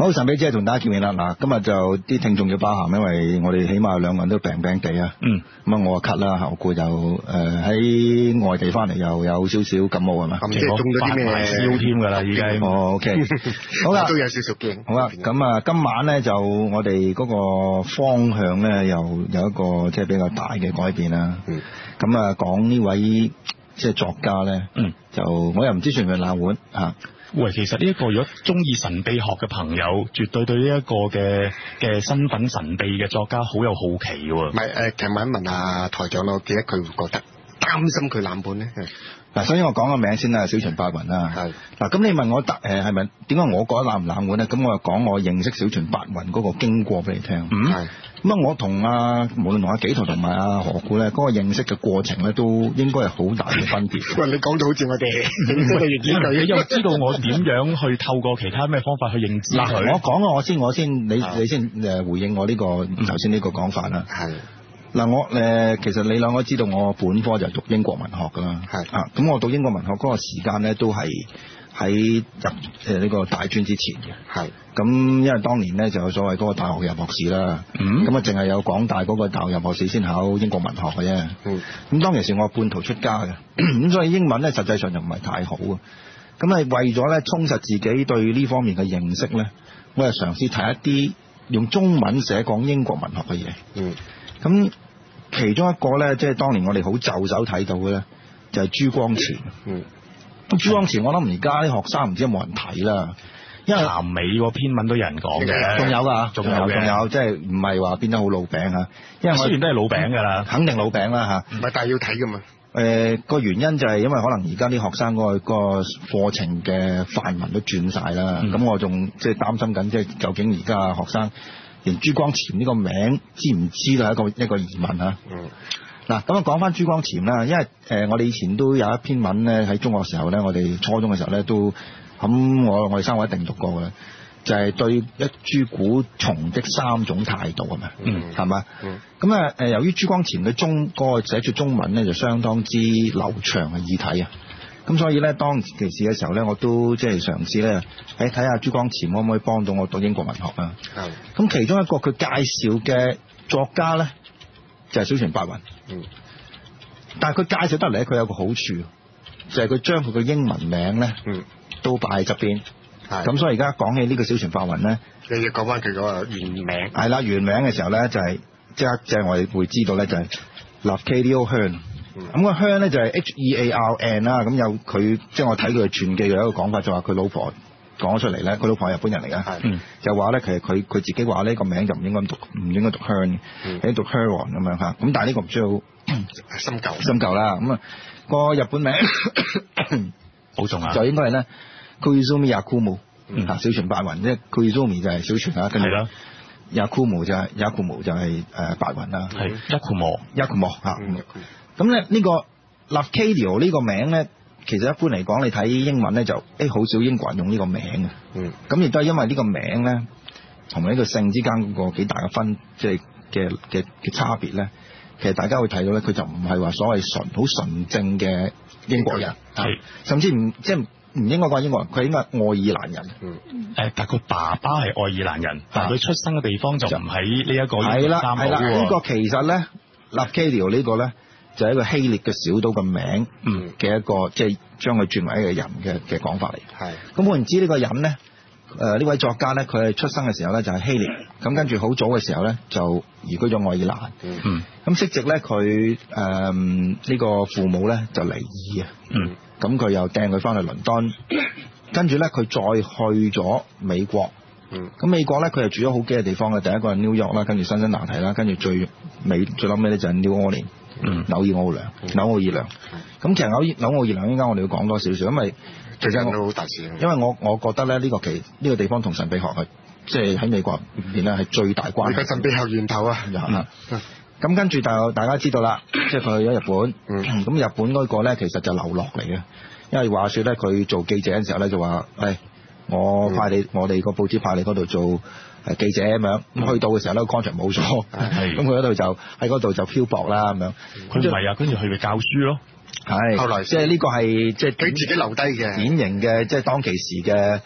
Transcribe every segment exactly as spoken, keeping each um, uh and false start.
好，神秘之夜同大家見面啦。嗱，今日就啲聽眾要包涵，因為我哋起碼兩個人都病病地啊。嗯。咁啊，我啊咳啦，我估就誒喺外地翻嚟又有少少感冒係嘛？ 咁即係中咗啲咩燒添㗎啦，已經。 哦 ，OK。好啦， 都有少少驚。 好啦，咁啊，今晚咧就我哋嗰個方向咧又有一個即係比較大嘅改變啦。嗯。咁啊，講呢位即係作家咧，嗯，就我又唔知算唔算冷門嚇。 喂，其實呢一個如果中意神秘學嘅朋友，絕對對呢一個嘅嘅身份神秘嘅作家好有好奇嘅喎。 唔係誒，其實問一問阿台長咯，記得佢會覺得擔心佢冷門咧。 嗱，首先我講個名先啦，小泉八雲啦。係。嗱，咁你問我誒係咪點解我覺得冷唔冷門咧？咁我就講我認識小泉八雲嗰個經過俾你聽。嗯。係。咁啊，我同阿無論同阿紀陶同埋阿何故咧，嗰個認識嘅過程咧，都應該係好大嘅分別。 喂，你講到好似我哋認識嘅粵語你又知道我點樣去透過其他咩方法去認知佢？ 嗱，我講啊，我先我先，你你先誒回應我呢個頭先呢個講法啦。係。嗱，我誒其實你兩個知道我本科就係讀英國文學噶啦。係。啊，咁我讀英國文學嗰個時間咧，都係喺入誒呢個大專之前嘅。係。咁因為當年咧就有所謂嗰個大學入學試啦。嗯。咁啊，淨係有廣大嗰個大學入學試先考英國文學嘅啫。嗯。咁當其時我半途出家嘅，咁所以英文咧實際上就唔係太好啊。咁係為咗咧充實自己對呢方面嘅認識咧，我係嘗試睇一啲用中文寫講英國文學嘅嘢。嗯。咁其中一個咧，即係當年我哋好就手睇到嘅咧，就係朱光潛。嗯。咁朱光潛，我諗而家啲學生唔知有冇人睇啦，因為南美個篇文都有人講嘅， 仲有㗎， 仲有仲有，即係唔係話變得好老餅嚇？因為我雖然都係老餅㗎啦， 肯定老餅啦嚇。 唔係，但係要睇㗎嘛。 誒個、呃、原因就係因為可能而家啲學生嗰、嗰個嗰個課程嘅範文都轉晒啦，咁、嗯、我仲即係擔心緊，即係究竟而家學生連朱光潛呢個名知唔知道係一個一個疑問嚇。嗯。嗱，咁啊講翻朱光潛啦，因為誒、呃、我哋以前都有一篇文咧喺中學時候咧，我哋初中嘅時候咧都咁我我哋三個一定讀過嘅，就係、是、對一株古蟲的三種態度啊嘛，嗯，係嘛，嗯，咁啊誒由於朱光潛嘅中嗰、那個寫住中文咧就相當之流暢嘅易睇啊，咁所以咧當其時嘅時候咧我都即係嘗試咧喺睇下朱光潛可唔可以幫到我讀英國文學啊，係，咁其中一個佢介紹嘅作家咧就係、是、小泉八雲。嗯，但係佢介紹得嚟咧，佢有個好處，就係佢將佢個英文名咧，嗯，都擺喺側邊。係，咁所以而家講起呢個小泉八雲咧， 你要講翻佢嗰個原名。 係啦，原名嘅時候咧就係即刻即係我哋會知道咧就係 Lafcadio Hearn。咁個 Hearn 咧就係 H E A R N 啦。咁有佢即係我睇佢嘅傳記有一個講法，就話佢老婆講咗出嚟咧，佢老婆係日本人嚟嘅，嗯，就話咧其實佢佢自己話呢個名就唔應該讀唔應該讀 Hearn，應該讀 Heron 咁樣嚇。咁但係呢個唔需要深究深究啦。咁啊個日本名好重要， 就應該係咧 Koizumi Yakumo 嚇，小泉八雲，即係 Koizumi 就係小泉啊，跟住 Yakumo 就係 Yakumo 就係誒八雲啦，係 Yakumo Yakumo 嚇。咁咧呢個 Lafcadio 呢個名咧。其實一般嚟講，你睇英文咧就誒好少英國人用呢個名嘅。嗯。咁亦都係因為呢個名咧，同埋呢個姓之間嗰個幾大嘅分，即係嘅嘅嘅差別咧。其實大家會睇到咧，佢就唔係話所謂純好純正嘅英國人，係，甚至唔即係唔應該講英國人，佢應該係愛爾蘭人。嗯。誒， 但係佢爸爸係愛爾蘭人，但係佢出生嘅地方就唔喺呢一個係啦三島係啦，呢、呢個其實咧 Lafcadio 呢個咧。就係一個希臘嘅小島嘅名嘅一個，即係將佢轉為一個人嘅嘅講法嚟。係。咁換言之，呢個人咧，誒呢位作家咧，佢係出生嘅時候咧就係希臘，咁跟住好早嘅時候咧就移居咗愛爾蘭。嗯。咁適值咧佢誒呢個父母咧就離異啊。嗯。咁佢又掟佢翻去倫敦，跟住咧佢再去咗美國。嗯。咁美國咧佢係住咗好幾個地方嘅，第一個係 New York 啦，跟住辛辛那提啦，跟住最尾最撚尾咧就係 New Orleans。嗯，紐爾奧良，紐奧爾良。咁、嗯、其實紐紐奧爾良應該我哋要講多少少，因為其實我好大事。因為我我覺得咧呢個其呢、呢個地方同神秘學係即係喺美國入邊咧係最大關係。係神秘學源頭啊！咁、嗯、跟住就大家知道啦，即係佢去咗日本。咁、嗯、日本嗰個咧其實就流落嚟嘅，因為話說咧佢做記者嘅時候咧就話，誒、哎，我派你，嗯、我哋個報紙派你嗰度做。誒記者咁樣，咁去到嘅時候咧，個 contract 冇咗，咁佢嗰度就喺嗰度就漂泊啦咁樣。 佢唔係啊，跟住去咪教書咯。係， 後來即係呢個係即係佢自己留低嘅典型嘅，即係當其時嘅，即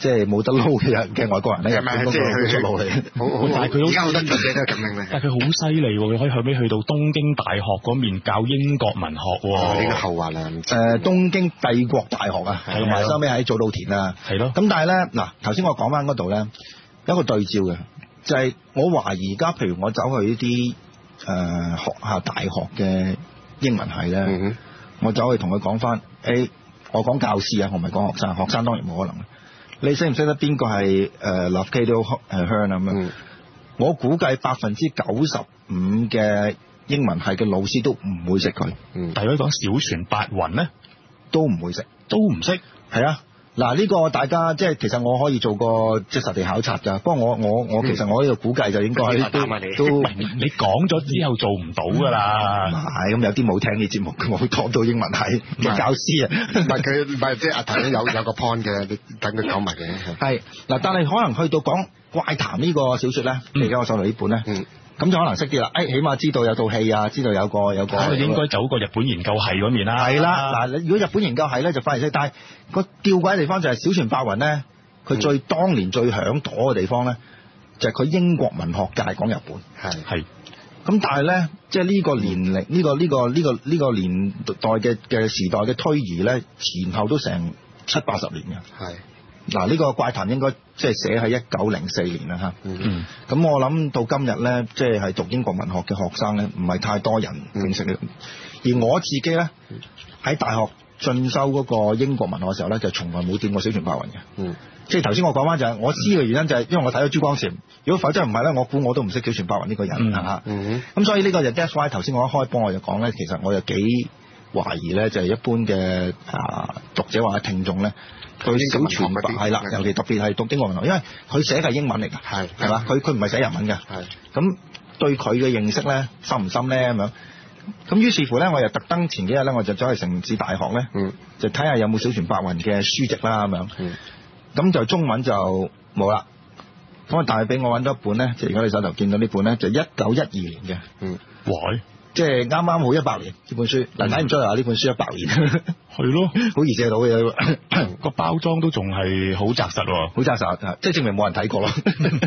即係冇得撈嘅人嘅外國人咧， 係咪即係佢出路嚟？ 好好， 但係佢而家好多記者都係咁樣嘅。 但係佢好犀利喎，佢可以後尾去到東京大學嗰面教英國文學喎。 呢個後話啦。 誒，東京帝國大學啊，同埋收尾喺早稻田啊。 係咯。 咁但係咧，嗱頭先我講翻嗰度咧，有一個對照嘅，就係、是、我懷疑而家，譬如我走去呢啲誒學校大學嘅英文系咧，嗯、我走去同佢講翻，誒、欸，我講教師啊，我唔係講學生，學生當然冇可能。你識唔識得邊個係誒 Lafcadio Hearn 啊咁樣？我估計百分之九十五嘅英文系嘅老師都唔會識佢。 嗯，但係如果講小泉八雲咧， 都唔會識， 都唔識。 係啊。嗱，呢個大家即係其實我可以做個即係實地考察㗎，不過我我我其實我呢個估計就應該都都你講咗之後做唔到㗎啦。 唔係，咁有啲冇聽啲節目，我會講到英文系嘅教師啊。 唔係佢唔係即係阿頭有有個 point 嘅，你等佢講埋嘅。 係嗱，但係可能去到講怪談呢個小説咧，而家我手頭呢本咧。嗯咁就可能識啲啦，誒，起碼知道有套戲啊，知道有個有個， 佢應該走過日本研究系嗰面啦。 係啦，嗱，如果日本研究系咧就反而識，但係個吊詭嘅地方就係小泉八雲咧，佢最、嗯、當年最響朵嘅地方咧，就係、是、佢英國文學界講日本。係係。咁但係咧，即係呢個年齡，呢、呢個呢、呢個呢、呢個呢、呢個年代嘅嘅時代嘅推移咧，前後都成七八十年嘅。係。嗱，呢個怪談應該即係寫喺一九零四年啦嚇。嗯。咁我諗到今日咧，即係係讀英國文學嘅學生咧，唔係太多人認識呢。而我自己咧喺大學進修嗰個英國文學嘅時候咧，就從來冇見過小泉八雲嘅。嗯。即係頭先我講翻就係、是，我知嘅原因就係因為我睇咗珠光禪。如果否則唔係咧，我估我都唔識小泉八雲呢個人嚇。嗯。咁所以呢個就 that's why 頭先我一開波我就講咧，其實我就幾懷疑咧，就係一般嘅啊讀者或者聽眾咧。對小泉八係啦，尤其特別係讀英國文學，因為佢寫嘅係英文嚟㗎，係係嘛，佢佢唔係寫日文嘅，係咁對佢嘅認識咧深唔深咧咁樣？咁於是乎咧，我又特登前幾日咧，我就走去城市大學咧，嗯，就睇下有冇小泉八雲嘅書籍啦咁樣，嗯，咁就中文就冇啦，咁啊但係俾我揾到一本咧，就而家你手頭見到呢本咧，就一九一二年嘅，嗯，喂。即係啱啱好一百年呢本書，嗱睇唔出啊！呢本書一百年，係咯，好易借到嘅， 個包裝都仲係好紮實喎， 好紮實，即係證明冇人睇過咯。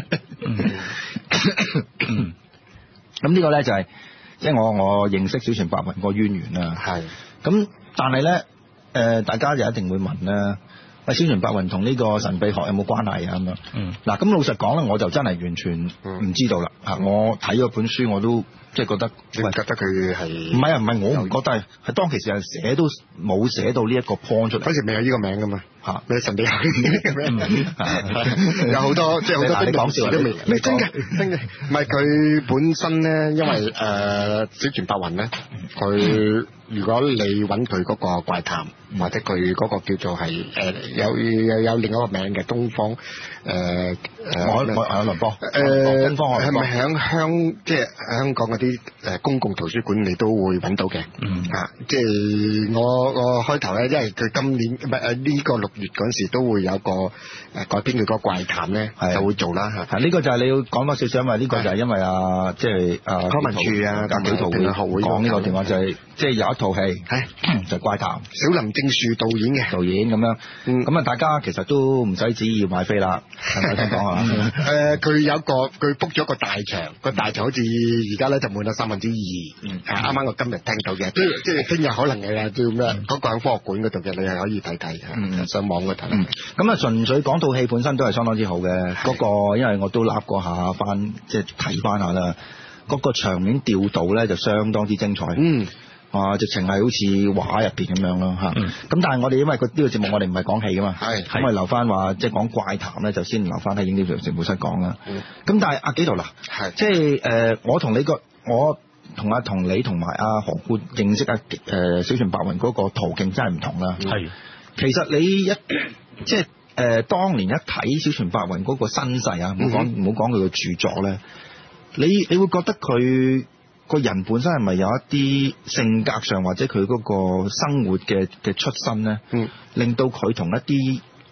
咁呢個咧就係即係我我認識小泉八雲個淵源啦。係，咁但係咧誒，大家就一定會問啦，喂，小泉八雲同呢個神秘學有冇關係啊？咁樣，嗯，嗱咁老實講咧，我就真係完全唔知道啦。嚇，我睇嗰本書我都。即係覺得， 你覺得佢係唔係啊？唔係我唔覺得係，係當其時係寫都冇寫到呢一個 point 出嚟。 嗰時未有呢個名噶嘛嚇，咩神秘學嘅咩？ 有好多即係好多你講笑都未未真嘅真嘅，唔係佢本身咧，因為誒、呃、小泉八雲咧，佢如果你揾佢嗰個怪談，或者佢嗰個叫做係誒、呃、有有有另一個名嘅東方誒誒海海倫波誒東方海倫波， 係咪響香即係香港嗰啲誒公共圖書館你都會揾到嘅？嗯啊，即係我我開頭咧，因為佢今年唔係誒呢個六月嗰陣時都會有個誒改編佢個怪談咧，就會做啦嚇。呢個就係你要講多少少，因為呢個就係因為啊，即係啊康文署啊，教幾圖會講呢個電話就係即係有一套戲係就怪談， 小林正樹導演嘅導演咁樣， 咁啊大家其實都唔使旨意買飛啦，係咪聽講啊？ 誒佢有個佢 book 咗個大場，個大場好似而家咧就滿咗三分之二，啱啱我今日聽到嘅，即係即係聽日可能嘅叫咩？嗰個喺科學館嗰度嘅，你係可以睇睇，上網嗰度。 咁啊純粹講套戲本身都係相當之好嘅，嗰個因為我都揦過下翻，即係睇翻下啦，嗰個場面調度咧就相當之精彩。嗯。啊！直情係好似畫入邊咁樣咯嚇，咁、嗯、但係我哋因為個呢個節目我哋唔係講戲噶嘛，咁我哋留翻話即係講怪談咧，就先留翻喺影碟節目室講啦。咁、嗯、但係阿紀陶啦，即係誒我同你個我同阿同你同埋阿何冠認識阿誒、呃、小泉八雲嗰個途徑真係唔同啦。係、嗯，其實你一即係誒當年一睇小泉八雲嗰個身世啊，唔好講唔好講佢嘅著作咧，你你會覺得佢個人本身係咪有一啲性格上或者佢嗰個生活嘅嘅出身咧，嗯、令到佢同一啲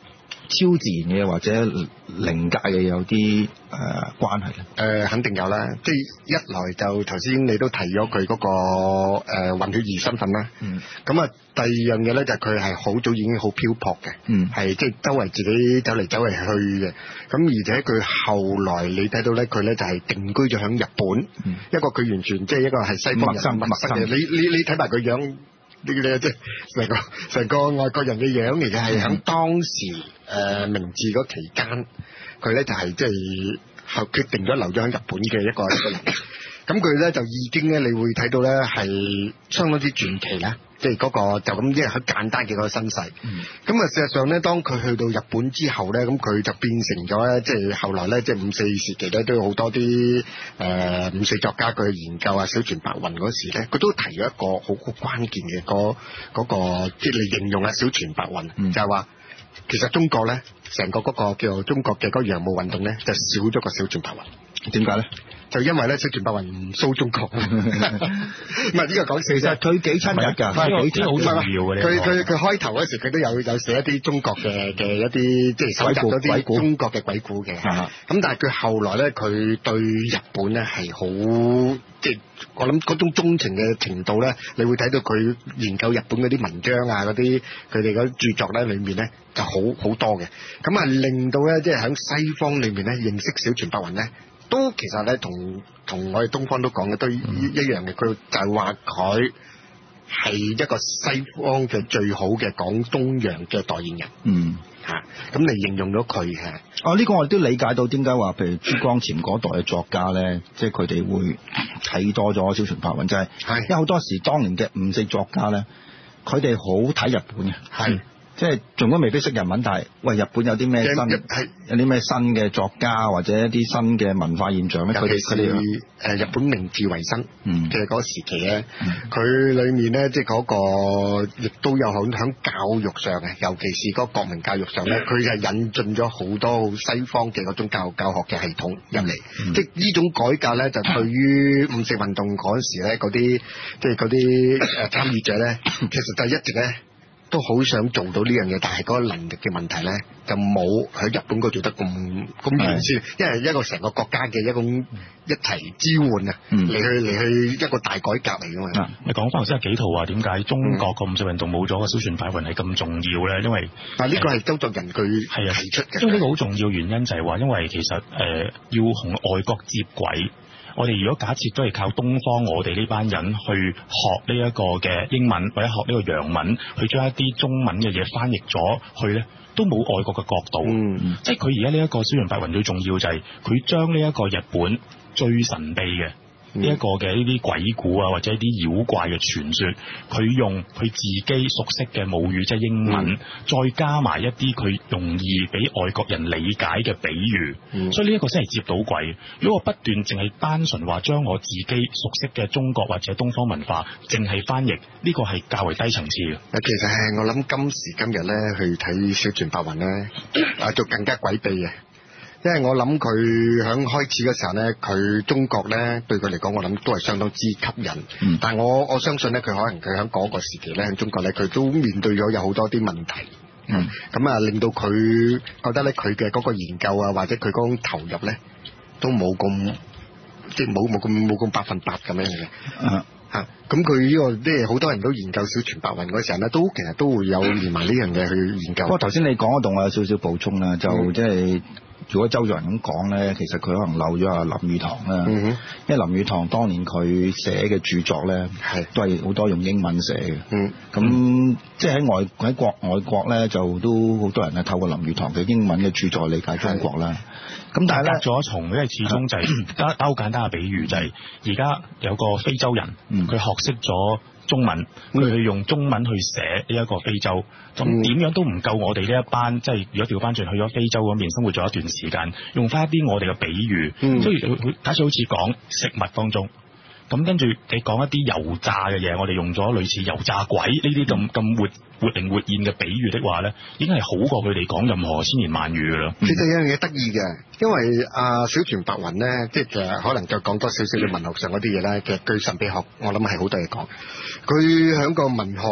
超自然嘅或者靈界嘅有啲誒、呃、關係咧？誒、 呃，肯定有啦。即係一來就頭先你都提咗佢嗰個誒、呃、混血兒身份啦。嗯。咁啊，第二樣嘢咧就係佢係好早已經好漂泊嘅。嗯。係即係周圍自己走嚟走嚟去嘅。咁而且佢後來你睇到咧，佢咧就係定居咗喺日本。嗯。一個佢完全即係一個係西方人陌生嘅。你你你睇埋佢樣。呢啲咧即係成個成個外國人嘅樣，其實係喺當時誒、呃、明治嗰期間，佢咧就係即係後決定咗留咗喺日本嘅一個一個人。咁佢咧就已經咧，你會睇到咧係相當之傳奇啦。即係嗰個就咁，即係好簡單嘅嗰個身世。咁、嗯、啊，事實上咧，當佢去到日本之後咧，咁佢就變成咗咧，即係後來咧，即係五四時期咧，都有好多啲誒、呃、五四作家佢去研究啊，小泉白雲嗰時咧，佢都提咗一個好好關鍵嘅嗰嗰個，即係嚟形容啊小泉白雲，嗯、就係話其實中國咧，成個嗰個叫做中國嘅嗰個洋務運動咧，就少咗個小泉白雲。點解咧？就因為咧，小泉白雲唔蘇中國，唔係呢個講笑。其實佢幾親日㗎，係幾好重要嘅。佢佢佢開頭嗰時佢都有有寫一啲中國嘅嘅一啲即係搜集咗啲中國嘅鬼故嘅。咁但係佢後來咧，佢對日本咧係好即係我諗嗰種鍾情嘅程度咧，你會睇到佢研究日本嗰啲文章啊，嗰啲佢哋嗰啲著作咧裏面咧就好好多嘅。咁啊令到咧即係喺西方裏面咧認識小泉白雲咧。都其實咧，同同我哋東方都講嘅都一樣嘅，佢就係話佢係一個西方嘅最好嘅講東洋嘅代言人。嗯，嚇、啊，咁你形容咗佢係。哦，呢、這個我哋都理解到點解話，譬如朱光潛嗰代嘅作家咧，即係佢哋會睇多咗小泉白雲，就係、是，因為好多時當年嘅五四作家咧，佢哋好睇日本嘅。係。即係仲都未必識日文，但係喂，日本有啲咩新有啲咩新嘅作家或者一啲新嘅文化現象咧？佢哋佢哋誒日本明治維新嘅嗰個時期咧，佢、嗯、裡面咧即係嗰個亦都有響響教育上嘅，尤其是嗰個國民教育上咧，佢係引進咗好多西方嘅嗰種教教學嘅系統入嚟。嗯、即係呢種改革咧，就對於五四運動嗰陣時咧，嗰啲即係嗰啲誒參與者咧，其實就一直咧。都好想做到呢樣嘢，但係嗰個能力嘅問題咧，就冇喺日本嗰度做得咁咁完善，因為一個成個國家嘅一種一齊支援啊，嚟、嗯、去嚟去一個大改革嚟㗎嘛。你講翻頭先有幾套話點解中國個五四運動冇咗個小泉白雲係咁重要咧？因為嗱呢個係周作人佢提出嘅，因為呢個好重要原因就係話，因為其實誒、呃、要同外國接軌。我哋如果假設都係靠東方，我哋呢班人去學呢一個嘅英文或者學呢個洋文，去將一啲中文嘅嘢翻譯咗去咧，都冇外國嘅角度。嗯，即係佢而家呢一個小泉白雲最重要就係佢將呢一個日本最神秘嘅呢一個嘅呢啲鬼故啊，或者一啲妖怪嘅傳說，佢用佢自己熟悉嘅母語即係英文，嗯、再加埋一啲佢容易俾外國人理解嘅比喻，嗯、所以呢一個先係接到軌。如果我不斷淨係單純話將我自己熟悉嘅中國或者東方文化淨係翻譯，呢、呢個係較為低層次嘅。其實係我諗今時今日咧去睇小泉白雲咧，啊就更加詭秘嘅。因為我諗佢響開始嘅時候咧，佢中國咧對佢嚟講，我諗都係相當之吸引。嗯、但係我我相信咧，佢可能佢喺嗰個時期咧，喺中國咧，佢都面對咗有好多啲問題。嗯，咁啊，令到佢覺得咧，佢嘅嗰個研究啊，或者佢嗰種投入咧，都冇咁即係冇冇咁冇咁百分百咁樣嘅。嗯。嚇，咁佢呢個即係好多人都研究小泉白雲嗰時候咧，都其實都會有連埋呢樣嘢去研究。不過頭先你講嗰度，我有少少補充啦，就即係。嗯如果周作人咁講咧，其實佢可能漏咗阿林語堂啦，嗯、哼因為林語堂當年佢寫嘅著作咧，係是都係好多用英文寫嘅。嗯，咁、嗯、即係喺外喺國外國咧，就都好多人咧透過林語堂嘅英文嘅著作理解中國啦。咁是但係咧，做咗重，因為始終就係打打好簡單嘅比喻，就係而家有個非洲人，佢、嗯、學識咗中文，佢去用中文去寫呢一個非洲，咁點、嗯、樣都唔夠我哋呢一班，即係如果調翻轉去咗非洲嗰邊生活咗一段時間，用翻一啲我哋嘅比喻，即係佢假設好似講食物當中，咁跟住你講一啲油炸嘅嘢，我哋用咗類似油炸鬼呢啲咁咁活活靈活現嘅比喻的話咧，已經係好過佢哋講任何千言萬語噶啦。其實有樣嘢得意嘅，因為阿小泉白雲咧，即係其實可能再講多少少嘅文學上嗰啲嘢咧，其實對神秘學我諗係好多嘢講。佢喺個文學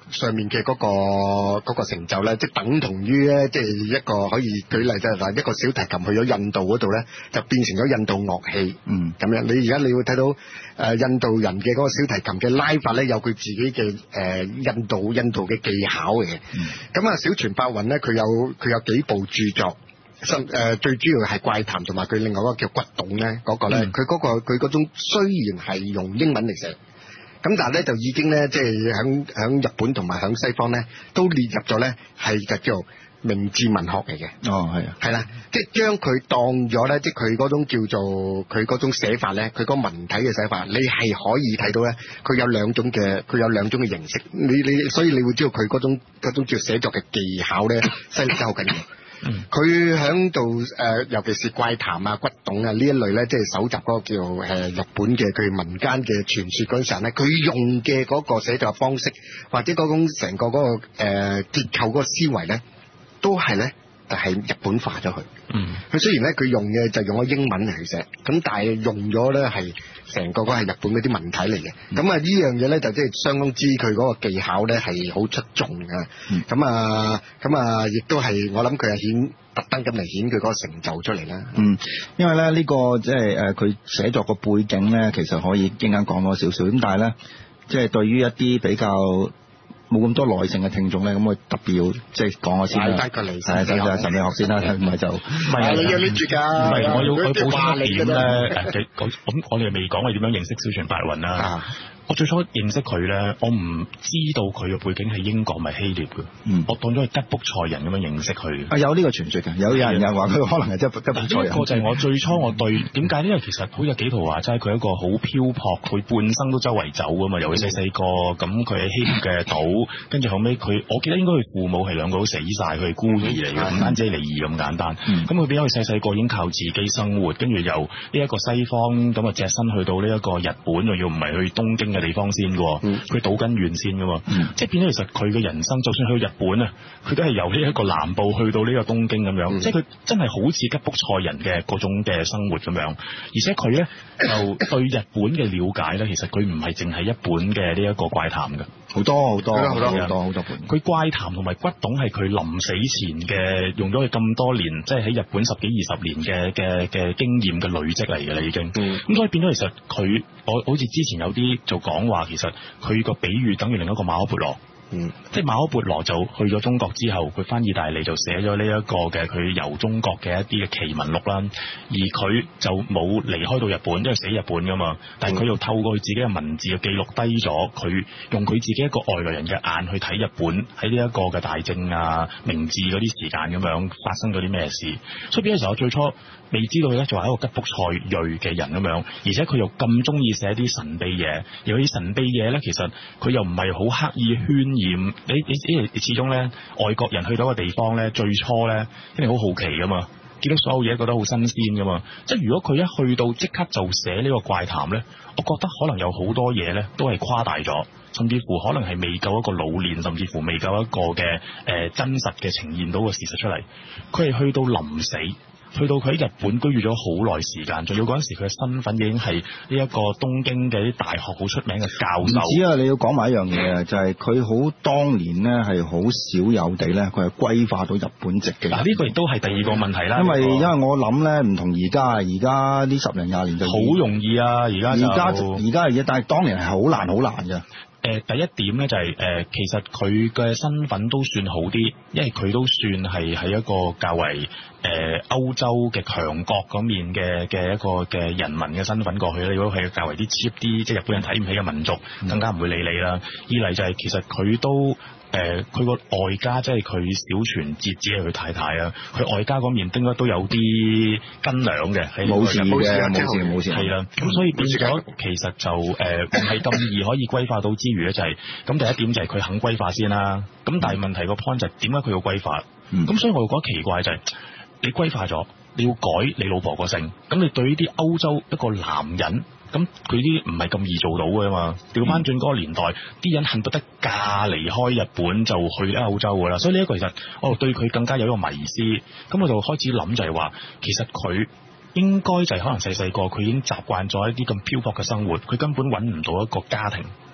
上面嘅嗰、嗰個嗰、嗰個成就咧，即係等同於咧，即係一個可以舉例就係話一個小提琴去咗印度嗰度咧，就變成咗印度樂器。嗯，咁樣你而家你會睇到誒、呃、印度人嘅嗰個小提琴嘅拉法咧，有佢自己嘅誒、呃、印度印度嘅技巧嘅。咁啊、嗯，小泉八雲咧，佢有佢有幾部著作。誒、呃、最主要係怪談同埋佢另外嗰個叫骨董咧，嗰、嗰個咧，佢嗰、嗯嗰個佢嗰種雖然係用英文嚟寫，咁但係咧就已經咧即係響響日本同埋響西方咧都列入咗咧係就叫做明治文學嚟嘅。哦，係啊，係啦，即係將佢當咗咧，即係佢嗰種叫做佢嗰種寫法咧，佢個文體嘅寫法，你係可以睇到咧，佢有兩種嘅佢有兩種嘅形式，你你所以你會知道佢嗰種嗰種叫寫作嘅技巧咧，犀利得好緊要。佢喺度誒，尤其是怪談啊、骨董啊呢一類咧，即係搜集嗰個叫誒、呃、日本嘅佢民間嘅傳說嗰陣時候咧，佢用嘅嗰個寫作方式，或者嗰種成個嗰、那個誒、呃、結構嗰個思維咧，都係咧就係、是、日本化咗佢。嗯，佢雖然咧佢用嘅就用咗英文嚟寫，咁但係用咗咧係成個嗰係日本嗰啲文體嚟嘅。咁啊、嗯、呢樣嘢咧就即係相當之佢嗰個技巧咧係好出眾嘅。咁啊咁啊亦都係我諗佢係顯特登咁嚟顯佢嗰個成就出嚟啦。嗯，因為咧呢、這個即係誒佢寫作個背景咧，其實可以陣間講多少少。咁但係咧即係對於一啲比較冇咁多耐性嘅聽眾咧，咁我特別要即係講我先啦。係，就就神秘學先啦，唔係就唔係你要拎住㗎。唔係，我要我補充一點咧。誒，咁我哋未講我點樣認識小泉八雲啦。啊我最初認識佢咧，我唔知道佢嘅背景係英國咪希臘嘅，嗯、我當咗係吉卜賽人咁樣認識佢。啊，有呢個傳說嘅，有人有話佢可能係吉卜吉卜賽人。呢個就係我最初我對點解呢？因為其實好似幾圖話齋，佢一個好漂泊，佢半生都周圍走㗎嘛。由佢細細個咁，佢喺希臘嘅島，跟住後尾佢，我記得應該佢父母係兩個都死晒，佢係孤兒嚟嘅，唔單止係離異咁簡單。咁佢變咗佢細細個已經靠自己生活，跟住由呢一個西方咁啊，隻身去到呢一個日本，仲要唔係去東京嘅地方先嘅，佢倒緊遠先嘅，嗯、即係變咗其實佢嘅人生，就算去日本啊，佢都係由呢一個南部去到呢個東京咁樣，嗯、即係佢真係好似吉卜賽人嘅嗰種嘅生活咁樣，而且佢咧就對日本嘅了解咧，其實佢唔係淨係一本嘅呢一個怪談嘅，好多好多好多好多好多本。佢怪談同埋骨董係佢臨死前嘅，用咗佢咁多年，即係喺日本十幾二十年嘅嘅嘅經驗嘅累積嚟嘅啦，已經。咁、嗯、所以變咗其實佢，我好似之前有啲就講話。其實佢個比喻等於另一個馬可孛羅，嗯，即係馬可孛羅就去咗中國之後，佢翻意大利就寫咗呢一個嘅佢遊中國嘅一啲嘅奇聞錄啦。而佢就冇離開到日本，因為死日本噶嘛。但係佢又透過佢自己嘅文字嘅記錄低咗，佢用佢自己一個外來人嘅眼去睇日本喺呢一個嘅大正啊、明治嗰啲時間咁樣發生咗啲咩事。所以嗰陣時候我最初未知道佢咧就係一個吉卜賽裔嘅人咁樣，而且佢又咁中意寫啲神秘嘢，而啲神秘嘢咧，其實佢又唔係好刻意渲染。你你你始終咧，外國人去到個地方咧，最初咧一定好好奇噶嘛，見到所有嘢覺得好新鮮噶嘛。即係如果佢一去到即刻就寫呢個怪談咧，我覺得可能有好多嘢咧都係誇大咗，甚至乎可能係未夠一個老練，甚至乎未夠一個嘅誒、呃、真實嘅呈現到個事實出嚟。佢係去到臨死。去到佢喺日本居住咗好耐時間，仲要嗰陣時佢嘅身份已經係呢一個東京嘅啲大學好出名嘅教授。唔止啊，你要講埋一樣嘢啊，就係佢好當年呢係好少有地咧，佢係歸化到日本籍嘅。嗱，呢個亦都係第二個問題啦。因為因為我諗咧唔同而家，而家呢十零廿年就好容易啊，而家而家而家係，但係當年係好難好難嘅。誒、呃、第一點咧就係、是、誒、呃、其實佢嘅身份都算好啲，因為佢都算係喺一個較為誒、呃、歐洲嘅強國嗰面嘅嘅一個嘅人民嘅身份過去咧。如果係較為啲 cheap 啲，即係日本人睇唔起嘅民族，更加唔會理你啦。二嚟就係其實佢都。誒佢個外家即係佢小泉節子係佢太太啊，佢外家嗰面應該都有啲斤兩嘅，冇事嘅，冇事冇事，係啦。咁所以變咗其實就誒唔係咁易可以歸化到之餘咧，就係、是、咁第一點就係佢肯歸化先啦。咁但係問題個 point 就係點解佢要歸化？咁、嗯、所以我又覺得奇怪就係、是、你歸化咗，你要改你老婆個姓，咁你對呢啲歐洲一個男人。咁佢啲唔係咁易做到嘅嘛，調翻轉嗰個年代，啲、嗯、人恨不得嫁離開日本就去歐洲噶啦，所以呢一個其實我對佢更加有一個迷思，咁我就開始諗就係話，其實佢應該就係可能細細個佢已經習慣咗一啲咁漂泊嘅生活，佢根本揾唔到一個家庭，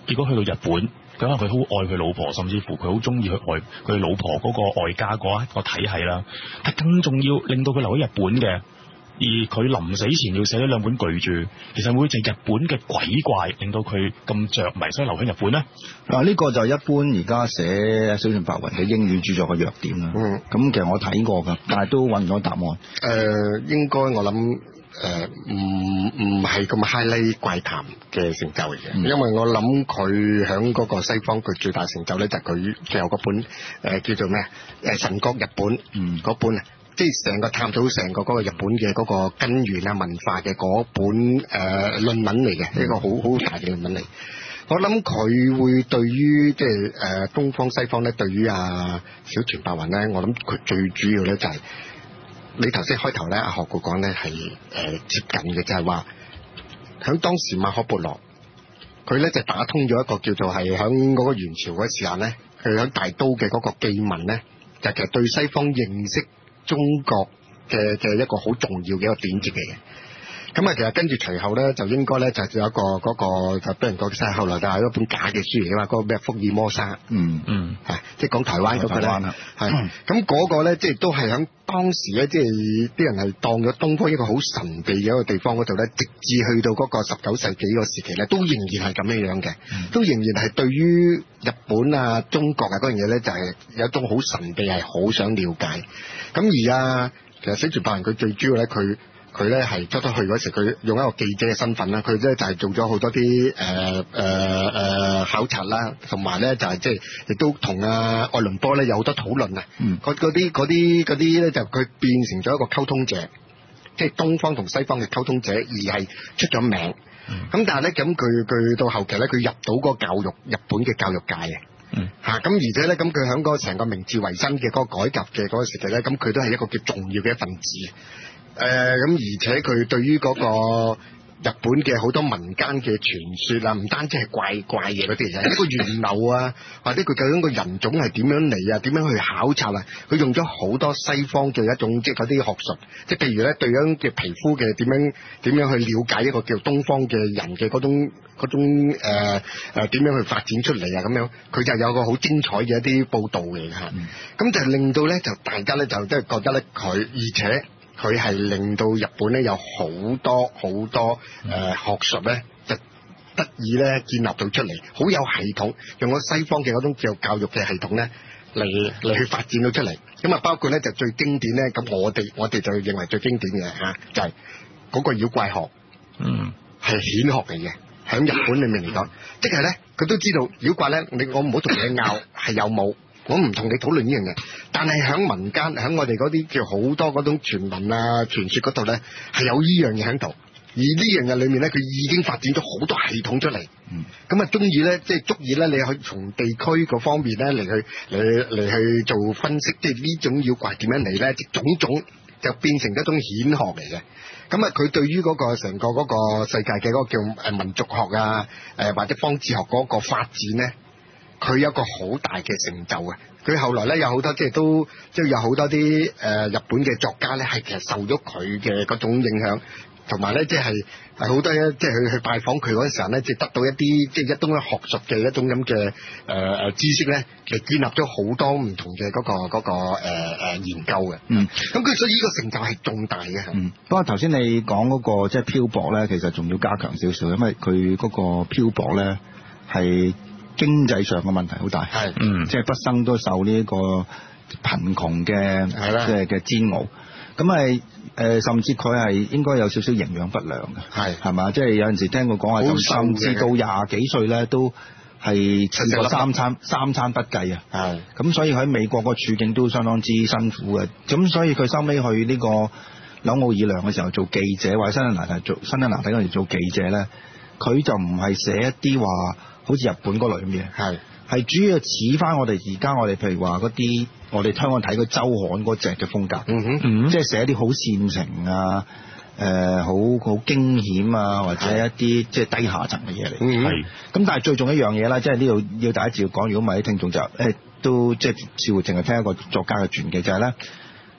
結果去到日本，佢可能佢好愛佢老婆，甚至乎佢好中意佢外佢老婆嗰個外家嗰一個體系啦。但更重要令到佢留喺日本嘅。而佢臨死前要寫咗兩本巨著，其實會就係日本嘅鬼怪令到佢咁着迷，所以留喺日本咧。 嗱，呢個就一般而家寫小泉白雲嘅英語著作嘅弱點啦。嗯，咁其實我睇過㗎，但係都揾唔到答案。誒、 呃，應該我諗誒唔唔係咁 highlight 怪談嘅成就嚟嘅、嗯，因為我諗佢喺嗰個西方佢最大成就咧就係佢最後嗰本誒、呃、叫做咩誒神國日本嗰、嗯、本啊。即係成個探討成個嗰個日本嘅嗰個根源啊文化嘅嗰本誒、呃、論文嚟嘅，一個好好大嘅論文嚟。我諗佢會對於即係誒東方西方咧，對於啊小泉白雲咧，我諗佢最主要咧就係、是、你頭先開頭咧阿何故講咧係誒接近嘅，就係話響當時馬可波羅佢咧就打通咗一個叫做係響嗰個元朝嗰時間咧，佢響大都嘅嗰個記文咧，就其實對西方認識中國嘅嘅一個好重要嘅一個典籍嚟嘅，咁啊其實跟住隨後咧就應該咧就有一個嗰、那個就俾人講晒，後來就係一本假嘅書嚟嘅嘛，嗰、那個咩福爾摩沙，嗯嗯，係即係講台灣嗰、那個咧，係咁嗰個咧即係都係喺當時咧即係啲人係當咗東方一個好神秘嘅一個地方嗰度咧，直至去到嗰個十九世紀個時期咧，都仍然係咁樣樣嘅、嗯，都仍然係對於日本啊、中國啊嗰樣嘢咧，就係有一種好神秘，係好想了解。咁而啊，其實小泉白雲佢最主要咧，佢佢咧係出得去嗰時，佢用一個記者嘅身份啦，佢咧就係做咗好多啲誒誒誒考察啦，同埋咧就係即係亦都同啊愛倫坡咧有好多討論啊。嗯。嗰啲嗰啲嗰啲咧就佢變成咗一個溝通者，即係東方同西方嘅溝通者，而係出咗名。咁、嗯、但係咧，咁佢佢到後期咧，佢入到嗰個教育日本嘅教育界嘅。嗯，吓、啊、咁而且咧，咁佢喺嗰個成個明治維新嘅嗰個改革嘅嗰個時期咧，咁佢都係一個叫重要嘅一份子。誒、呃，咁而且佢對於嗰個日本嘅好多民間嘅傳說啊，唔單止係怪怪嘢嗰啲嘢，一個源流啊，或者佢究竟個人種係點樣嚟啊，點樣去考察啊，佢用咗好多西方嘅一種即係嗰啲學術，即係譬如咧對樣嘅皮膚嘅點樣點樣去了解一個叫東方嘅人嘅嗰種嗰種誒誒點樣去發展出嚟啊咁樣，佢就有個好精彩嘅一啲報導嚟嘅嚇，咁、嗯、就令到咧就大家咧就即係覺得咧佢而且。佢係令到日本咧有好多好多誒、呃、學術咧，就得以咧建立到出嚟，好有系統，用咗西方嘅嗰種教教育嘅系統咧嚟嚟去發展到出嚟。咁啊，包括咧就最經典咧，咁我哋我哋就認為最經典嘅嚇、啊，就係、是、嗰個妖怪學，嗯，係顯學嚟嘅，喺日本裏面嚟講，即係咧佢都知道妖怪咧，你我唔好同你拗係有冇。我唔同你討論呢樣嘢，但係喺民間，喺我哋嗰啲叫好多嗰種傳聞啊、傳說嗰度咧，係有呢樣嘢喺度。而呢樣嘢裏面咧，佢已經發展咗好多系統出嚟。嗯，咁啊，中意咧，即係足以咧，你去從地區嗰方面咧嚟去嚟嚟去做分析，即係呢種妖怪點樣嚟咧，即種種就變成一種顯學嚟嘅。咁啊，佢對於嗰個成個嗰個世界嘅嗰個叫誒民族學啊，誒或者方志學嗰個發展咧。佢有一個好大嘅成就啊！佢後來咧有好多即係都即係有好多啲誒、呃、日本嘅作家咧係其實受咗佢嘅嗰種影響，同埋咧即係係好多即係去去拜訪佢嗰陣時候咧，即係得到一啲即係一種學術嘅一種咁嘅誒誒知識咧，其實建立咗好多唔同嘅嗰、嗰個嗰、嗰個誒、呃、研究嘅。嗯，咁佢所以呢個成就係重大嘅。嗯， 不過頭先你講嗰、嗰個即係漂泊咧，其實仲要加強少少，因為佢嗰個漂泊咧係。經濟上嘅問題好大，係，嗯，即係畢生都受呢個貧窮嘅，係啦，即係嘅煎熬，咁係誒，甚至佢係應該有少少營養不良嘅，係，係嘛，即係有陣時聽佢講話，甚至到廿幾歲咧都係試過三餐三餐不繼啊，係，咁所以喺美國個處境都相當之辛苦嘅，咁所以佢收尾去呢個紐奧爾良嘅時候做記者，或者新加坡做新加坡嗰陣時做記者咧，佢就唔係寫一啲話。好似日本嗰類咁嘢，係係主要似翻我哋而家我哋譬如話嗰啲我哋香港睇嗰周刊嗰隻嘅風格，嗯哼，嗯即係寫啲好煽情啊，誒、呃、好好驚險啊，或者一啲即係低下層嘅嘢嚟，係。咁但係最重要一樣嘢啦，即係呢度要第一次要講，如果唔係啲聽眾就誒、欸、都即係似乎淨係聽一個作家嘅傳記，就係、是、咧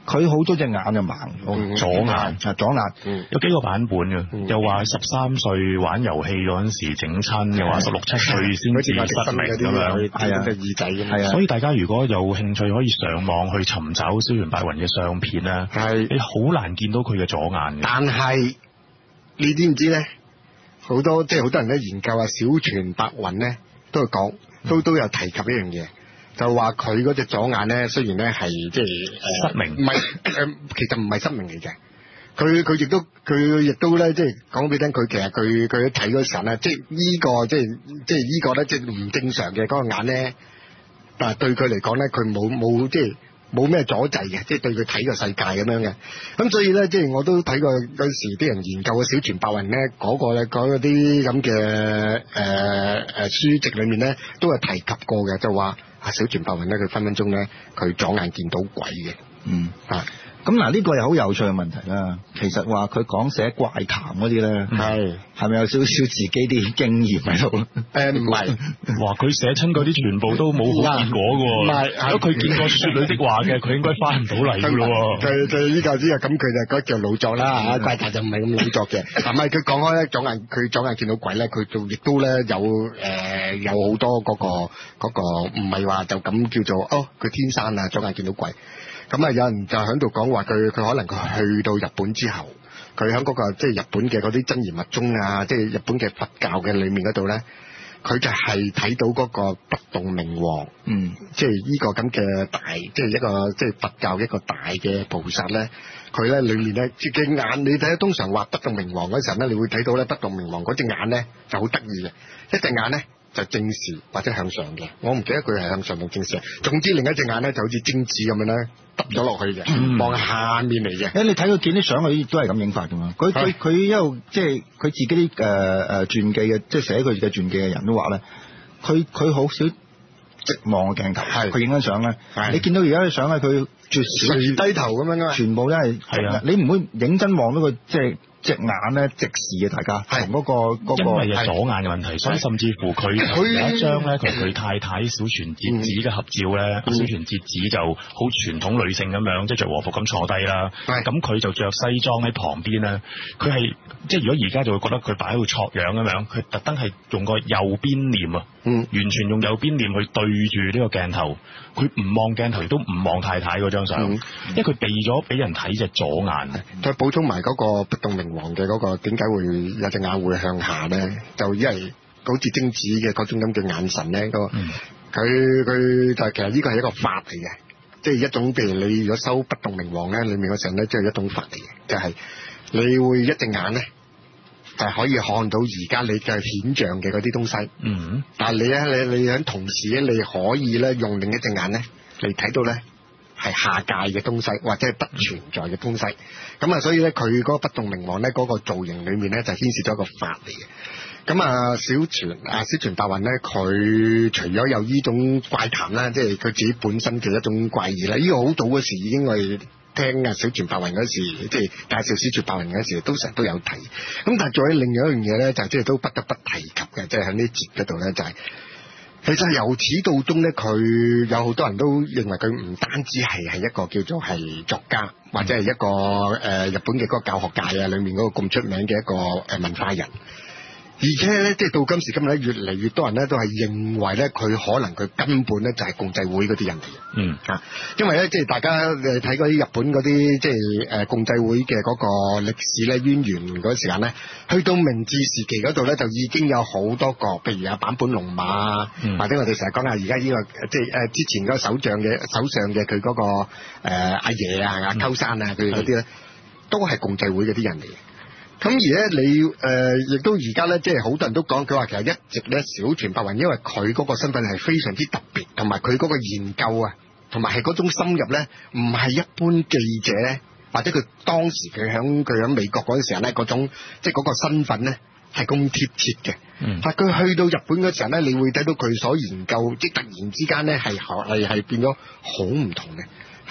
佢好多隻眼就盲咗， 左眼啊左眼， 嗯、有幾個版本嘅，嗯、又話十三歲玩遊戲嗰陣時整親，又話十六七歲先至失明咁樣， 係啊，耳仔咁樣。 所以大家如果有興趣，可以上網去尋找小泉白雲嘅相片啦。係你好難見到佢嘅左眼嘅。 但係你知唔知咧？好多即係好多人咧研究啊，小泉白雲咧都係講，都都有提及一樣嘢。就話佢嗰隻左眼咧，雖然咧係即係失明， 唔係誒，其實唔係失明嚟嘅。佢佢亦都佢亦都咧，即係講俾你聽，佢其實佢佢睇嗰時候咧，即係呢個即係即係呢個咧，即係唔正常嘅嗰個眼咧。但係對佢嚟講咧，佢冇冇即係冇咩阻滯嘅，即係對佢睇個世界咁樣嘅。咁所以咧，即係我都睇過嗰時啲人研究嘅小泉白雲咧，嗰個咧講嗰啲咁嘅誒誒書籍裏面咧，都係提及過嘅，就話。啊，小泉白雲咧，佢分分鐘咧，佢左眼見到鬼嘅。嗯啊， 咁嗱呢個又好有趣嘅問題啦。其實話佢講寫怪談嗰啲咧，係係咪有少少自己啲經驗喺度？ 誒唔係， 哇！佢寫親嗰啲全部都冇好結果嘅喎。唔係，如果佢見過雪女的話嘅，佢應該翻唔到嚟嘅咯喎。 就就依嚿之啊，咁佢就嗰叫老作啦嚇，怪談就唔係咁老作嘅。唔係佢講開咧，左眼佢左眼見到鬼咧，佢就亦都咧有誒、呃、有好多嗰、嗰個嗰、嗰個唔係話就咁叫做哦，佢天生啊左眼見到鬼。咁啊，有人就喺度講話佢佢可能佢去到日本之後，佢喺嗰個即係日本嘅嗰啲真言密宗啊，即係日本嘅佛教嘅裏面嗰度咧，佢就係睇到嗰個不動明王，嗯，即係呢個咁嘅大，即係一個即係佛教一個大嘅菩薩咧，佢咧裏面咧隻嘅眼，你睇通常話不動明王嗰時候咧，你會睇到咧不動明王嗰隻眼咧就好得意嘅，一隻眼咧就正視或者向上嘅，我唔記得佢係向上定正視，總之另一隻眼咧就好似貞子咁樣咧。揼咗落去嘅，望、嗯、下面嚟嘅。誒，你睇佢見啲相，佢都係咁影法噶嘛。佢佢佢一路即係佢自己啲誒誒傳記嘅，即係寫佢嘅傳記嘅人都話咧，佢佢好少直望嘅鏡頭。係佢影緊相咧，你見到而家啲相咧，佢絕垂低頭咁樣啊，全部都係係啊，你唔會認真望到佢即係。隻眼咧直視嘅，大家同嗰、嗰個嗰、嗰個因為係左眼嘅問題，所以甚至乎佢有一張咧同佢太太小泉節子嘅合照咧，嗯、小泉節子就好傳統女性咁樣，即係着和服咁坐低啦。咁佢就着西裝喺旁邊咧，佢係即係如果而家就會覺得佢擺喺度錯樣咁樣，佢特登係用個右邊臉啊，嗯，完全用右邊臉去對住呢個鏡頭，佢唔望鏡頭亦都唔望太太嗰張相，嗯、因為佢避咗俾人睇隻左眼。 再補充埋嗰個不動明王嘅嗰個點解會有隻眼會向下咧？就因為好似貞子嘅嗰種咁嘅眼神咧，個佢佢就其實呢個係一個法嚟嘅，即係一種譬如你如果修不動明王咧，裏面嗰陣咧，即係一種法嚟嘅，就係你會一隻眼咧就係可以看到而家你嘅顯象嘅嗰啲東西，嗯，但係你咧你你喺同時咧，你可以咧用另一隻眼咧嚟睇到咧。係下界嘅東西，或者係不存在嘅東西。咁啊，所以咧，佢嗰個不動明王咧，嗰個造型裏面咧，就牽涉咗一個法嚟嘅。咁啊，小泉啊，小泉白雲咧，佢除咗有呢種怪談啦，即係佢自己本身嘅一種怪異啦。呢、這個好早嗰時已經係聽啊小泉白雲嗰時，即係介紹小泉白雲嗰時，都成日都有提。咁但係仲有另外一樣嘢咧，就即、是、係都不得不提及嘅，即係喺呢節嗰度咧，就係、是。其實由始到終咧，佢有好多人都認為佢唔單止係係一個叫做係作家，或者係一個誒、呃、日本嘅嗰個教學界啊裏面嗰個咁出名嘅一個誒文化人。而且咧，即係到今時今日咧，越嚟越多人咧都係認為咧，佢可能佢根本咧就係共濟會嗰啲人嚟嘅。嗯啊，因為咧，即係大家誒睇嗰啲日本嗰啲即係誒共濟會嘅嗰個歷史咧淵源嗰時間咧，去到明治時期嗰度咧，就已經有好多個，譬如有坂本龍馬，嗯、或者我哋成日講下而家呢個即係誒之前嗰個首相嘅首相嘅佢嗰個誒阿爺啊、阿鳩山啊，佢哋嗰啲咧，都係共濟會嗰啲人嚟嘅。咁而咧，你誒亦、呃、都而家咧，即係好多人都講，佢話其實一直咧，小泉白雲因為佢嗰個身份係非常之特別，同埋佢嗰個研究啊，同埋係嗰種深入咧，唔係一般記者咧，或者佢當時佢響佢響美國嗰陣時候咧，嗰種即係嗰個身份咧係咁貼切嘅。嗯，但佢去到日本嗰時候咧，你會睇到佢所研究，即係突然之間咧係係係變咗好唔同嘅。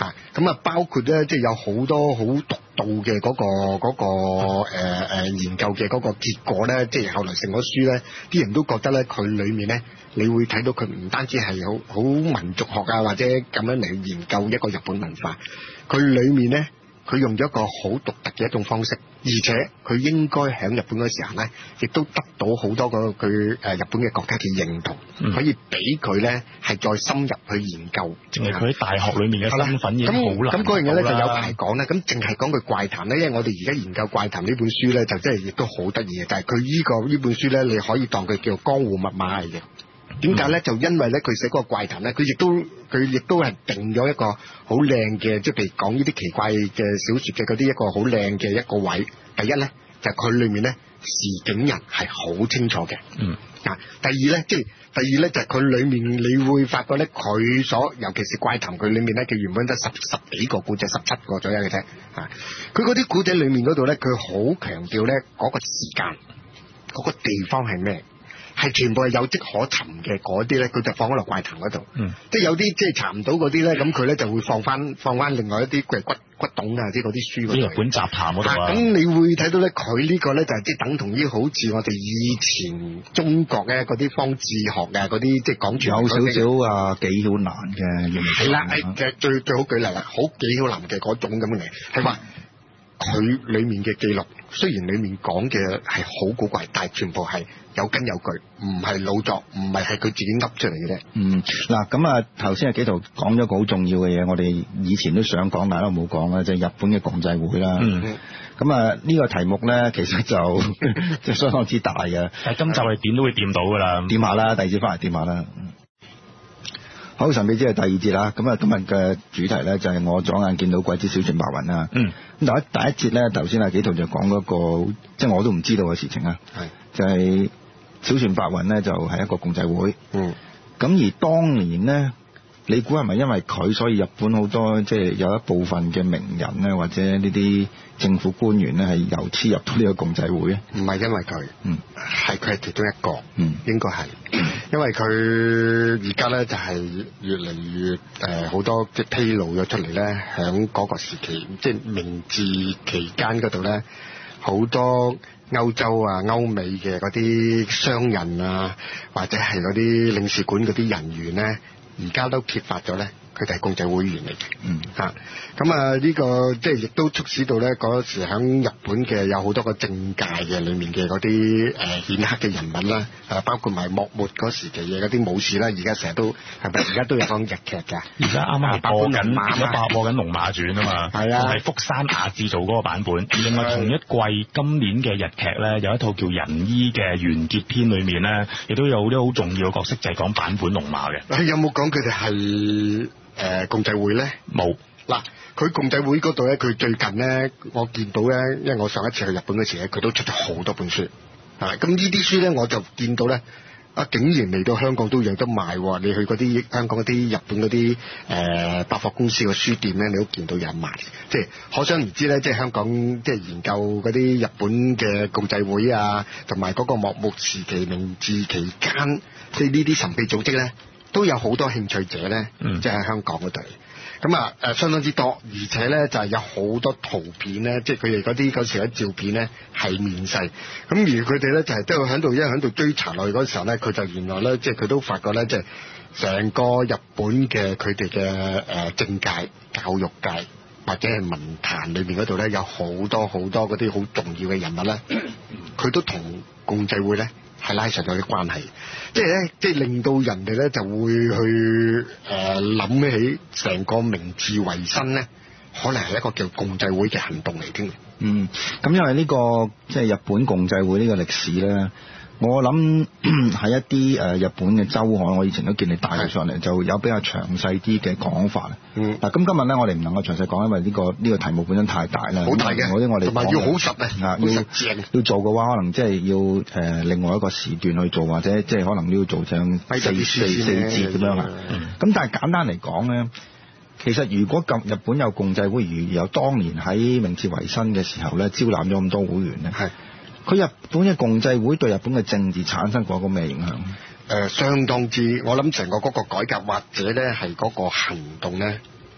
嚇，咁啊包括咧即係有好多好獨到嘅嗰個嗰個誒誒研究嘅嗰個結果咧，即係後來成咗書咧，啲人都覺得咧佢裡面咧，你會睇到佢唔單止係好好民族學啊，或者咁樣嚟研究一個日本文化，佢裡面咧。佢用咗一個好獨特嘅一種方式，而且佢應該喺日本嗰時候咧，亦都得到好多個佢誒日本嘅國家嘅認同，嗯、可以俾佢咧係再深入去研究。 淨係佢喺大學裏面嘅身份已經好難。 咁咁嗰樣嘢咧就有排講咧。咁淨係講佢怪談咧，因為我哋而家研究怪談呢本書咧，就真係亦都好得意嘅。但係佢呢個呢本書咧，你可以當佢叫江湖密碼嚟嘅。點解咧？就因為咧，佢寫嗰個怪談咧，佢亦都佢亦都係定咗一個好靚嘅，即係譬如講呢啲奇怪嘅小説嘅嗰啲一個好靚嘅一個位。第一咧，就佢、是、裡面咧時景人係好清楚嘅。嗯。啊，第二咧，即係第二咧，就係佢裡面你會發覺咧，佢所尤其是怪談佢裡面咧，佢原本得十十幾個故仔，十七個左右嘅啫。啊，佢嗰啲故仔裡面嗰度咧，佢好強調咧嗰個時間，嗰、嗰個地方係咩？係全部係有跡可尋嘅嗰啲咧，佢就放喺落怪談嗰度。嗯，即係有啲即係查唔到嗰啲咧，咁佢咧就會放翻放翻另外一啲嘅骨骨董啊，即係嗰啲書嗰度。 日本雜談嗰度啊。 咁你會睇到咧，佢呢個咧就係即係等同於好似我哋以前中國嘅嗰啲方志學啊，嗰啲即係講住有少少啊紀曉嵐嘅。 係啦，誒最最好舉例啦，好紀曉嵐嘅嗰種咁嘅嚟，係話佢裡面嘅記錄，雖然裡面講嘅係好古怪，但係全部係有根有據，唔係老作，唔係係佢自己噏出嚟嘅啫。嗯， 嗱咁啊，頭先阿紀陶講咗個好重要嘅嘢，我哋以前都想講，但係都冇講啦，就係日本嘅共濟會啦。嗯，咁啊呢個題目咧，其實就即係相當之大嘅。 但係今集我哋點都會掂到㗎啦， 掂下啦，第二節翻嚟掂下啦。好，神秘之夜第二節啦，咁啊今日嘅主題咧就係我左眼見到鬼之小泉白雲啦。嗯，咁第一第一節咧，頭先阿紀陶就講嗰個，即係我都唔知道嘅事情啊。係，就係小泉白雲咧就係一個共濟會。嗯，咁而當年咧，你估係咪因為佢，所以日本好多即係有一部分嘅名人咧，或者呢啲政府官員咧係由此入到呢個共濟會咧？ 唔係因為佢，嗯，係佢係其中一個，嗯，應該係。因為佢而家咧就係越嚟越誒好、呃、多即係披露咗出嚟咧，喺嗰個時期，即係明治期間嗰度咧，好多歐洲啊、歐美嘅嗰啲商人啊，或者係嗰啲領事館嗰啲人員咧，而家都揭發咗咧，佢哋係共濟會員嚟嘅。嗯，嚇，咁啊呢個即係亦都促使到咧嗰時喺日本嘅有好多個政界嘅裏面嘅嗰啲誒顯赫嘅人物啦，誒包括埋幕末嗰時期嘅嗰啲武士啦，而家成日都係咪而家都有講日劇㗎？ 而家啱啱播緊，而家播緊《龍馬傳》啊嘛， 係啊， 係福山雅治做嗰個版本。另外同一季今年嘅日劇咧，有一套叫《仁醫》嘅完結篇裏面咧，亦都有啲好重要嘅角色，就係講版本龍馬嘅。 有冇講佢哋係誒共濟會咧？ 冇。 嗱，佢共濟會嗰度咧，佢最近咧，我見到咧，因為我上一次去日本嗰時咧，佢都出咗好多本書，啊，咁呢啲書咧，我就見到咧，啊，竟然嚟到香港都有得賣喎！你去嗰啲香港嗰啲日本嗰啲誒百貨公司嘅書店咧，你都見到有人賣，即係可想而知咧，即係香港即係研究嗰啲日本嘅共濟會啊，同埋嗰個幕末時期、明治期間，即係呢啲神秘組織咧，都有好多興趣者咧，嗯、即係喺香港嗰度。咁啊誒相當之多，而且咧就係、是、有好多圖片咧，即係佢哋嗰啲嗰時嘅照片咧係面世。咁而佢哋咧就係、是、都喺度，因為喺度追查落去嗰時候咧，佢就原來咧即係佢都發覺咧，即係成個日本嘅佢哋嘅誒政界、教育界或者係文壇裏面嗰度咧，有好多好多嗰啲好重要嘅人物咧，佢都同共濟會咧係拉上咗啲關係。即係咧，即係令到人哋咧就會去誒諗、呃、起成個明治維新咧，可能係一個叫共濟會嘅行動嚟添。 嗯，咁因為呢、這個即係日本共濟會呢個歷史咧，我諗係一啲誒日本嘅週刊，我以前都見你帶咗上嚟，就有比較詳細啲嘅講法。嗯，嗱，咁今日咧我哋唔能夠詳細講，因為呢、這個呢、這個題目本身太大啦， 好大嘅， 我啲我哋同埋要好實啊， 要要做嘅話，可能即係要誒、呃、另外一個時段去做，或者即係可能都要做上四四四節咁樣啦。咁、嗯、但係簡單嚟講咧，其實如果咁日本有共濟會，如有當年喺明治維新嘅時候咧，招攬咗咁多會員咧，係佢日本嘅共濟會對日本嘅政治產生過一個咩影響？誒、 呃，相當之，我諗成個嗰個改革或者咧係嗰個行動咧，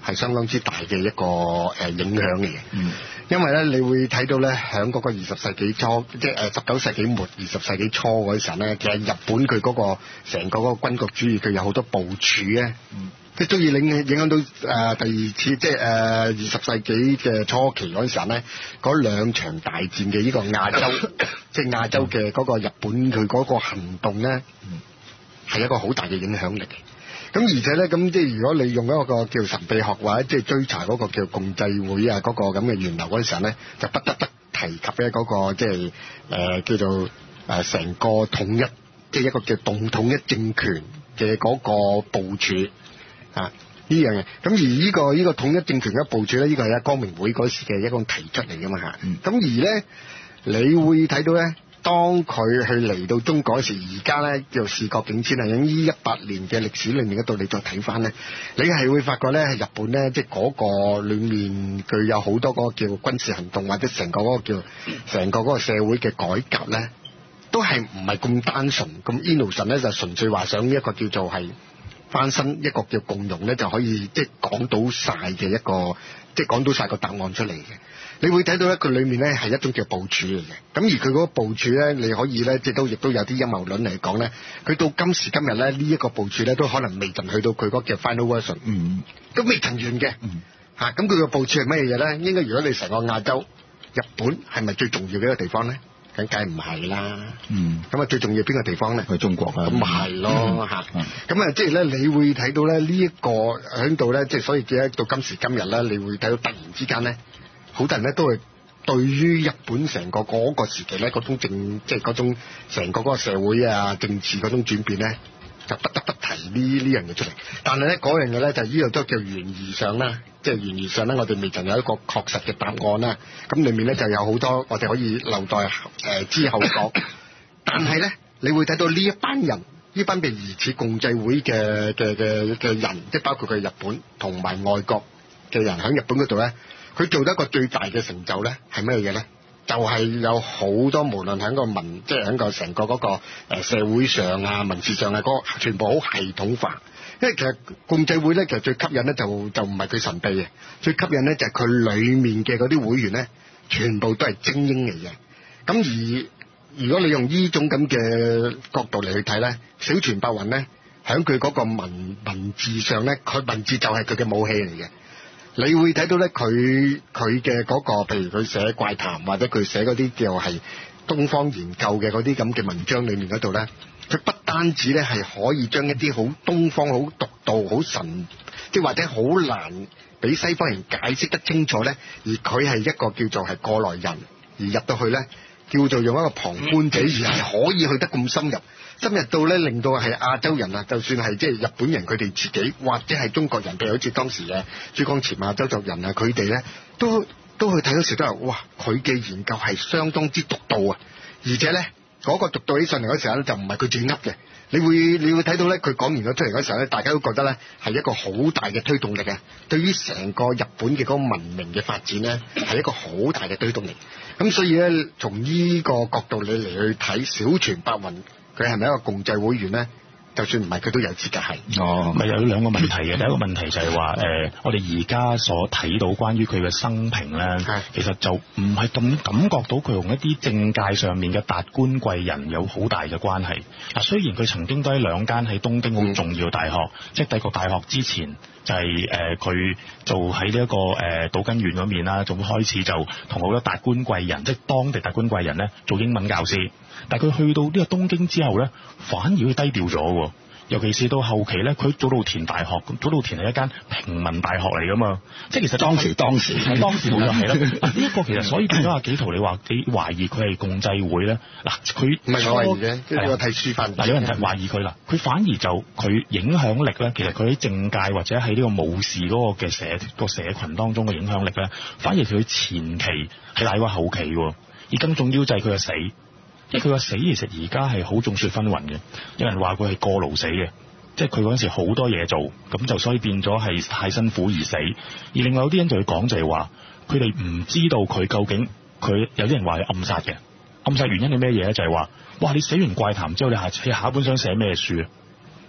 係相當之大嘅一個誒影響嚟嘅。 嗯， 因為咧，你會睇到咧，喺嗰個二十世紀初，即係誒十九世紀末、二十世紀初嗰時候咧，其實日本佢嗰個成個嗰個軍國主義，佢有好多部署咧，即係中意影影響到誒、呃、第二次，即係誒二十世紀嘅初期嗰時候咧，嗰兩場大戰嘅呢個亞洲，即係亞洲嘅嗰個日本佢嗰個行動咧，係一個好大嘅影響力。咁而且咧，咁即係如果你用一個叫神秘學或者即係追查嗰個叫共濟會啊嗰個咁嘅源流嗰陣時候咧，就不得不提及咧嗰個即係誒叫做誒成個統一，即係一個叫動統一政權嘅嗰個部署啊呢樣嘢。咁而呢個呢個統一政權嘅部署咧，呢個係光明會嗰時嘅一個提出嚟噶嘛嚇。咁而咧，你會睇到咧。當佢去嚟到中國嗰時，而家咧叫視覺境遷啊！喺呢一百年嘅歷史裏面嗰度，你再睇翻咧，你係會發覺咧，係日本咧，即係嗰個裏面佢有好多嗰個叫軍事行動，或者成個嗰個叫成個嗰個社會嘅改革咧，都係唔係咁單純咁 innocent 咧，就純粹話想一個叫做係翻身一個叫共融咧，就可以即係講到晒嘅一個，即係講到晒個答案出嚟嘅。你會睇到咧，佢裏面咧係一種叫部署嚟嘅。咁而佢嗰個部署咧，你可以咧，即係都亦都有啲陰謀論嚟講咧，佢到今時今日咧，呢、這、一個部署咧，都可能未曾去到佢嗰個叫 final version，嗯，都未曾完嘅，嗯，嚇、啊，咁佢個部署係乜嘢咧？應該如果你成個亞洲，日本係咪最重要嘅一個地方咧？梗梗唔係啦，嗯，咁啊最重要邊個地方咧？去中國啊，咁咪係咯嚇，咁啊即係咧，你會睇到咧呢一個喺度咧，即係所以嘅到今時今日咧，你會睇到突然之間咧。好多人咧都係對於日本成個嗰個時期咧嗰種政，即係嗰種成個嗰個社會啊政治嗰種轉變咧，就不得不提呢呢樣嘢出嚟。但係咧嗰樣嘢咧就呢度都叫懸疑上啦，即係懸疑上咧，我哋未曾有一個確實嘅答案啦。咁裡面咧就有好多我哋可以留待誒、呃、之後講。但係咧，你會睇到呢一班人，呢班被疑似共濟會嘅嘅嘅嘅人，即係包括佢日本同埋外國嘅人喺日本嗰度咧。佢做得一個最大嘅成就咧，係咩嘢咧？就係、是、有好多無論喺個民，即係喺個成個嗰個誒社會上啊、民事上啊，嗰個全部好系統化。因為其實共濟會咧，其實最吸引咧就就唔係佢神秘嘅，最吸引咧就係佢裡面嘅嗰啲會員咧，全部都係精英嚟嘅。咁而如果你用呢種咁嘅角度嚟去睇咧，小泉八雲咧，喺佢嗰個文文字上咧，佢文字就係佢嘅武器嚟嘅。你會睇到咧，佢佢嘅嗰個，譬如佢寫怪談或者佢寫嗰啲叫係東方研究嘅嗰啲咁嘅文章裏面嗰度咧，佢不單止咧係可以將一啲好東方好獨到好神，即係或者好難俾西方人解釋得清楚咧，而佢係一個叫做係過來人，而入到去咧叫做用一個旁觀者，而係可以去得咁深入。深入到咧，令到係亞洲人啊，就算係即係日本人佢哋自己，或者係中國人，譬如好似當時嘅珠江前亞洲族人啊，佢哋咧都都去睇嗰時都係，哇！佢嘅研究係相當之獨到啊，而且咧嗰、嗰個獨到起上嚟嗰時候咧，就唔係佢自己噏嘅，你會你會睇到咧，佢講完咗出嚟嗰時候咧，大家都覺得咧係一個好大嘅推動力啊，對於成個日本嘅嗰個文明嘅發展咧，係一個好大嘅推動力。咁所以咧，從呢個角度你嚟去睇小泉八雲。佢係咪一個共濟會員咧？就算唔係，佢都有資格係。 哦，咪有兩個問題嘅。第一個問題就係話，誒、呃，我哋而家所睇到關於佢嘅生平咧，其實就唔係咁感覺到佢同一啲政界上面嘅達官貴人有好大嘅關係。嗱，雖然佢曾經都喺兩間喺東京好重要嘅大學，嗯、即係帝國大學之前。就係誒佢做喺呢一個誒島根縣嗰面啦，仲開始就同好多達官貴人，即係當地達官貴人咧做英文教師。但係佢去到呢個東京之後咧，反而佢低調咗喎。尤其是到後期咧，佢早稻田大學，咁早稻田係一間平民大學嚟噶嘛，即係其實當時當時係當時冇錯係啦。呢一個其實所以變咗阿紀陶，你話你懷疑佢係共濟會咧？嗱，佢唔係懷疑嘅，即係我睇書法。 嗱，有人係懷疑佢啦，佢反而就佢影響力咧，其實佢喺政界或者喺呢個武士嗰個嘅社個社群當中嘅影響力咧，反而佢前期係大過後期喎，而更重要就係佢嘅死。即係佢個死其實而家係好眾說紛紜嘅，有人話佢係過勞死嘅，即係佢嗰陣時好多嘢做，咁就所以變咗係太辛苦而死。而另外有啲人就會講就係話，佢哋唔知道佢究竟佢有啲人話係暗殺嘅，暗殺原因係咩嘢咧？就係話，哇！你寫完怪談之後，你下下一本想寫咩書啊？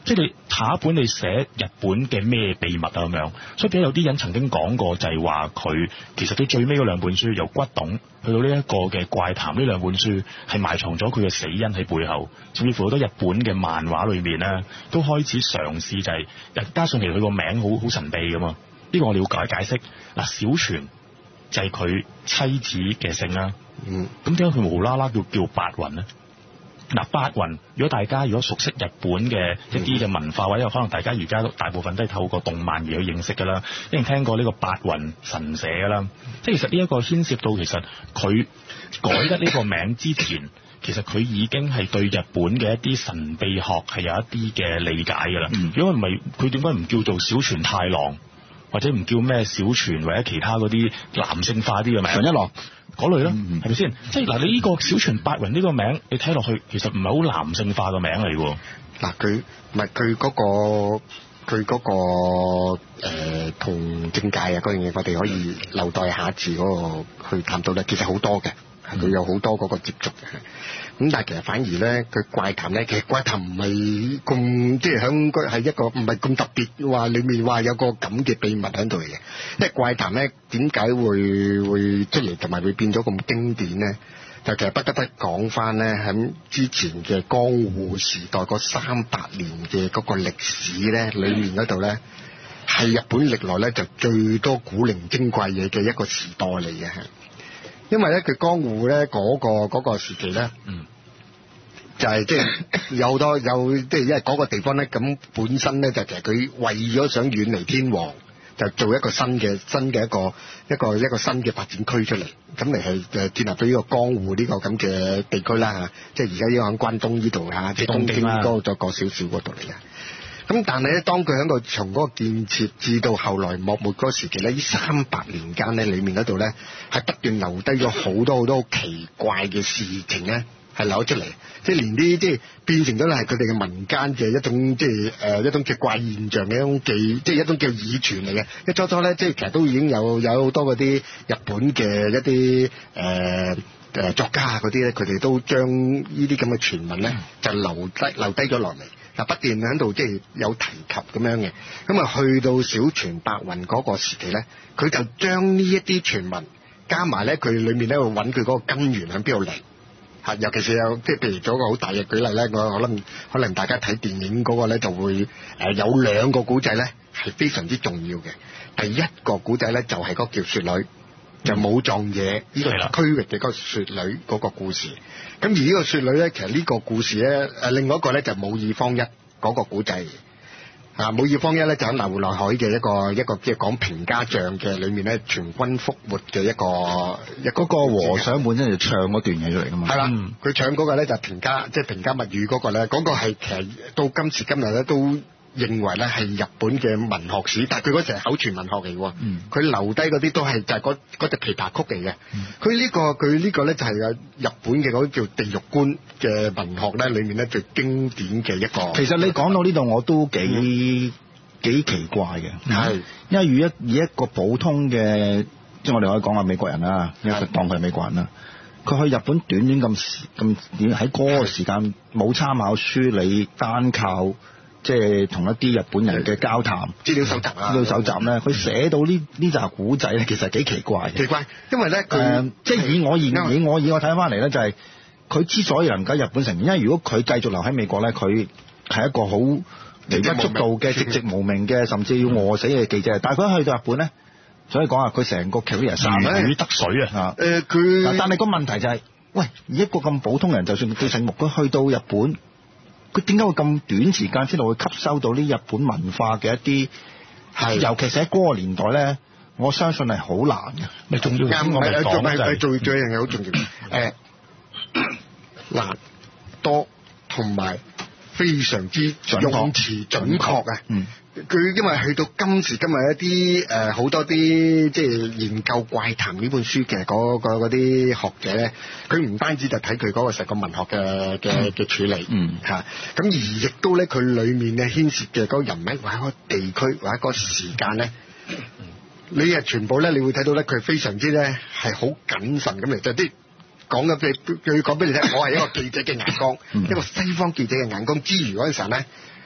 即係你下一本你寫日本嘅咩秘密啊咁樣，所以變咗有啲人曾經講過就係話佢其實到最尾嗰兩本書由骨董去到呢一個嘅怪談呢兩本書係埋藏咗佢嘅死因喺背後，甚至乎好多日本嘅漫畫裏面咧都開始嘗試就係、是，加上其實佢個名好好神秘噶嘛，呢、這個我哋要解解釋嗱，小泉就係佢妻子嘅姓啦，嗯，咁點解佢無啦啦叫叫八雲咧？嗱，八雲，如果大家如果熟悉日本嘅一啲嘅文化，或者可能大家而家大部分都係透過動漫而去認識㗎啦，一定聽過呢個八雲神社㗎啦。即係其實呢一個牽涉到其實佢改得呢個名之前，其實佢已經係對日本嘅一啲神秘學係有一啲嘅理解㗎啦。嗯、如果唔係，佢點解唔叫做小泉太郎，或者唔叫咩小泉或者其他嗰啲男性化啲嘅名？純一郎。嗰類啦，係咪先？即係嗱，你呢個小泉八雲呢個名，你睇落去其實唔係好男性化嘅名嚟喎。 嗱，佢唔係佢嗰個佢嗰、嗰個誒同政界啊嗰樣嘢，我哋可以留待下一次嗰個去探討咧。其實好多嘅，佢有好多嗰個接觸嘅。咁但係其實反而咧，佢怪談咧，其實怪談唔係咁，即係響個係一個唔係咁特別話裡面話有個咁嘅秘密喺度嚟嘅。因為怪談咧點解會會出嚟同埋會變咗咁經典咧？就其實不得不講翻咧，喺之前嘅江戶時代嗰三百年嘅嗰個歷史咧，裡面嗰度咧係日本歷來咧就最多古靈精怪嘢嘅一個時代嚟嘅。因為咧，佢江戶咧嗰個嗰、嗰個時期咧，嗯，就係即係有好多有即係因為嗰個地方咧，咁本身咧就其實佢為咗想遠離天皇，就做一個新嘅新嘅一個一個一個新嘅發展區出嚟，咁嚟係誒建立咗呢個江戶呢個咁嘅地區啦嚇，即係而家呢個喺關東呢度嚇，即係東京嗰再過少少嗰度嚟嘅。咁但係咧，當佢喺個從嗰個建設至到後來幕末嗰個時期咧，呢三百年間咧，裡面嗰度咧係不斷留低咗好多好多好奇怪嘅事情咧，係扭出嚟，即係連啲即係變成咗咧係佢哋嘅民間嘅一種即係誒一種奇怪現象嘅一種記，即係一種叫耳傳嚟嘅。一初初咧，即係其實都已經有有好多嗰啲日本嘅一啲誒誒作家嗰啲咧，佢哋都將呢啲咁嘅傳聞咧就留低留低咗落嚟。嗱，不斷喺度即係有提及咁樣嘅，咁啊去到小泉八雲嗰個時期咧，佢就將呢一啲傳聞加埋咧，佢裡面咧會揾佢嗰個根源喺邊度嚟嚇，尤其是有即係譬如做一個好大嘅舉例咧，我可能可能大家睇電影嗰個咧就會誒、呃、有兩個古仔咧係非常之重要嘅，第一個古仔咧就係、是、嗰個叫雪女。就武藏野呢個區域嘅嗰個雪女嗰個故事，咁而呢個雪女咧，其實呢個故事咧，誒另外一個咧就武二方一嗰個古仔，啊武二方一咧就喺流內海嘅一個一個即係講平家將嘅裏面咧全軍覆沒嘅一個一嗰個和尚本身就唱嗰段嘢出嚟噶嘛，係啦，佢唱嗰個咧就係平家即係平家物語嗰個咧，嗰個係其實到今時今日咧都認為咧係日本嘅文學史，但係佢嗰時係口傳文學嚟喎。嗯，佢留低嗰啲都係就係嗰嗰隻琵琶曲嚟嘅。佢呢、嗯呢個佢呢個咧就係日本嘅嗰啲叫地獄觀嘅文學咧，裡面咧最經典嘅一個。其實你講到呢度我都幾、嗯、幾奇怪嘅，係因為如一以一個普通嘅，即係我哋可以講話美國人啦，因為當佢係美國人啦，佢去日本短短咁咁喺嗰個時間冇參考書，你單靠。即係同一啲日本人嘅交談、資料搜集啊、資料搜集咧，佢寫到呢呢紮古仔咧，其實幾奇怪嘅。奇怪，因為咧佢、呃、即係以我以以我以我睇翻嚟咧，就係、是、佢之所以能夠日本成年，因為如果佢繼續留喺美國咧，佢係一個好微不足道嘅寂寂無名嘅，甚至要餓死嘅記者。但係佢去到日本咧，所以講啊，佢成個 career 如魚得水啊！誒佢、呃，但係個問題就係、是，喂，一個咁普通人，就算佢醒目，佢去到日本。佢點解會咁短時間之內會吸收到呢日本文化嘅一啲係，尤其是喺嗰個年代咧，我相信係好難嘅。咪仲要啱我咪講咧就係做做一樣嘢好重要，誒、呃、難多同埋非常之用詞準確啊！嗯。佢因為去到今時今日一啲誒好多啲即係研究怪談呢本書嘅嗰嗰啲學者咧，佢唔單止就睇佢嗰個成個文學嘅嘅嘅處理，嗯嚇，咁、啊、而亦都咧佢裡面咧牽涉嘅嗰個人物或者嗰個地區或者嗰個時間咧，嗯、你係全部咧你會睇到咧佢非常之咧係好謹慎咁嚟，就啲講嘅譬如佢講俾你聽，我係一個記者嘅眼光，嗯、一個西方記者嘅眼光之餘嗰陣時候咧。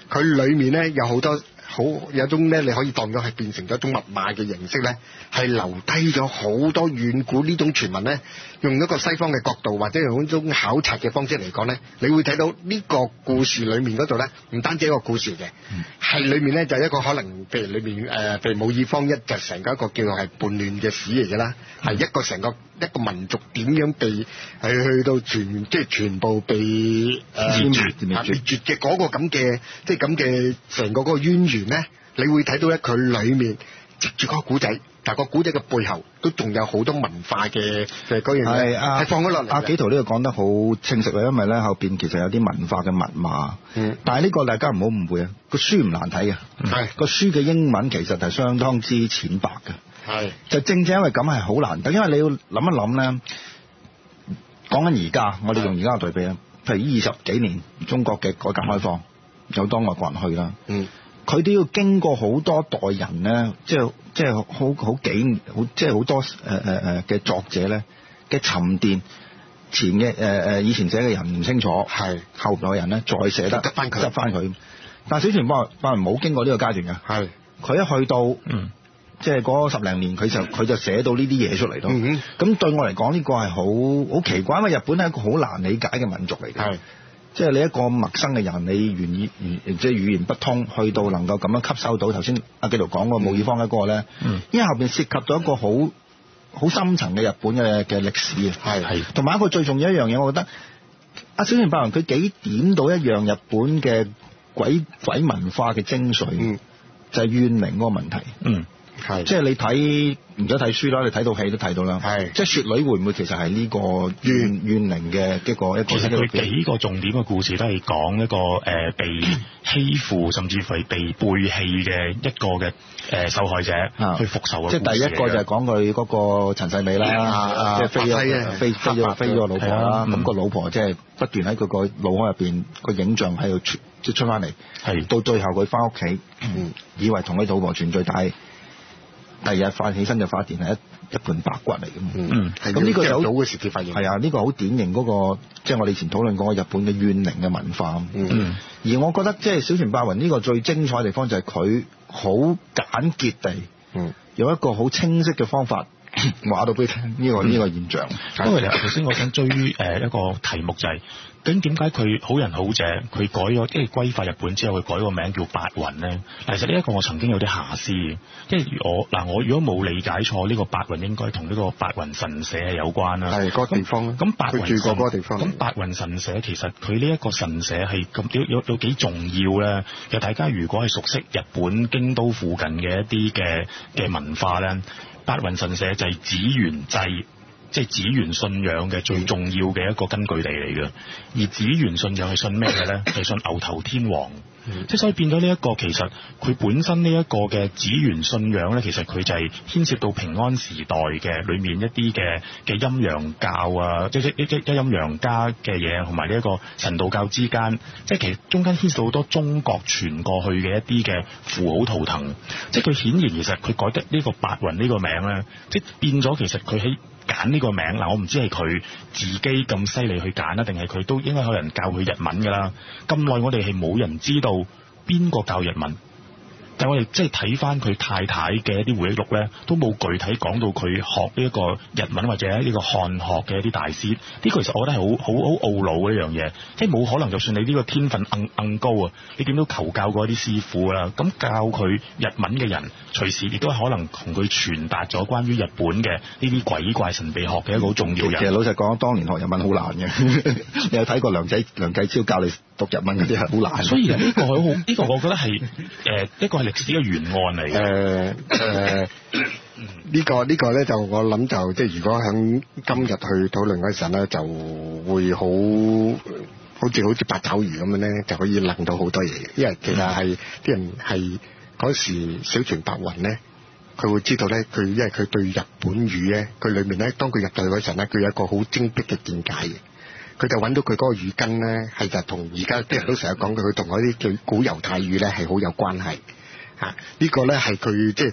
佢裡面咧有好多。好有一種咧，你可以當咗係變成咗一種密碼嘅形式咧，係留低咗好多遠古呢種傳聞咧。用一個西方嘅角度或者用一種考察嘅方式嚟講咧，你會睇到呢個故事裡面嗰度咧，唔單止一個故事嘅，係、嗯、裡面咧就一個可能，譬如裡面誒、呃，譬如武爾方一就成個一個叫做係叛亂嘅史嚟嘅啦，係、嗯、一個成個一個民族點樣被係去到全即係全部被誒滅絕滅絕嘅嗰個咁嘅即係咁嘅成個嗰個淵源咧，你會睇到咧佢裡面接住嗰個古仔。但個古仔嘅背後都仲有好多文化嘅嘅嗰樣嘢係放咗落嚟。阿紀陶呢個講得好清晰啦，因為咧後邊其實有啲文化嘅密碼。嗯。但係呢個大家唔好誤會啊，個書唔難睇嘅。係。個書嘅英文其實係相當之淺白嘅。係。就正正因為咁係好難睇，因為你要諗一諗咧，講緊而家，我哋用而家嘅對比啦，譬如二十幾年中國嘅改革開放，有當外國人去啦。嗯。佢都要經過好多代人咧，即係即係好好幾好，即係好多誒誒誒嘅作者咧嘅沉澱，前嘅誒誒以前寫嘅人唔清楚，係後來嘅人咧再寫得執翻佢，執翻佢。但係小泉博博文冇經過呢個階段嘅，係佢一去到，嗯，即係嗰十零年，佢就佢就寫到呢啲嘢出嚟咯。咁、嗯、對我嚟講，呢個係好好奇怪，因為日本係一個好難理解嘅民族嚟嘅。係。即係你一個陌生嘅人，你願意即係語言不通，去到能夠咁樣吸收到頭先阿紀陶講個武爾方一個咧、嗯，因為後邊涉及到一個好好深層嘅日本嘅嘅歷史啊，係係，同埋一個最重要一樣嘢，我覺得阿小泉博文佢幾點到一樣日本嘅鬼鬼文化嘅精髓、嗯，就係、是、怨靈嗰個問題，嗯。係，即係你睇唔使睇書啦，你睇到戲都睇到啦。係，即係雪女會唔會其實係呢個怨怨靈嘅一個一個？ 其實佢幾個重點嘅故事都係講一個誒、呃、被欺負甚至係被背棄嘅一個嘅誒、呃、受害者去復仇嘅故事。即係第一個就係講佢嗰個陳世美啦，即係飛咗飛飛咗飛咗個老婆啦。咁、嗯個老婆即係不斷喺佢個腦海入邊個影像喺度出即係出翻嚟。係到最後佢翻屋企，以為同佢老婆團聚，但係第二日發起身就發現係一一盤白骨嚟嘅。嗯，咁呢個有早嘅時期發現。係啊，呢、呢個好典型嗰、嗰個，即係我哋以前討論過日本嘅怨靈嘅文化。嗯，而我覺得即係小泉博文呢個最精彩嘅地方就係佢好簡潔地，嗯，有一個好清晰嘅方法話到俾你聽呢個呢、呢個現象。因為頭先我想追誒一個題目就係、是。究竟點解佢好人好者佢改咗，即係歸化日本之後，佢改個名叫白雲咧？其實呢一個我曾經有啲遐思嘅，因為我嗱我如果冇理解錯，呢、這個白雲應該同呢個白雲神社係有關啦。係嗰、那個地方咁白雲住過嗰個地方。咁白雲神社其實佢呢一個神社係咁有有有幾重要咧？其實大家如果係熟悉日本京都附近嘅一啲嘅嘅文化咧，白雲神社就係祇園祭。即係祇園信仰嘅最重要嘅一個根據地嚟嘅，而祇園信仰係信咩嘅咧？係信牛頭天皇。即係所以變咗呢一個，其實佢本身呢一個嘅祇園信仰咧，其實佢就係牽涉到平安時代嘅裏面一啲嘅嘅陰陽教啊，即係一一一陰陽家嘅嘢，同埋呢一個神道教之間，即係其實中間牽涉到好多中國傳過去嘅一啲嘅符號圖騰。即係佢顯然其實佢改得呢個白雲呢個名咧，即係變咗其實佢喺揀呢個名嗱，我唔知係佢自己咁犀利去揀啦，定係佢都應該有人教佢日文㗎啦。咁耐我哋係冇人知道邊個教日文，但係我哋即係睇翻佢太太嘅一啲回憶錄咧，都冇具體講到佢學呢一個日文或者呢個漢學嘅一啲大師。呢、這個其實我覺得係好好好懊惱嘅一樣嘢，即係冇可能就算你呢個天分硬硬高啊，你點都求教過一啲師傅啦，咁教佢日文嘅人隨時亦都係可能同佢傳達咗關於日本嘅呢啲鬼怪神秘學嘅一個好重要人。 其實老實講，當年學日文好難嘅，你有睇過梁仔梁繼超教你讀日文嗰啲係好難。 所以呢個係好，呢、這個我覺得係誒、呃、一個係歷史嘅懸案嚟嘅。 誒誒呢個呢個咧就我諗就即係如果響今日去討論嗰陣咧，就會好好似好似八爪魚咁樣咧，就可以諗到好多嘢。因為其實係啲人係嗰時小泉白雲咧，佢會知道咧，佢因為佢對日本語咧，佢裏面咧，當佢入到去嗰陣咧，佢有一個好精闢嘅見解嘅。佢就揾到佢嗰個語根咧，係就同而家啲人都成日講佢，佢同嗰啲最古猶太語咧係好有關係嚇。呢個咧係佢即係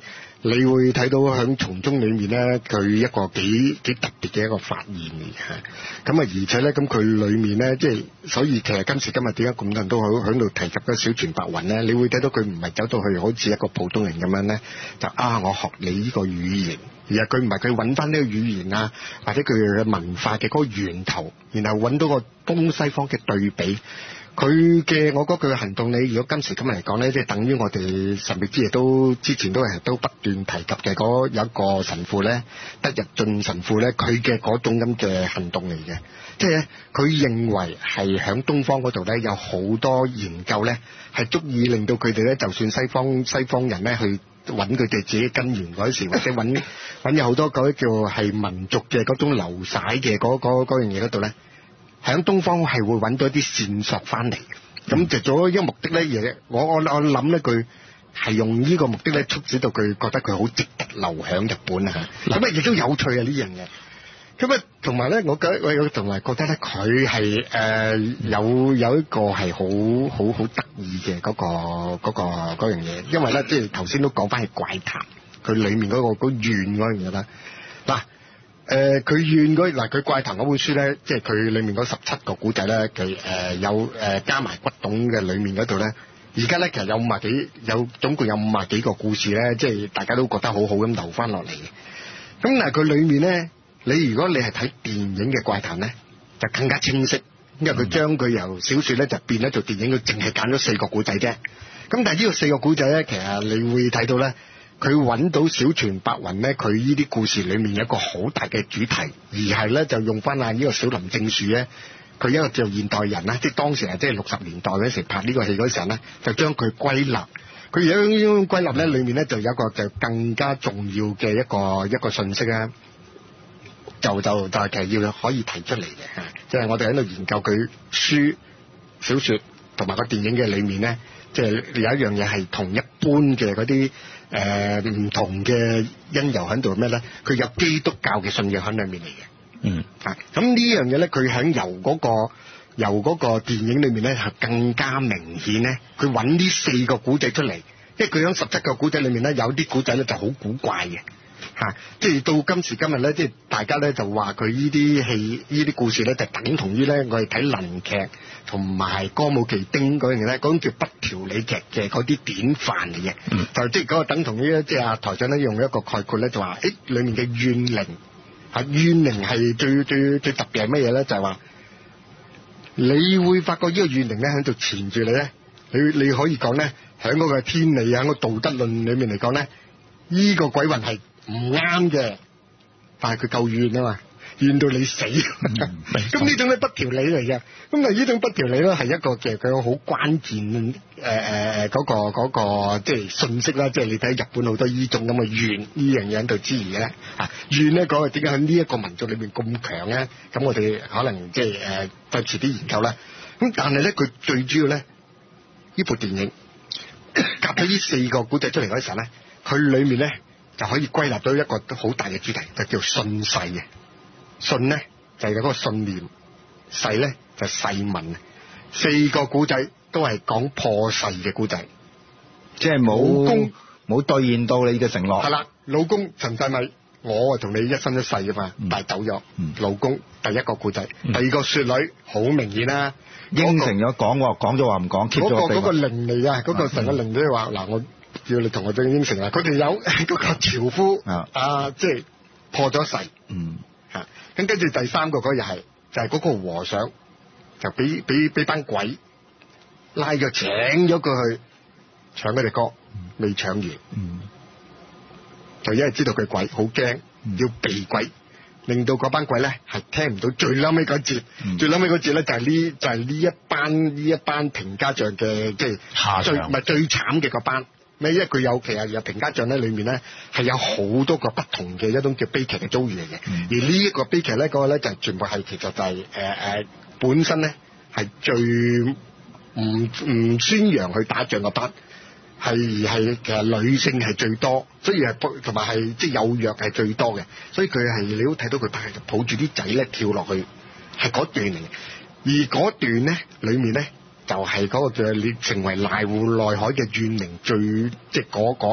你會睇到喺從中裏面咧，佢一個幾幾特別嘅一個發現嚟嘅。咁啊，而且咧，咁佢裏面咧，即係所以其實今時今日點解咁多人都喺喺度提及嗰小泉白雲咧？你會睇到佢唔係走到去好似一個普通人咁樣咧，就啊我學你呢個語言，而係佢唔係佢揾翻呢個語言啊，或者佢嘅文化嘅嗰個源頭，然後揾到個東西方嘅對比。佢嘅我覺得佢嘅行動，你如果今時今日嚟講咧，即係等於我哋神秘之夜都之前都係都不斷提及嘅嗰有一個神父咧，德日進神父咧，佢嘅嗰種咁嘅行動嚟嘅，即係咧佢認為係響東方嗰度咧有好多研究咧，係足以令到佢哋咧，就算西方西方人咧去揾佢哋自己根源嗰時，或者揾揾有好多嗰啲叫係民族嘅嗰種流徙嘅嗰嗰嗰樣嘢嗰度咧。喺東方係會揾到一啲線索翻嚟，咁就做咗一個目的咧，嘢我我我諗咧，佢係用呢個目的咧，促使到佢覺得佢好值得留響日本啊！咁啊，亦都有趣啊呢樣嘢。咁啊，同埋咧，我覺我有同埋覺得咧，佢係誒有有一個係好好好得意嘅嗰個嗰個嗰樣嘢，因為咧，即係頭先都講翻係怪談，佢裡面嗰個嗰怨嗰樣嘢啦，嗱。誒佢怨嗰嗱佢怪談嗰本書咧，即係佢裡面嗰十七個古仔咧，佢誒、呃、有誒、呃、加埋骨董嘅裡面嗰度咧，而家咧其實有五廿幾有總共有五廿幾個故事咧，即係大家都覺得好好咁留翻落嚟嘅。咁但係佢裡面咧，你如果你係睇電影嘅怪談咧，就更加清晰，因為佢將佢由小説咧就變咗做電影，佢淨係揀咗四個古仔啫。咁但係呢個四個古仔咧，其實你會睇到咧。佢揾到小泉白雲咧，佢呢啲故事裏面有一個好大嘅主題，而係咧就用翻啊呢個小林正樹咧，佢一個叫現代人啦，即係當時係即係六十年代嗰時拍呢個戲嗰時候咧，就將佢歸納。佢有呢種歸納咧，裏面咧就有一個就更加重要嘅一個一個信息咧，就就就係其實要可以提出嚟嘅，即係我哋喺度研究佢書、小説同埋個電影嘅裏面咧，即係有一樣嘢係同一般嘅嗰啲。誒唔、呃、同嘅因由喺度咩咧？佢有基督教嘅信仰喺裏面嚟嘅。嗯啊，咁呢樣嘢咧，佢喺由嗰個由嗰個電影裏面咧，係更加明顯咧。佢揾呢四個古仔出嚟，因為佢喺十七個古仔裏面咧，有啲古仔咧就好古怪嘅。嚇、啊！即係到今時今日咧，即係大家咧就話佢呢啲戲、呢啲故事咧，就等同於咧我哋睇能劇同埋歌舞伎町嗰樣嘢咧，嗰種叫不條理劇嘅嗰啲典範嚟嘅。嗯、就即係嗰個等同於咧，即係阿台長咧用一個概括咧，就話誒裡面嘅怨靈嚇，怨靈係最最最特別係乜嘢咧？就係、是、話你會發覺呢個怨靈咧喺度纏住你咧，你你可以講咧喺嗰個天理喺個道德論裡面嚟講咧，呢、這個鬼魂係唔啱嘅，但係佢夠怨啊嘛，怨到你死。咁呢、嗯、種咧不條理嚟嘅，咁啊呢種不條理咧係一個嘅佢好關鍵誒誒誒嗰個嗰、嗰個即係信息啦，即係你睇日本好多呢種咁嘅怨呢樣嘢喺度之餘咧，啊怨咧講係點解喺呢一個民族裏邊咁強咧？咁我哋可能即係誒再遲啲研究啦。咁但係咧佢最主要咧呢部電影夾咗呢四個古仔出嚟嗰時候咧，佢裏面咧。就可以歸納到一個好大嘅主題，就叫信誓嘅。信咧就係、是、嗰個信念，誓咧就係、誓文。四個古仔都係講破誓嘅古仔，即係冇冇兌現到你嘅承諾。係啦，老公陳世米，我啊同你一生一世噶嘛，但係走咗。嗯、老公第一個古仔，嗯、第二個雪女好明顯啦、啊，應承咗講喎，講咗話唔講，嗰、那個嗰個令嚟啊，嗰、那個成個令都話嗱我。叫你同我正應承啦，佢哋有嗰個樵夫啊，啊，即係破咗誓，嗯嚇，咁跟住第三個嗰日係就係、是、嗰個和尚就俾俾俾班鬼拉咗請咗佢去唱嗰隻歌，未、嗯、唱完，嗯，就因為知道佢鬼好驚，嗯、要避鬼，令到嗰班鬼咧係聽唔到最嬲尾嗰節，嗯、最嬲尾嗰節咧就係、是、呢就係、是、呢一班呢一班平家將嘅即係最唔係最慘嘅嗰班。咩？因為佢有其實有平家將咧，裏面咧係有好多個不同嘅一種叫悲劇嘅遭遇嚟嘅。嗯、而呢一個悲劇咧，嗰、那個咧就係全部係其實就係誒誒本身咧係最唔唔宣揚去打仗嘅班，係係其實女性係最多，所以係同埋係即係有藥係最多嘅。所以佢係你都睇到佢抱住啲仔咧跳落去，係嗰段嚟嘅。而嗰段咧裏面咧。就係嗰個叫你成為瀨戶內海嘅怨靈最即係嗰嗰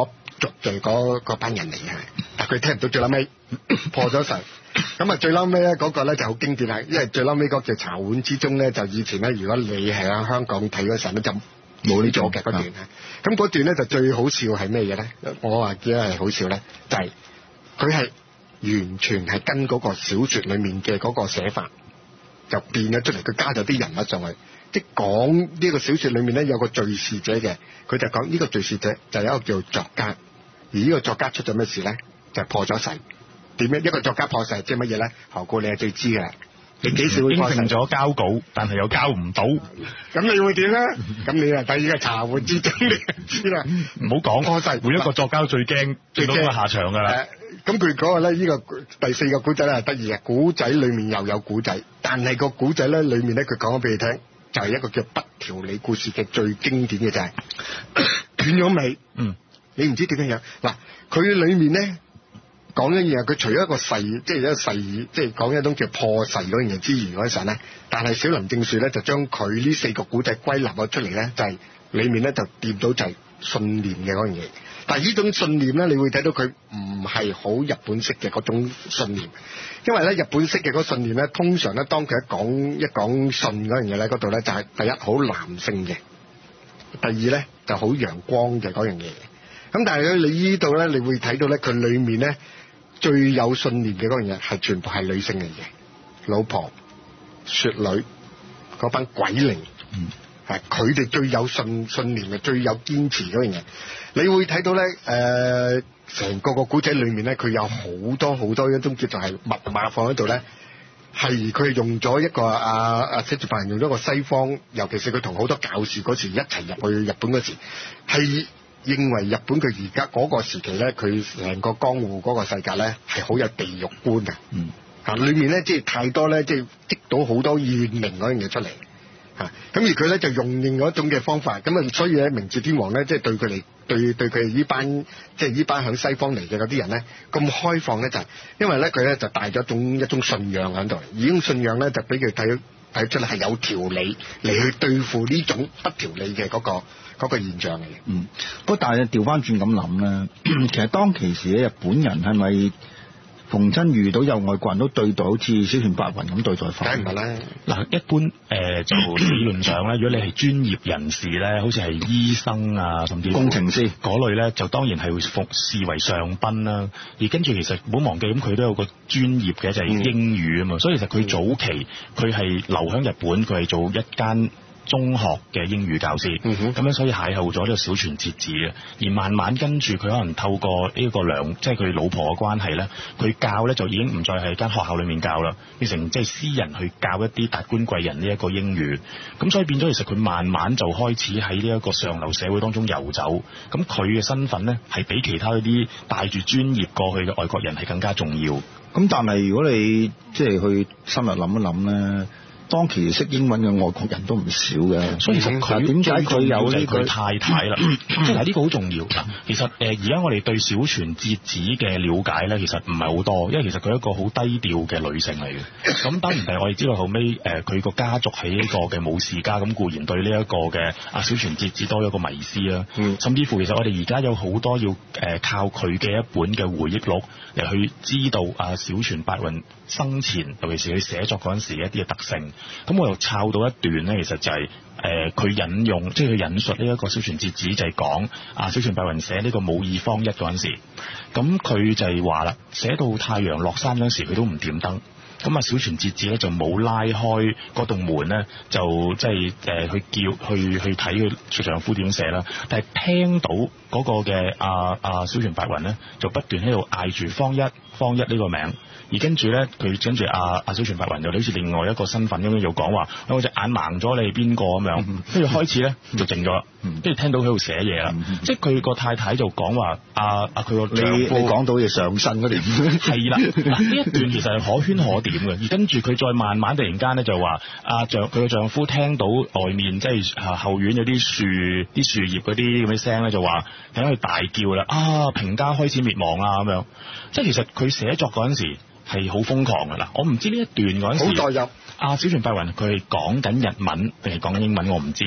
族嘅嗰嗰班人嚟嘅，但佢聽唔到最撚尾破咗誓。咁啊最撚尾咧嗰個咧就好經典啦，因為最撚尾嗰隻茶碗之中咧，就以前咧如果你係喺香港睇嗰陣咧就冇呢咗嘅嗰段啊。咁嗰段咧就最好笑係咩嘢咧？我話記得係好笑咧，就係佢係完全係跟嗰個小説裡面嘅嗰個寫法就變咗出嚟，佢加咗啲人物上去。即係講呢個小説裏面咧有個敘事者嘅，佢就講呢個敘事者就有一個叫作家，而呢個作家出咗咩事咧？就破咗誓。點樣一個作家破誓即係乜嘢咧？何故你係最知嘅，你幾時會破誓？ 應承咗交稿，但係又交唔到， 咁你會點咧？咁你啊第二個茶壺之中你就知啦。 唔好講破誓，每一個作家最驚最驚個下場㗎啦。 咁佢嗰個咧，呢個第四個古仔咧係得意嘅，古仔裡面又有古仔，但係個古仔咧裡面咧佢講咗俾你聽。就係一個叫不條理故事嘅最經典嘅就係斷咗尾，嗯，你唔知點樣樣嗱，佢裏面咧講一樣，佢除咗一個誓，即係一個誓，即係講一種叫破誓嗰樣嘢之餘嗰陣咧，但係小林正樹咧就將佢呢四個古仔歸納咗出嚟咧，就係、是、裡面咧就掂到就係信念嘅嗰樣嘢。但係呢種信念咧，你會睇到佢唔係好日本式嘅嗰種信念。因為咧日本式嘅嗰信念咧，通常咧當佢一講一講信嗰樣嘢咧，嗰度咧就係第一好男性嘅，第二咧就好陽光嘅嗰樣嘢。咁但係咧你呢度咧，你會睇到咧佢裡面咧最有信念嘅嗰樣嘢係全部係女性嚟嘅，老婆、雪女嗰班鬼靈，係佢哋最有信信念嘅，最有堅持嗰樣嘢。你會睇到咧誒。成個個古仔裏面咧，佢有好多好多一種叫做係密碼放喺度咧，係佢用咗一個阿阿寫住白人用咗個西方，尤其是佢同好多教士嗰時一齊入去日本嗰時，係認為日本佢而家嗰個時期咧，佢成個江戶嗰個世界咧係好有地獄觀嘅，嗯，啊，裏面咧即係太多咧，即係積到好多怨靈嗰樣嘢出嚟。嚇、啊！咁而佢咧就用另外一種嘅方法，咁啊，所以咧明治天皇咧，即係對佢哋對對佢哋呢班即係呢班響西方嚟嘅嗰啲人咧，咁開放咧就係、是、因為咧佢咧就帶咗一種一種信仰喺度，而呢種信仰咧就俾佢睇睇出嚟係有條理嚟去對付呢種不條理嘅嗰、那個嗰、那個現象嚟嘅。 嗯，不過但係調翻轉咁諗咧，其實當其時嘅日本人係咪？逢親遇到有外國人都對待好似小泉八雲咁對待法， 梗係唔係啦。 嗱，一般誒、呃、就理論上咧，如果你係專業人士咧，好似係醫生啊，甚至工程師嗰類咧，就當然係會服視為上賓啦。而跟住其實唔好忘記，咁佢都有個專業嘅就係、是、英語啊嘛、嗯，所以其實佢早期佢係留喺日本，佢係做一間中學嘅英語教師，咁、嗯、樣所以邂逅咗呢個小泉節子嘅，而慢慢跟住佢可能透過呢個良，即係佢老婆嘅關係咧，佢教咧就已經唔再係間學校裏面教啦，變成即係私人去教一啲達官貴人呢一個英語，咁所以變咗其實佢慢慢就開始喺呢一個上流社會當中遊走，咁佢嘅身份咧係比其他嗰啲帶住專業過去嘅外國人係更加重要。 咁但係如果你即係去深入諗一諗咧，當其時識英文嘅外國人都唔少嘅， 所以其實佢點解佢有呢個太太啦？即係呢個好重要嗱。其實誒而家我哋對小泉節子嘅了解咧，其實唔係好多，因為其實佢係一個好低調嘅女性嚟嘅。咁當然係我哋知道後尾誒佢個家族係一個嘅武士家，咁固然對呢一個嘅阿小泉節子多咗一個迷思啦。嗯、甚至乎其實我哋而家有好多要誒靠佢嘅一本嘅回憶錄嚟去知道阿小泉八雲生前，尤其是佢寫作嗰陣時一啲嘅特性。咁我又抄到一段咧，其實就係誒佢引用，即係佢引述呢一個小泉節子，就係講啊小泉八雲寫呢個武二方一嗰陣時，咁佢就係話啦，寫到太陽落山嗰陣時，佢都唔點燈。咁啊，小泉節子咧就冇拉開嗰棟門咧，就即係誒去叫去去睇佢丈夫點寫啦。但係聽到嗰個嘅阿阿小泉八雲咧，就不斷喺度嗌住方一方一呢個名。而跟住咧，佢跟住阿阿小泉八雲就好似另外一個身份咁樣，又講話我隻眼盲咗，你係邊個咁樣？跟住開始咧就靜咗啦，跟住聽到佢喺度寫嘢啦。即係佢個太太就講話阿阿佢個丈夫， 你講到嘢上身嗰段係啦。嗱呢一段其實係可圈可點嘅。而跟住佢再慢慢突然間咧就話阿丈佢個丈夫聽到外面即係後院有啲樹啲樹葉嗰啲咁嘅聲咧，就話喺度大叫啦！啊，平家開始滅亡啦咁樣。即係其實佢寫作嗰陣時係好瘋狂㗎啦！我唔知呢一段嗰陣時， 好代入。 阿小泉八雲佢係講緊日文定係講緊英文，我唔知。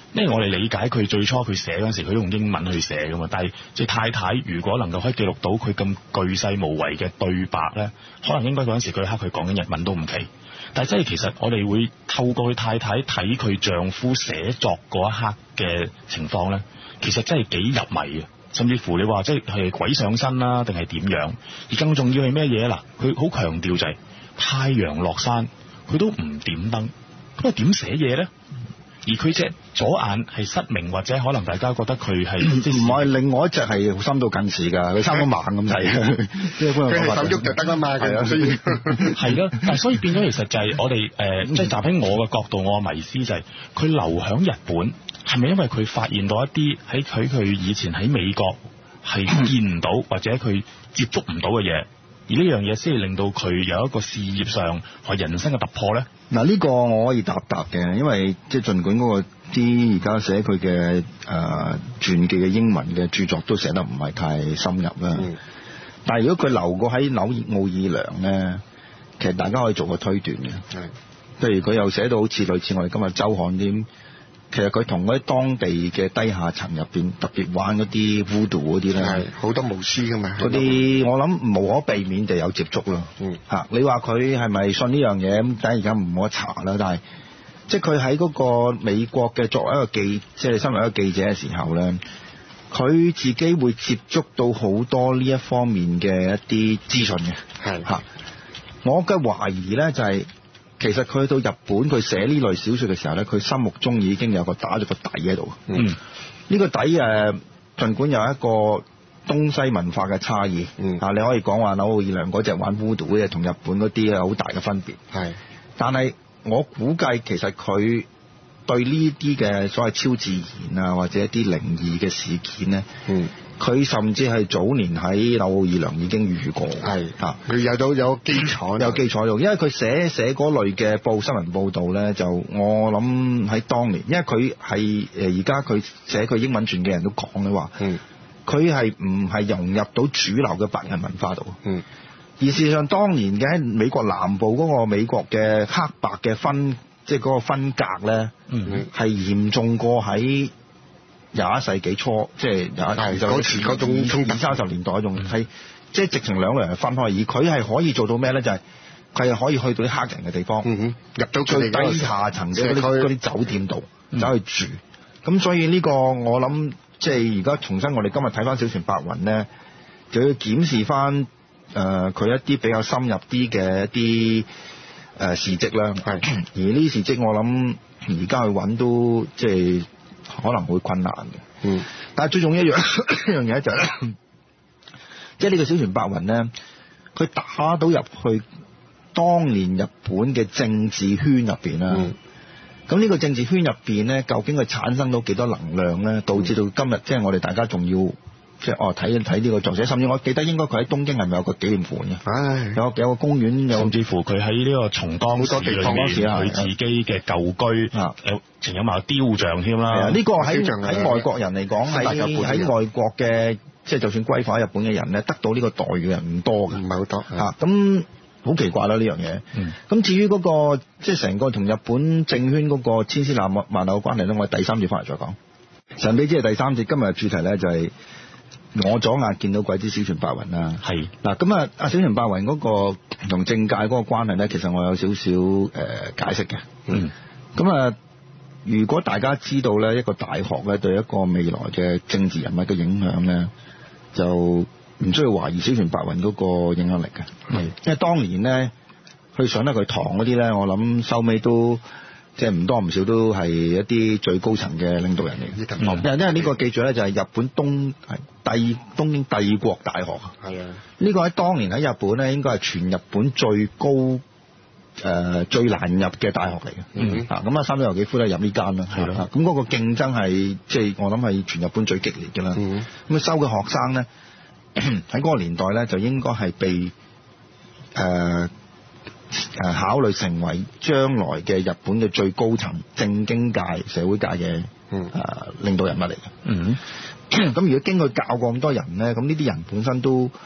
因為我哋理解佢最初佢寫嗰陣時，佢用英文去寫噶嘛。但係即係太太如果能夠可以記錄到佢咁巨細無遺嘅對白咧，可能應該嗰陣時嗰一刻佢講緊日文都唔奇。但係真係其實我哋會透過佢太太睇佢丈夫寫作嗰一刻嘅情況咧，其實真係幾入迷嘅。甚至乎你話即係鬼上身啦，定係點樣？而更重要係咩嘢嗱？佢好強調就係太陽落山，佢都唔點燈，咁啊點寫嘢咧？而佢隻左眼係失明，或者可能大家覺得佢係唔係另外一隻係深度近視㗎，佢差唔多盲咁睇。 佢係手喐就得啊嘛，係啊，所以係咯。但係所以變咗其實就係我哋誒，即係站喺我嘅角度，我嘅迷思就係佢留響日本，係咪因為佢發現到一啲喺佢佢以前喺美國係見唔到或者佢接觸唔到嘅嘢？而呢樣嘢先係令到佢有一個事業上或人生嘅突破咧。 嗱，呢個我可以答答嘅，因為即係儘管嗰個啲而家寫佢嘅誒傳記嘅英文嘅著作都寫得唔係太深入啦。嗯、但係如果佢留過喺紐奧爾良咧，其實大家可以做個推斷嘅。係、嗯，譬如佢又寫到好似類似我哋今日周刊啲。其實佢同嗰啲當地嘅低下層入邊特別玩嗰啲 voodoo 嗰啲咧，係好多巫師噶嘛。嗰啲我諗無可避免地有接觸咯。嗯，嚇你話佢係咪信呢樣嘢咁？梗係而家唔可查啦。但係即係佢喺嗰個美國嘅作為一個記，即係身為一個記者嘅時候咧，佢自己會接觸到好多呢一方面嘅一啲資訊嘅。係嚇，我嘅懷疑咧就係、是。其實佢去到日本，佢寫呢類小說嘅時候咧，佢心目中已經有個打咗個底喺度。嗯，呢個底誒，儘管有一個東西文化嘅差異。嗯，啊，你可以講話紐奧爾良嗰隻玩 voodoo 嘅同日本嗰啲有好大嘅分別。係，但係我估計其實佢對呢啲嘅所謂超自然啊，或者一啲靈異嘅事件咧，嗯。佢甚至係早年喺紐奧爾良已經遇過，係啊， 佢有到有基礎， 有基礎用，因為佢寫寫嗰類嘅報新聞報導咧，就我諗喺當年，因為佢係誒而家佢寫佢英文傳嘅人都講咧話，嗯，佢係唔係融入到主流嘅白人文化度，嗯，而事實上當年嘅喺美國南部嗰個美國嘅黑白嘅分，即係嗰個分隔咧，嗯，係嚴重過喺廿一世紀初，即係廿一， 嗰時嗰種二三十年代嗰種係，即係直情兩類人分開，而佢係可以做到咩咧？就係佢係可以去到啲黑人嘅地方，嗯、入到最低下層嘅嗰啲啲酒店度走去住。咁、嗯、所以呢個我諗，即係而家重新我哋今日睇翻小泉白雲咧，就要檢視翻誒佢一啲比較深入啲嘅一啲誒、呃、事蹟啦。係，而呢啲事蹟我諗而家去揾都即係。可能會困難嘅，嗯，但係最重要一樣一樣嘢就係、是，即係呢個小泉白雲咧，佢打到入去當年日本嘅政治圈入邊啦，咁呢、嗯、個政治圈入邊咧，究竟佢產生到幾多能量咧，導致到今日即係我哋大家仲要即係哦睇睇呢個作者，甚至我記得應該佢喺東京係咪有個紀念館嘅？唉，有有個公園，有甚至乎佢喺呢個松岡市裏面佢自己嘅舊居啊，有仲有埋雕像添啦。 呢、這個喺喺外國人嚟講，喺喺外國嘅即係就算歸化喺日本嘅人咧，得到呢個待遇人唔多嘅，唔係好多嚇。咁好奇怪啦呢樣嘢。咁、嗯、至於嗰、那個即係成個同日本政圈嗰個千絲萬萬縷嘅關係咧，我哋第三節翻嚟再講。神秘之夜第三節今日嘅主題咧就係、是。我左眼見到鬼之小泉白雲啦，係嗱咁啊！阿小泉白雲嗰個同政界嗰個關係咧，其實我有少少誒解釋嘅。嗯，咁啊，如果大家知道咧，一個大學咧對一個未來嘅政治人物嘅影響咧，就唔需要懷疑小泉白雲嗰個影響力嘅。係，因為當年咧去上得佢堂嗰啲咧，我諗收尾都。即係唔多唔少都係一啲最高層嘅領導人嚟嘅，嗯、因為因為呢個記住咧就係日本東係帝東京帝國大學，係啊，呢個喺當年喺日本咧應該係全日本最高誒、呃、最難入嘅大學嚟嘅，嗯啊咁啊三島由紀夫咧入呢間啦，係咯，咁嗰、啊、個競爭係即係我諗係全日本最激烈嘅啦，咁啊、嗯、收嘅學生咧喺嗰個年代咧就應該係被誒。呃誒考慮成為將來嘅日本嘅最高層政經界社會界嘅誒、嗯呃、領導人物嚟嘅。嗯，咁如果經過教過咁多人咧，咁呢啲人本身都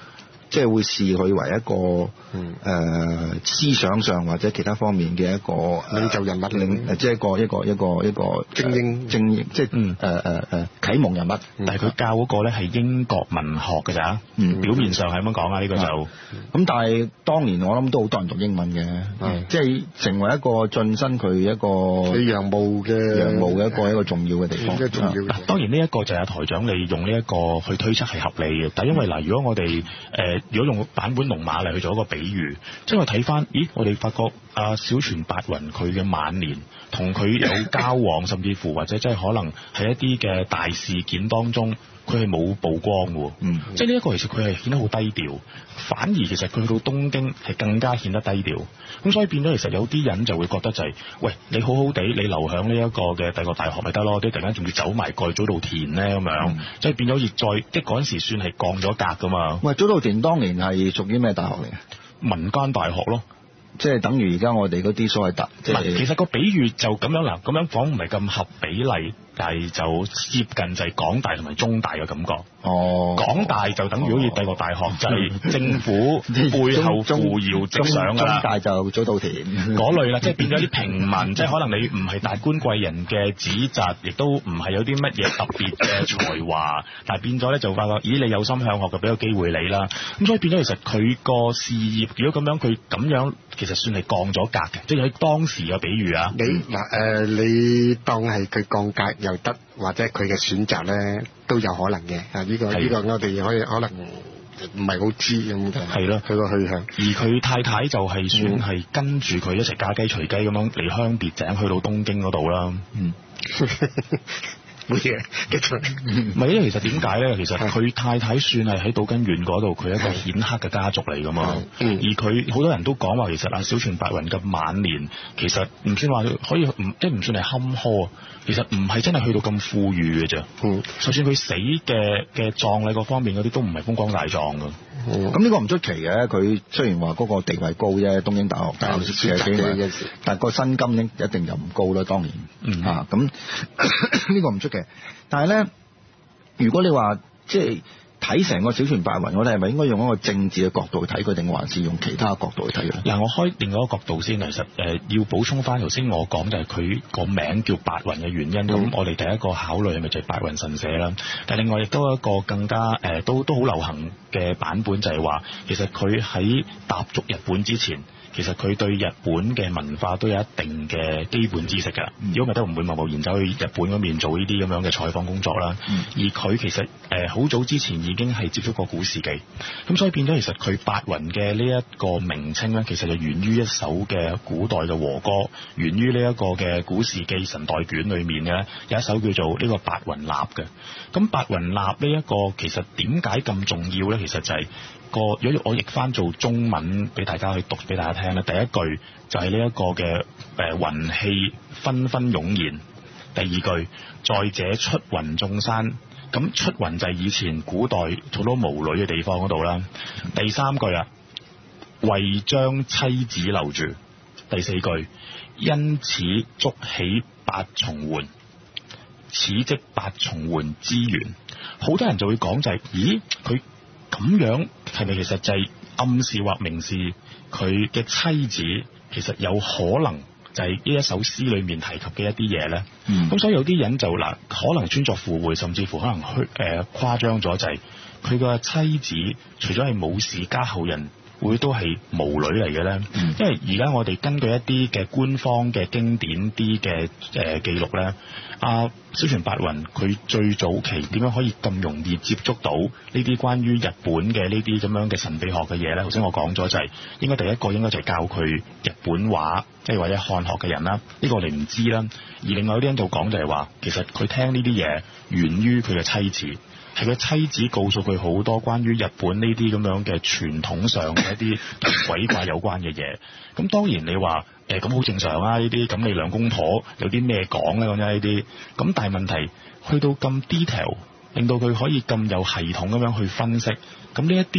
即係會視佢為一個誒、嗯呃、思想上或者其他方面嘅一個領袖人物， 領即係一個一個一個一個精英精英，即係誒誒誒啟蒙人物。 但係佢教嗰個咧係英國文學㗎咋，嗯，表面上係咁樣講啊，呢、呢個就咁、 嗯。但係當年我諗都好多人讀英文嘅，嗯、即係成為一個晉身佢一個洋務嘅洋務嘅一個一個重要嘅地方。 嗯、重要嘅、 嗯。當然呢一個就係台長你用呢一個去推測係合理嘅，但係因為嗱，如果我哋誒、呃、如果用坂本龍馬嚟去做一個比喻，即係我睇翻，咦，我哋發覺阿小泉八雲佢嘅晚年同佢有交往，甚至乎或者即係可能喺一啲嘅大事件當中，佢係冇曝光嘅，嗯，即係呢一個其實佢係顯得好低調，反而其實佢去到東京係更加顯得低調，咁所以變咗其實有啲人就會覺得就係、是，喂，你好好地你留響呢一個嘅帝國大學咪得咯，啲突然間仲要走埋過去早稻田咧咁樣，嗯、即係變咗亦再即係嗰陣時算係降咗格噶嘛。喂， 早稻田當年係屬於咩大學嚟嘅？ 民間大學咯。 即係等於而家我哋嗰啲所謂特，即係其實個比喻就咁樣啦，咁樣講唔係咁合比例，但係就接近就係港大同埋中大嘅感覺。哦，港大就等於好似帝國大學，哦、就係政府背後扶搖直上㗎啦。 中大就早稻田嗰類啦，即係變咗啲平民，即係可能你唔係達官貴人嘅子侄，亦都唔係有啲乜嘢特別嘅才華，但係變咗咧就發覺，咦，你有心向學嘅，俾個機會你啦。咁所以變咗其實佢個事業，如果咁樣佢咁樣。其實算係降咗格嘅，即係喺當時嘅比喻啊。 你嗱誒、呃，你當係佢降格又得，或者佢嘅選擇咧都有可能嘅。啊，呢、呢個呢、呢個我哋可以可能唔係好知咁嘅。係咯，佢個去向。 而佢太太就係算係跟住佢一齊嫁雞隨雞咁樣離鄉別井去到東京嗰度啦。嗯。 冇嘢，繼續。 唔係，因為其實點解咧？其實佢太太算係喺島根縣嗰度，佢係一個顯赫嘅家族嚟噶嘛。嗯。而佢好多人都講話，其實阿小泉八雲嘅晚年，其實唔算話可以唔即係唔算係坎坷，其實唔係真係去到咁富裕嘅啫。嗯。就算佢死嘅嘅葬禮嗰方面嗰啲，都唔係風光大葬噶。 咁呢、嗯、個唔出奇嘅，佢雖然話嗰個地位高啫，東京大學教書嘅地位，但係個薪金咧一定就唔高啦，當然。嗯。啊，咁呢個唔出奇。但係咧，如果你話即係睇成個小泉八雲，我哋係咪應該用一個政治嘅角度去睇佢，定還是用其他角度去睇佢？ 嗱，我開另外一個角度先。其實誒、呃，要補充翻頭先我講就係佢個名叫八雲嘅原因。咁、嗯、我哋第一個考慮係咪就係八雲神社啦？但係另外亦都有一個更加誒、呃，都都好流行嘅版本，就係話其實佢喺踏足日本之前。其實佢對日本嘅文化都有一定嘅基本知識㗎，如果唔係都唔會貿貿然走去日本嗰邊做呢啲咁樣嘅採訪工作啦。嗯、而佢其實誒好、呃、早之前已經係接觸過古事記，咁所以變咗其實佢八雲嘅呢一個名稱咧，其實就源於一首嘅古代嘅和歌，源於呢一個嘅古事記神代卷裏面嘅有一首叫做呢個八雲納嘅。咁八雲納呢一個其實點解咁重要咧？其實就係、是。個如果我譯翻做中文俾大家去讀俾大家聽咧，第一句就係呢一個嘅誒雲氣紛紛湧現，第二句在這出雲眾山，咁出雲就係以前古代好多巫女嘅地方嗰度啦。第三句啊，為將妻子留住，第四句因此築起八重垣，此即八重垣之源。好多人就會講就係、是，咦佢咁樣係咪其實就係暗示或明示佢嘅妻子其實有可能就係呢一首詩裏面提及嘅一啲嘢咧？咁、嗯、所以有啲人就嗱，可能穿鑿附會，甚至乎可能虛誒誇張咗，就係佢個妻子除咗係武士加後人，會都係巫女嚟嘅咧。嗯、因為而家我哋根據一啲嘅官方嘅經典啲嘅誒記錄咧。啊，小泉八雲佢最早期點樣可以咁容易接觸到呢啲關於日本嘅呢啲咁樣嘅神秘學嘅嘢咧？頭先我講咗就係、是、應該第一個應該就係教佢日本話，即係或者漢學嘅人啦。呢、這個我哋唔知啦。而另外有啲人就講就係話，其實佢聽呢啲嘢源於佢嘅妻子，係佢妻子告訴佢好多關於日本呢啲咁樣嘅傳統上嘅一啲鬼怪有關嘅嘢。咁當然你話。誒咁好正常啊！呢啲咁你兩公婆有啲咩講咧？講真呢啲咁，但係問題去到咁 detail，令到佢可以咁有系統咁樣去分析。咁呢一啲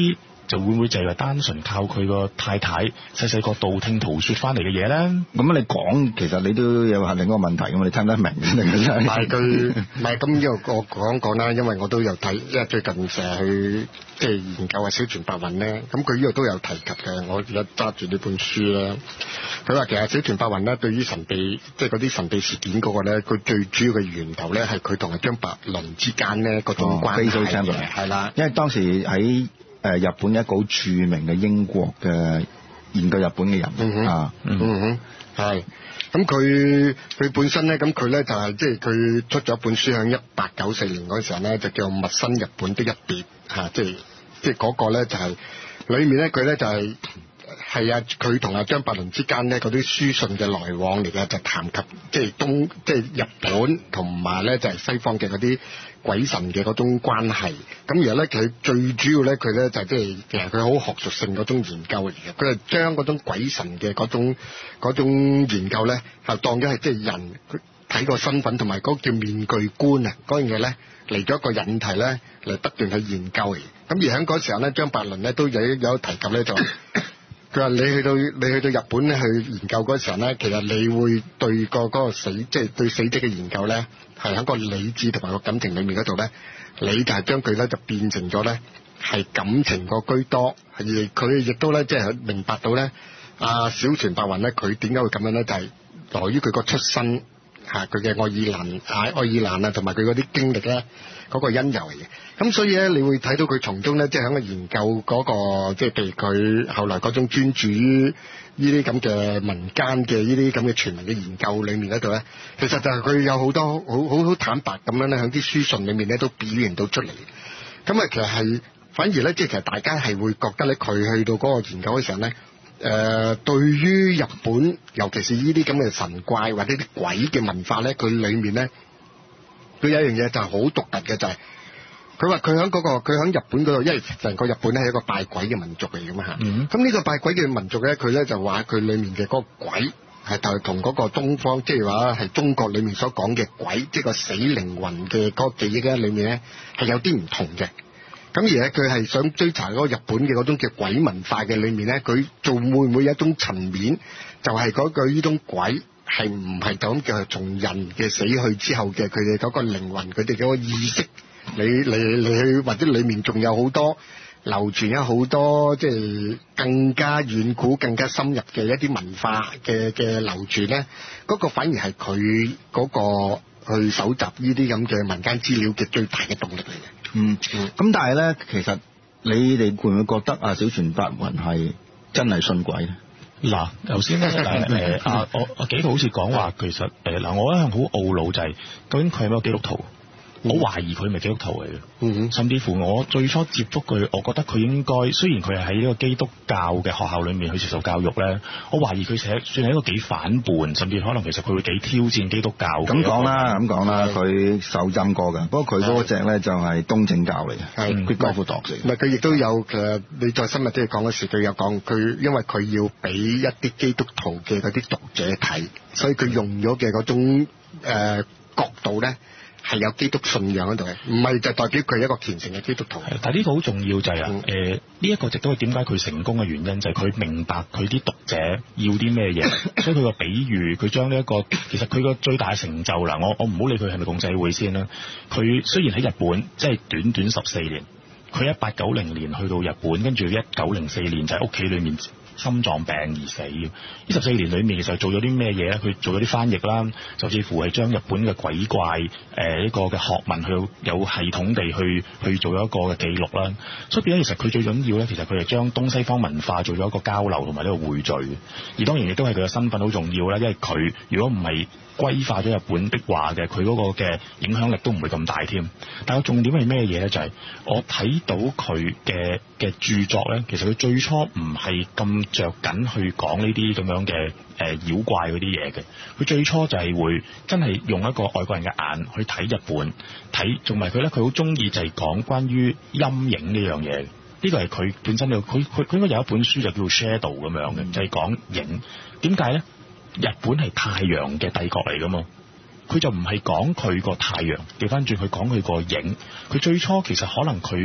就會唔會就係單純靠佢個太太細細個道聽途說翻嚟嘅嘢咧？ 咁你講其實你都有係另一個問題㗎嘛？你聽得明嘅定係？ 唔係佢唔係咁，呢個我講講啦，因為我都有睇，因為最近成日去即係研究啊小泉白雲咧，咁佢呢度都有提及嘅。我而家揸住呢本書咧，佢話其實小泉白雲咧對於神秘即係嗰啲神秘事件嗰個咧，佢最主要嘅源頭咧係佢同阿張伯倫之間咧嗰種關係嘅，係啦、哦， 因為當時喺誒日本一個好著名嘅英國嘅研究日本嘅人、嗯、啊， 嗯哼，係。咁佢佢本身咧，咁佢咧就係即係佢出咗一本書，喺一八九四年嗰時候咧，就叫《陌生日本的一別》嚇，即係即係嗰個咧就係、是、裏面咧佢咧就係係啊佢同阿張伯倫之間咧嗰啲書信嘅來往嚟嘅，就談及即係東即係日本同埋咧就係西方嘅嗰啲鬼神嘅嗰種關係。咁然後咧佢最主要咧佢咧就即係其實佢好學術性嗰種研究嚟嘅，佢係將嗰種鬼神嘅嗰種嗰種研究咧係當咗係即係人睇個身份同埋嗰個叫面具觀啊嗰樣嘢咧嚟咗一個引題咧嚟不斷去研究嚟。咁而喺嗰時候咧張伯倫咧都有有提及咧就佢話你去到你去到日本咧去研究嗰時候咧，其實你會對個嗰個死即係對死者嘅研究咧係喺個理智同埋個感情裏面嗰度咧，你就係將佢咧就變成咗咧係感情個居多，而佢亦都咧即係明白到咧阿小泉白雲咧佢點解會咁樣咧，就係來於佢個出身嚇佢嘅愛爾蘭啊愛爾蘭啊同埋佢嗰啲經歷咧嗰個因由嚟嘅。咁所以咧，你會睇到佢從中咧，即係喺個研究嗰、那個，即係譬如佢後來嗰種專注於呢啲咁嘅民間嘅呢啲咁嘅傳聞嘅研究裏面嗰度咧，其實就係佢有好多好好好坦白咁樣咧，喺啲書信裏面咧都表現到出嚟。咁啊，其實係反而咧，即係其實大家係會覺得咧，佢去到嗰個研究嘅時候咧，誒、呃，對於日本，尤其是呢啲咁嘅神怪或者啲鬼嘅文化咧，佢裏面咧，佢有一樣嘢就係好獨特嘅，就係、是。佢話佢喺嗰個佢喺日本嗰度，因為成個日本咧係一個拜鬼嘅民族嚟㗎嘛嚇。咁呢、嗯、個拜鬼嘅民族咧，佢咧就話佢裡面嘅嗰個鬼係就同嗰個東方，即係話係中國裡面所講嘅鬼，即係個死靈魂嘅嗰個記憶咧，裡面咧係有啲唔同嘅。咁而咧佢係想追查嗰個日本嘅嗰種叫鬼文化嘅裡面咧，佢仲會唔會有一種層面，就係嗰個呢種鬼係唔係就咁叫從人嘅死去之後嘅佢哋嗰個靈魂，佢哋嗰個意識。你你你去或者裏面仲有好多流傳咗好多即係更加遠古更加深入嘅一啲文化嘅嘅流傳咧，嗰、那個反而係佢嗰個去搜集呢啲咁嘅民間資料嘅最大嘅動力嚟嘅。嗯，咁、嗯、但係咧，其實你哋會唔會覺得啊小泉白雲係真係信鬼咧？ 嗱，頭先咧誒啊，我我幾度好似講話其實誒嗱，我一向好懊惱就係、是、究竟佢係咪個基督徒？我懷疑佢係咪基督徒嚟嘅，嗯、甚至乎我最初接觸佢，我覺得佢應該雖然佢係喺呢個基督教嘅學校裏面去接受教育咧，我懷疑佢寫算係一個幾反叛，甚至可能其實佢會幾挑戰基督教。咁講啦，咁講啦，佢受浸過嘅，不過佢嗰隻咧就係東正教嚟嘅，係佢高夫度嚟。唔係佢亦都有誒，你再深入啲講嗰時，佢有講佢，因為佢要俾一啲基督徒嘅嗰啲讀者睇，所以佢用咗嘅嗰種誒、呃、角度咧。係有基督信仰喺度嘅，唔係就代表佢係一個虔誠嘅基督徒。但係呢個好重要就係、是、啊，誒呢一個亦都係點解佢成功嘅原因，就係、是、佢明白佢啲讀者要啲咩嘢，所以佢個比喻，佢將呢一個其實佢個最大嘅成就啦，我我唔好理佢係咪共濟會先啦。佢雖然喺日本即係短短十四年，佢一八九零年去到日本，跟住一九零四年就喺屋企裏面心臟病而死。呢十四年裏面其實做咗啲咩嘢咧？佢做咗啲翻譯啦，甚至乎係將日本嘅鬼怪誒一個嘅學問去有系統地去去做一個嘅記錄啦。所以變咗其實佢最緊要咧，其實佢係將東西方文化做咗一個交流同埋呢個匯聚。而當然亦都係佢嘅身份好重要啦，因為佢如果唔係歸化咗日本的話嘅，佢嗰個嘅影響力都唔會咁大添。但係重點係咩嘢咧？就係、是、我睇到佢嘅嘅著作咧，其實佢最初唔係咁着緊去講呢啲咁樣嘅誒、呃、妖怪嗰啲嘢嘅。佢最初就係會真係用一個外國人嘅眼去睇日本，睇，同埋佢咧佢好中意就係講關於陰影呢樣嘢。呢個係佢本身嘅，佢佢佢應該有一本書就叫 Shadow 咁樣嘅，就係、是、講影。點解咧？日本係太陽嘅帝國嚟噶嘛，佢就唔係講佢個太陽，調翻轉去講佢個影。佢最初其實可能佢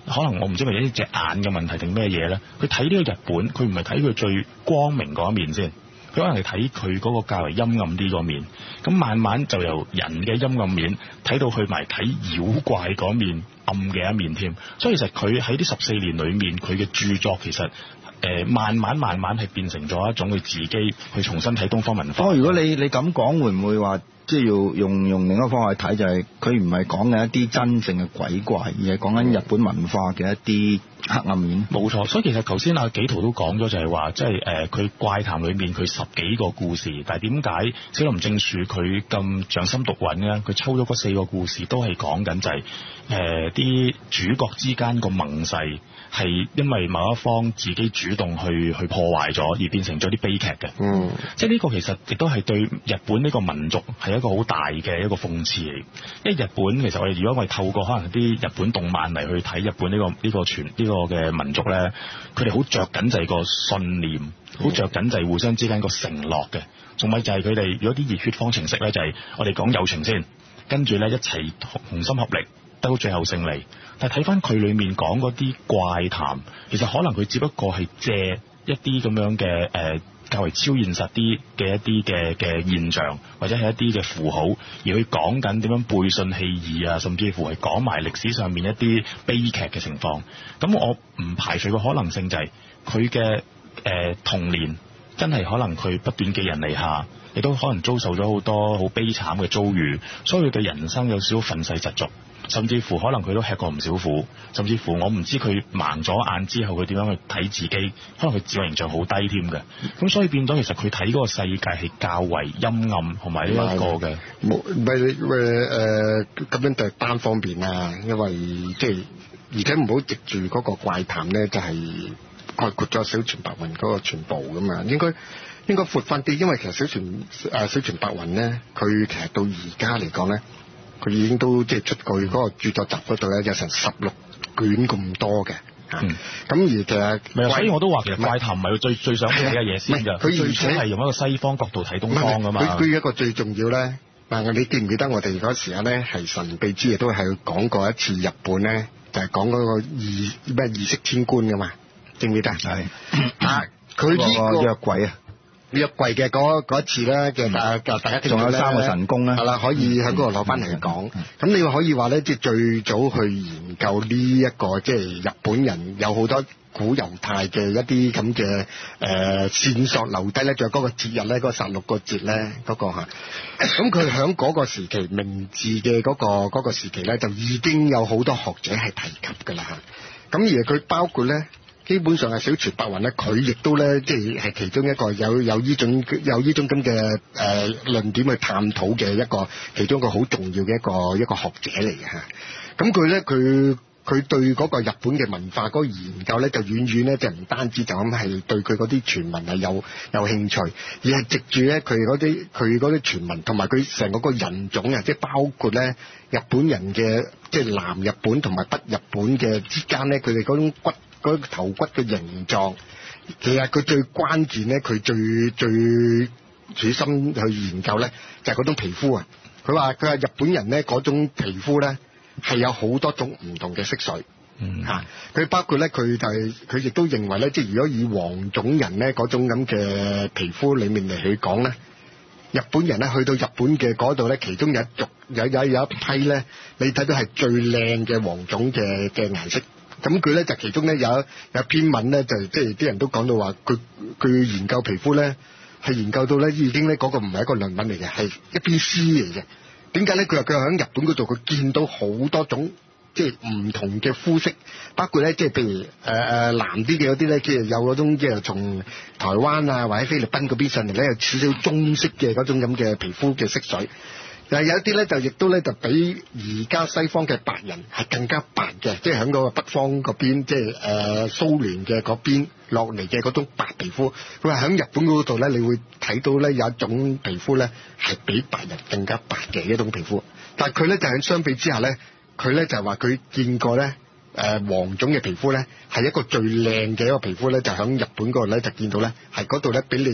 可能我唔知係一隻眼嘅問題定咩嘢咧？佢睇呢個日本，佢唔係睇佢最光明嗰一面先，佢可能係睇佢嗰個較為陰暗啲嗰面。咁慢慢就由人嘅陰暗面睇到去埋睇妖怪嗰面暗嘅一面添。所以其實佢喺呢十四年裏面，佢嘅著作其實誒、呃、慢慢慢慢係變成咗一種佢自己去重新睇東方文化。 哦，如果你你咁講，會唔會話？即係要用用另一個方法去睇，就係佢唔係講緊一啲真正嘅鬼怪，而係講緊日本文化嘅一啲黑暗面。 冇錯，所以其實頭先阿紀陶都講咗，就係話，即係誒佢怪談裏面佢十幾個故事，但係點解小林正樹佢咁匠心獨運咧？佢抽咗嗰四個故事都係講緊就係誒啲主角之間個盟誓係因為某一方自己主動去去破壞咗，而變成咗啲悲劇嘅。嗯，即係呢個其實亦都係對日本呢個民族係一個好大嘅一個諷刺嚟。因為日本其實我哋如果我哋透過可能啲日本動漫嚟去睇日本呢個呢個傳呢個嘅民族咧，佢哋好着緊就係個信念，好着緊就係互相之間個承諾嘅。仲咪就係佢哋如果啲熱血方程式咧，就係我哋講友情先，跟住咧一齊同心合力，得到最後勝利。但係睇翻佢裏面講嗰啲怪談，其實可能佢只不過係借一啲咁樣嘅誒、呃、較為超現實啲嘅一啲嘅嘅現象，或者係一啲嘅符號，而去講緊點樣背信棄義啊，甚至乎係講埋歷史上面一啲悲劇嘅情況。咁我唔排除個可能性就係佢嘅誒童年真係可能佢不斷寄人籬下，亦都可能遭受咗好多好悲慘嘅遭遇，所以佢嘅人生有少少憤世嫉俗。甚至乎可能佢都吃過唔少苦，甚至乎我唔知佢盲咗眼之後佢點樣去睇自己，可能佢自我形象好低添嘅。咁所以變咗其實佢睇嗰個世界係較為陰暗同埋呢一個嘅。 冇唔係誒咁樣就係單方面啊，因為即係而且唔好藉住嗰個怪談咧，就係概括咗小泉白雲嗰個全部噶嘛。應該應該闊翻啲，因為其實小泉誒小泉白雲咧，佢其實到而家嚟講咧。佢已經都即係出過嗰個著作集嗰度咧，有成十六卷咁多嘅嚇。咁、嗯、而其實， 所以我都話其實怪談唔係佢最最想睇嘅嘢先㗎。佢最想係用一個西方角度睇東方㗎嘛。 佢佢一個最重要咧，但係你記唔記得我哋嗰時候咧係神秘之夜都係講過一次日本咧，就係、是、講嗰個異咩異色千觀㗎嘛？記唔記得？係啊，佢呢、這個約櫃啊。 約櫃嘅嗰一次咧嘅大大家仲有三個神功咧， 係啦，可以喺嗰度攞翻嚟講。咁、嗯嗯、你可以話咧，即係最早去研究呢、這、一個即係日本人有好多古猶太嘅一啲咁嘅誒線索留低咧，仲有嗰個節日咧，嗰、那個殺戮個節咧，嗰、那個嚇。咁佢喺嗰個時期明治嘅嗰、那個嗰、那個時期咧，就已經有好多學者係提及㗎啦嚇。咁而佢包括咧。基本上係小泉白雲咧，佢亦都咧，即係係其中一個有有呢種有呢種咁嘅誒論點去探討嘅一個其中一個好重要嘅一個一個學者嚟嘅嚇。咁佢咧佢佢對嗰個日本嘅文化嗰個研究咧，就遠遠咧就唔單止就咁係對佢嗰啲傳聞係有有興趣，而係藉住咧佢嗰啲佢嗰啲傳聞同埋佢成個個人種啊，即係包括咧日本人嘅即係南日本同埋北日本嘅之間咧，佢哋嗰種骨。嗰個頭骨嘅形狀，其實佢最關鍵咧，佢最最主心去研究咧，就係嗰種皮膚啊。佢話佢話日本人咧嗰種皮膚咧係有好多種唔同嘅色水，嗯嚇。佢包括咧，佢就係佢亦都認為咧，即係如果以黃種人咧嗰種咁嘅皮膚裡面嚟去講咧，日本人咧去到日本嘅嗰度咧，其中有一族有有有一批咧，你睇到係最靚嘅黃種嘅嘅顏色。咁佢咧就其中咧有有篇文咧就即係啲人都講到話佢佢研究皮膚咧係研究到咧已經咧嗰個唔係一個論文嚟嘅，係一篇詩嚟嘅。點解咧？佢話佢喺日本嗰度佢見到好多種即係唔同嘅膚色，包括咧即係譬如誒誒、呃、藍啲嘅嗰啲咧，即係有嗰種即係從台灣啊或者菲律賓嗰邊上嚟咧有少少棕色嘅嗰種咁嘅皮膚嘅色水。但係有一啲咧就亦都咧就比而家西方嘅白人係更加白嘅，即係喺嗰個北方嗰邊，即係誒蘇聯嘅嗰邊落嚟嘅嗰種白皮膚。佢話喺日本嗰度咧，你會睇到咧有一種皮膚咧係比白人更加白嘅一種皮膚。但係佢咧就喺相比之下咧，佢咧就係話佢見過咧誒黃種嘅皮膚咧係一個最靚嘅一個皮膚咧，就喺日本嗰度咧就見到咧係嗰度咧俾你睇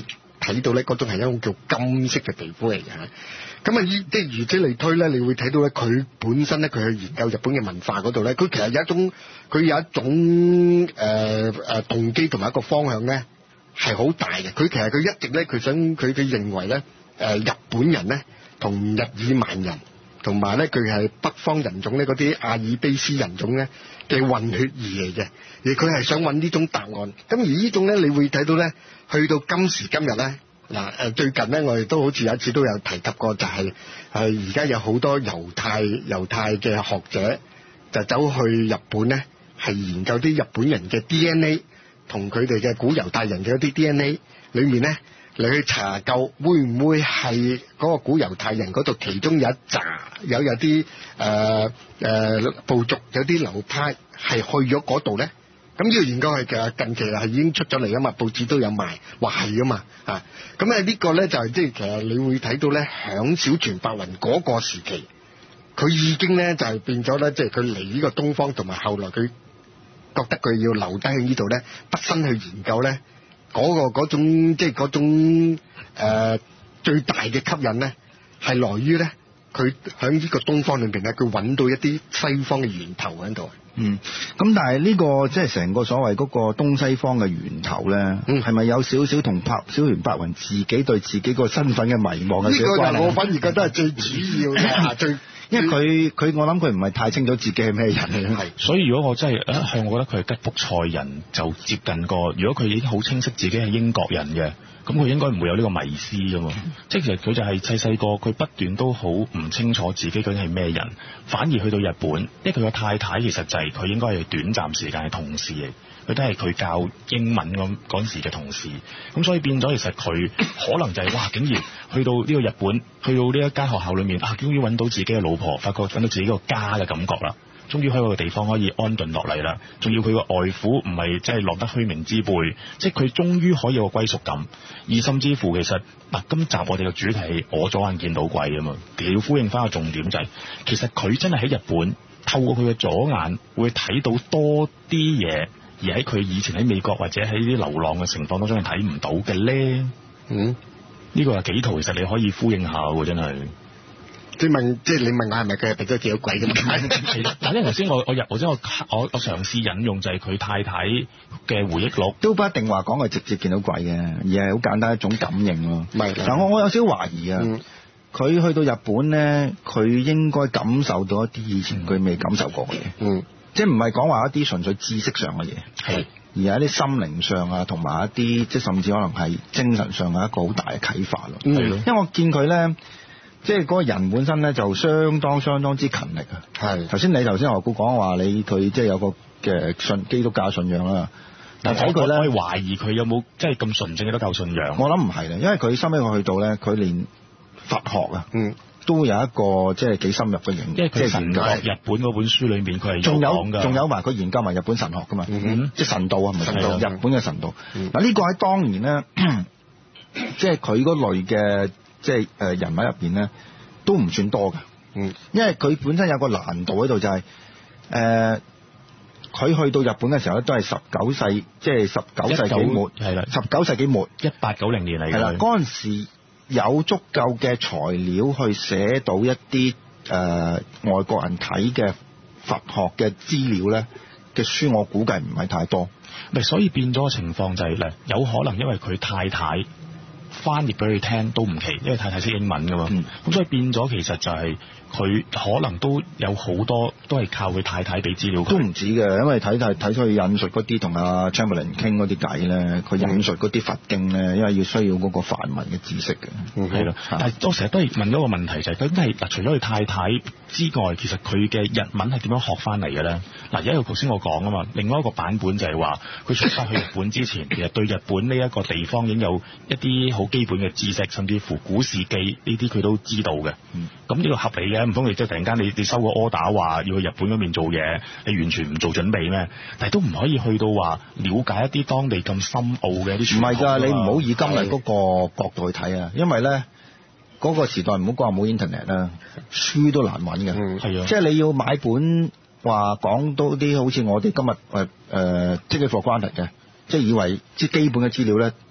睇到咧嗰種係一種叫金色嘅皮膚嚟嘅。咁啊，依即係如此類推咧，你會睇到咧，佢本身咧，佢去研究日本嘅文化嗰度咧，佢其實有一種，佢有一種誒誒、呃呃、動機同埋一個方向咧，係好大嘅。佢其實佢一直咧，佢想佢佢認為咧，誒、呃、日本人咧同日耳曼人同埋咧，佢係北方人種咧嗰啲阿爾卑斯人種咧嘅混血兒嚟嘅，而佢係想揾呢種答案。咁而呢種咧，你會睇到咧，去到今時今日咧。嗱誒，最近咧，我哋都好似有一次都有提及過，就係誒而家有好多猶太猶太嘅學者就走去日本咧，係研究啲日本人嘅 D N A 同佢哋嘅古猶太人嘅一啲 D N A 裏面咧，你去查究會唔會係嗰個古猶太人嗰度其中有一紮有有啲誒誒部族有啲流派係去咗嗰度咧？咁呢個研究係其實近期係已經出咗嚟噶嘛，報紙都有賣，話係噶嘛嚇。咁啊呢個咧就係即係其實你會睇到咧，響小泉白雲嗰個時期，佢已經咧就係變咗咧，即係佢嚟呢個東方，同埋後來佢覺得佢要留低喺呢度咧，畢生去研究咧嗰個嗰種即係嗰種、呃、最大嘅吸引咧，係來於咧佢喺呢個東方裏邊咧，佢揾到一啲西方嘅源頭喺度。 嗯，咁但係呢、這個即係成個所謂嗰個東西方嘅源頭咧，係咪、嗯、有少少同白小泉白雲自己對自己個身份嘅迷惘嘅關係？呢個我反而覺得係最主要嘅，最因為佢佢我諗佢唔係太清楚自己係咩人嚟，係。 所以如果我真係向我覺得佢係吉卜賽人就接近過，如果佢已經好清晰自己係英國人嘅。咁佢應該唔會有呢個迷思㗎嘛，即係其實佢就係細細個，佢不斷都好唔清楚自己究竟係咩人，反而去到日本，因為佢個太太其實就係佢應該係短暫時間嘅同事嚟，佢都係佢教英文嗰嗰陣時嘅同事，咁所以變咗其實佢可能就係、是、哇，竟然去到呢個日本，去到呢一間學校裏面啊，終於揾到自己嘅老婆，發覺揾到自己個家嘅感覺啦。終於喺嗰個地方可以安頓落嚟啦，仲要佢個外父唔係即係落得虛名之輩，即係佢終於可以有個歸屬感，而甚至乎其實嗱，今集我哋嘅主題係我左眼見到鬼啊嘛，要呼應翻個重點就係、是，其實佢真係喺日本透過佢嘅左眼會睇到多啲嘢，而喺佢以前喺美國或者喺啲流浪嘅情況當中係睇唔到嘅咧。嗯，呢個係幾圖，其實你可以呼應下喎，真係。 即係問，即係你問我係咪佢係俾咗幾多鬼咁？ 係啦，但係頭先我我入或者我我我嘗試引用就係佢太太嘅回憶錄， 都不一定話講佢直接見到鬼嘅，而係好簡單一種感應咯。 唔係， 嗱我我有少少懷疑啊，佢、嗯、去到日本咧，佢應該感受到一啲以前佢未感受過嘅嘢。嗯，即係唔係講話一啲純粹知識上嘅嘢，係而係一啲心靈上啊，同埋一啲即係甚至可能係精神上嘅一個好大嘅啟發咯。係咯、嗯，因為我見佢咧。即係嗰個人本身咧，就相當相當之勤力啊！係頭先你頭先何故講話你佢即係有個嘅信基督教信仰啦，但係睇佢咧， 我懷疑佢有冇即係咁純正嘅基督教信仰？ 我諗唔係咧，因為佢收尾我去到咧，佢連佛學啊，嗯，都有一個即係幾深入嘅研究， 因為佢神學日本嗰本書裏面佢係仲有講㗎， 仲有埋佢研究埋日本神學噶嘛，嗯、即係神道啊，唔係神道，日本嘅神道。嗱呢、嗯、個喺當年咧，即係佢嗰類嘅。即係誒人物入邊咧，都唔算多嘅。嗯，因為佢本身有個難度喺度，就係誒佢去到日本嘅時候咧，都係十九世，即係十九世紀末，係啦，十九世紀末， 一八九零年嚟嘅。係啦， 嗰陣時有足夠嘅材料去寫到一啲誒、呃、外國人睇嘅佛學嘅資料咧嘅書，我估計唔係太多。 咪所以變咗嘅情況就係、是、咧，有可能因為佢太太。翻譯俾佢聽都唔奇，因為太太識英文噶嘛，咁、嗯、所以變咗其實就係佢可能都有好多都係靠佢太太俾資料佢。都唔止嘅，因為睇睇睇佢引述嗰啲同阿 Chamberlain 傾嗰啲偈咧，佢引述嗰啲佛經咧，因為要需要嗰個梵文嘅知識嘅，係咯、嗯。但係我成日都係問一個問題就係、是，究竟係嗱，除咗佢太太之外，其實佢嘅日文係點樣學翻嚟嘅咧？嗱，而家頭先我講啊嘛，另外一個版本就係話，佢出發去日本之前，其實對日本呢一個地方已經有一啲好基本嘅知識，甚至乎古事記呢啲佢都知道嘅。咁呢個合理嘅，唔通你即係突然間你你收個 order 話要去日本嗰邊做嘢，你完全唔做準備咩？但係都唔可以去到話了解一啲當地咁深奧嘅一啲。唔係㗎，你唔好以今日嗰個角度去睇啊，因為咧嗰、嗰個時代唔好講話冇 internet 啦，書都難揾嘅。係、嗯、啊，即係你要買本話講到啲好似我哋今日誒誒即係 for granted 嘅，即係以為即係基本嘅資料咧。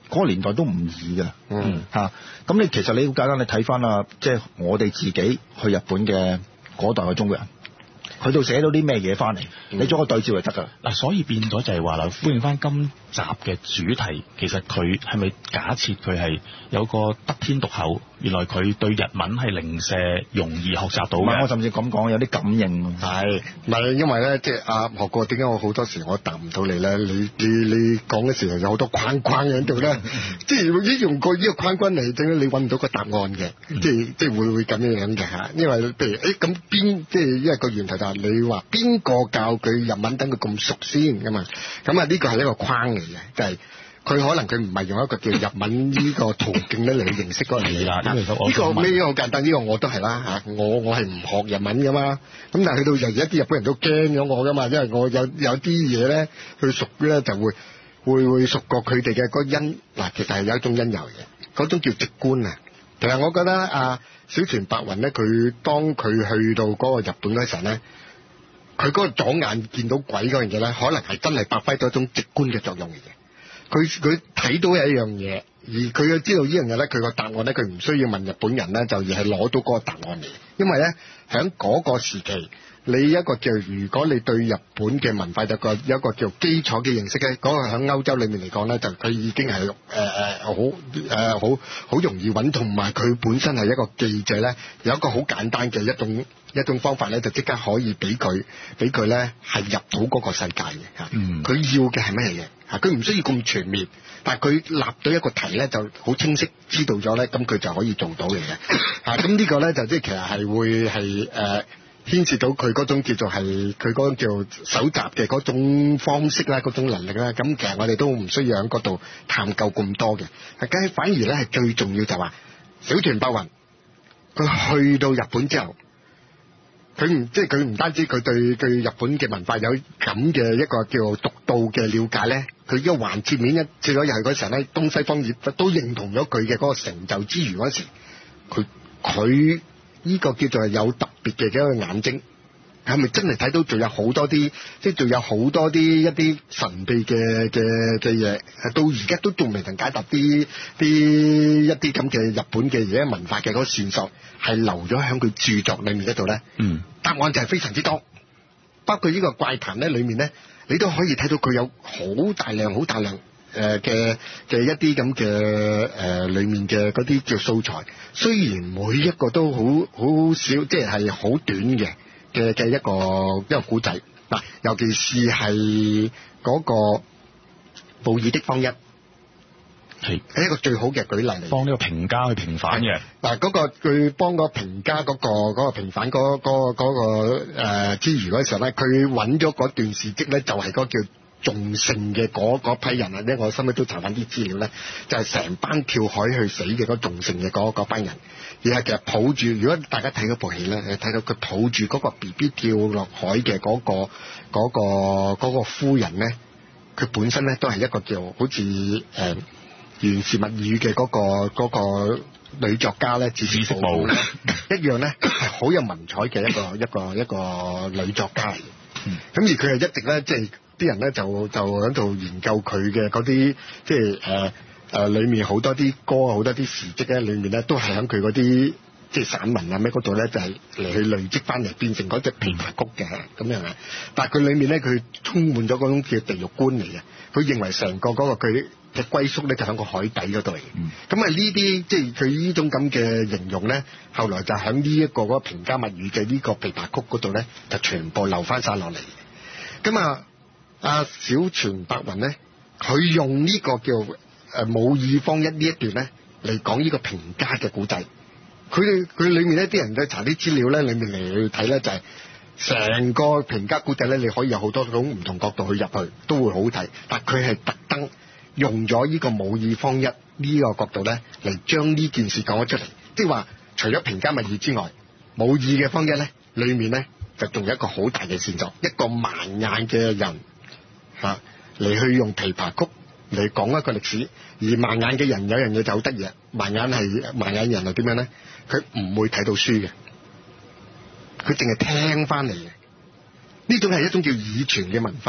嗰個年代都唔易㗎。 嗯嚇，咁你其實你好簡單，你睇翻啊，即係我哋自己去日本嘅嗰代嘅中國人。佢度寫到啲咩嘢翻嚟？你做個對照就得㗎啦。 嗱，所以變咗就係話啦，呼應翻今集嘅主題，其實佢係咪假設佢係有個得天獨厚？原來佢對日文係零舍容易學習到嘅。 我甚至咁講，有啲感應。 係，唔係因為咧，即係阿學哥點解我好多時我答唔到你咧？你你你講嘅時候有好多框框喺度咧，即係已用過呢個框框嚟，整你揾唔到個答案嘅，即係即係會會咁樣樣嘅嚇。因為譬如誒咁邊，即係因為個源頭就係你話邊個教佢日文等佢咁熟先㗎嘛？咁啊呢個係一個框嚟嘅，就係、是。佢可能佢唔係用一個叫日文呢個途徑咧嚟去認識嗰樣嘢啦。呢、這個咩好簡單？呢、這個我都係啦嚇，我我係唔學日文噶嘛。咁但係去到日而家啲日本人都驚咗我噶嘛，因為我有有啲嘢咧去熟咧就會會會熟過佢哋嘅嗰因嗱，其實係有一種因由嘅，嗰種叫直觀啊。其實我覺得啊，小泉白雲咧，佢當佢去到嗰個日本嗰陣咧，佢嗰個左眼見到鬼嗰樣嘢咧，可能係真係發揮咗一種直觀嘅作用嚟嘅。佢佢睇到有一樣嘢，而佢要知道呢樣嘢咧，佢個答案咧，佢唔需要問日本人咧，就而係攞到嗰個答案嚟。因為咧，喺嗰個時期，你一個叫如果你對日本嘅文化有個有一個叫基礎嘅認識咧，嗰、那個喺歐洲裏面嚟講咧，就佢已經係誒誒好誒好好容易揾，同埋佢本身係一個記者咧，有一個好簡單嘅一種一種方法咧，就即刻可以俾佢俾佢咧係入到嗰個世界嘅嚇。嗯，佢要嘅係乜嘢嘢？嚇，佢唔需要咁全面，但係佢立到一個題咧，就好清晰知道咗咧，咁佢就可以做到嘅嘢。嚇，咁呢個咧就即係其實係會係誒。呃牽涉到佢嗰種叫做係佢嗰種叫搜集嘅嗰種方式啦，嗰種能力啦，咁其實我哋都唔需要喺嗰度探究咁多嘅，係反而咧係最重要就話小泉白雲佢去到日本之後，佢唔即係佢唔單止佢對對日本嘅文化有咁嘅一個叫獨到嘅了解咧，佢一個環切面一接咗入去嗰時候咧，東西方亦都認同咗佢嘅嗰個成就之餘嗰時，佢佢。呢個叫做係有特別嘅一個眼睛，係咪真係睇到仲有好多啲，即係仲有好多啲一啲神秘嘅嘅嘅嘢，到而家都仲未能解答啲啲一啲咁嘅日本嘅嘢文化嘅嗰個線索，係留咗喺佢著作裏面嗰度咧。嗯，答案就係非常之多，包括呢個怪談咧裏面咧，你都可以睇到佢有好大量、好大量。誒嘅嘅一啲咁嘅誒裏面嘅嗰啲叫素材，雖然每一個都好好少，即係係好短嘅嘅嘅一個一個古仔嗱，尤其是係嗰個布爾的方一係係一個最好嘅舉例嚟， 幫呢個平家去平反嘅嗱，嗰個佢幫個平家嗰個嗰個平反嗰嗰嗰個誒之餘嗰時候咧，佢揾咗嗰段事蹟咧，就係嗰個叫重盛嘅嗰批人啊，咧我心裏都查翻啲資料咧，就係、是、成班跳海去死嘅嗰重盛嘅嗰班人，而係其實抱住，如果大家睇嗰部戲咧，你睇到佢抱住嗰個 B B 跳落海嘅嗰、嗰個嗰、嗰個嗰個夫人咧，佢本身咧都係一個叫好似誒源氏物語嘅嗰個嗰、嗰個女作家咧，紫式部一樣咧係好有文采嘅一個一個一個女作家嚟嘅，咁、嗯、而佢係一直咧即係。啲人咧就就喺度研究佢嘅嗰啲，即係誒誒裏面好多啲歌，好多啲事蹟咧，裏面咧都係喺佢嗰啲即係散文啊咩嗰度咧，就係、是、嚟去累積翻嚟，變成嗰隻琵琶曲嘅咁樣啊。但係佢裏面咧，佢充滿咗嗰種叫地獄觀嚟嘅。佢認為成個嗰個佢嘅歸宿咧，就喺個海底嗰度嚟。咁啊呢啲即係佢呢種咁嘅形容咧，後來就喺呢一個嗰個平家物語嘅呢個琵琶曲嗰度咧，就全部流翻晒落嚟。咁啊〜阿小泉白雲咧，佢用呢個叫誒武義方一呢一段咧嚟講呢個平家嘅古仔。佢佢裏面咧啲人咧查啲資料咧，裏面嚟去睇咧就係、是、成個平家古仔咧，你可以有好多種唔同角度去入去，都會好睇。但佢係特登用咗呢個武義方一呢個角度咧嚟將呢件事講咗出嚟。即係話除咗平家物語之外，武義嘅方一咧裏面咧就仲有一個好大嘅線索，一個盲眼嘅人。嚇嚟、啊、去用琵琶曲嚟講一個歷史，而盲眼嘅人有樣嘢就好得意啊！盲眼係盲眼人係點樣咧？佢唔會睇到書嘅，佢淨係聽翻嚟嘅。呢種係一種叫耳傳嘅文化，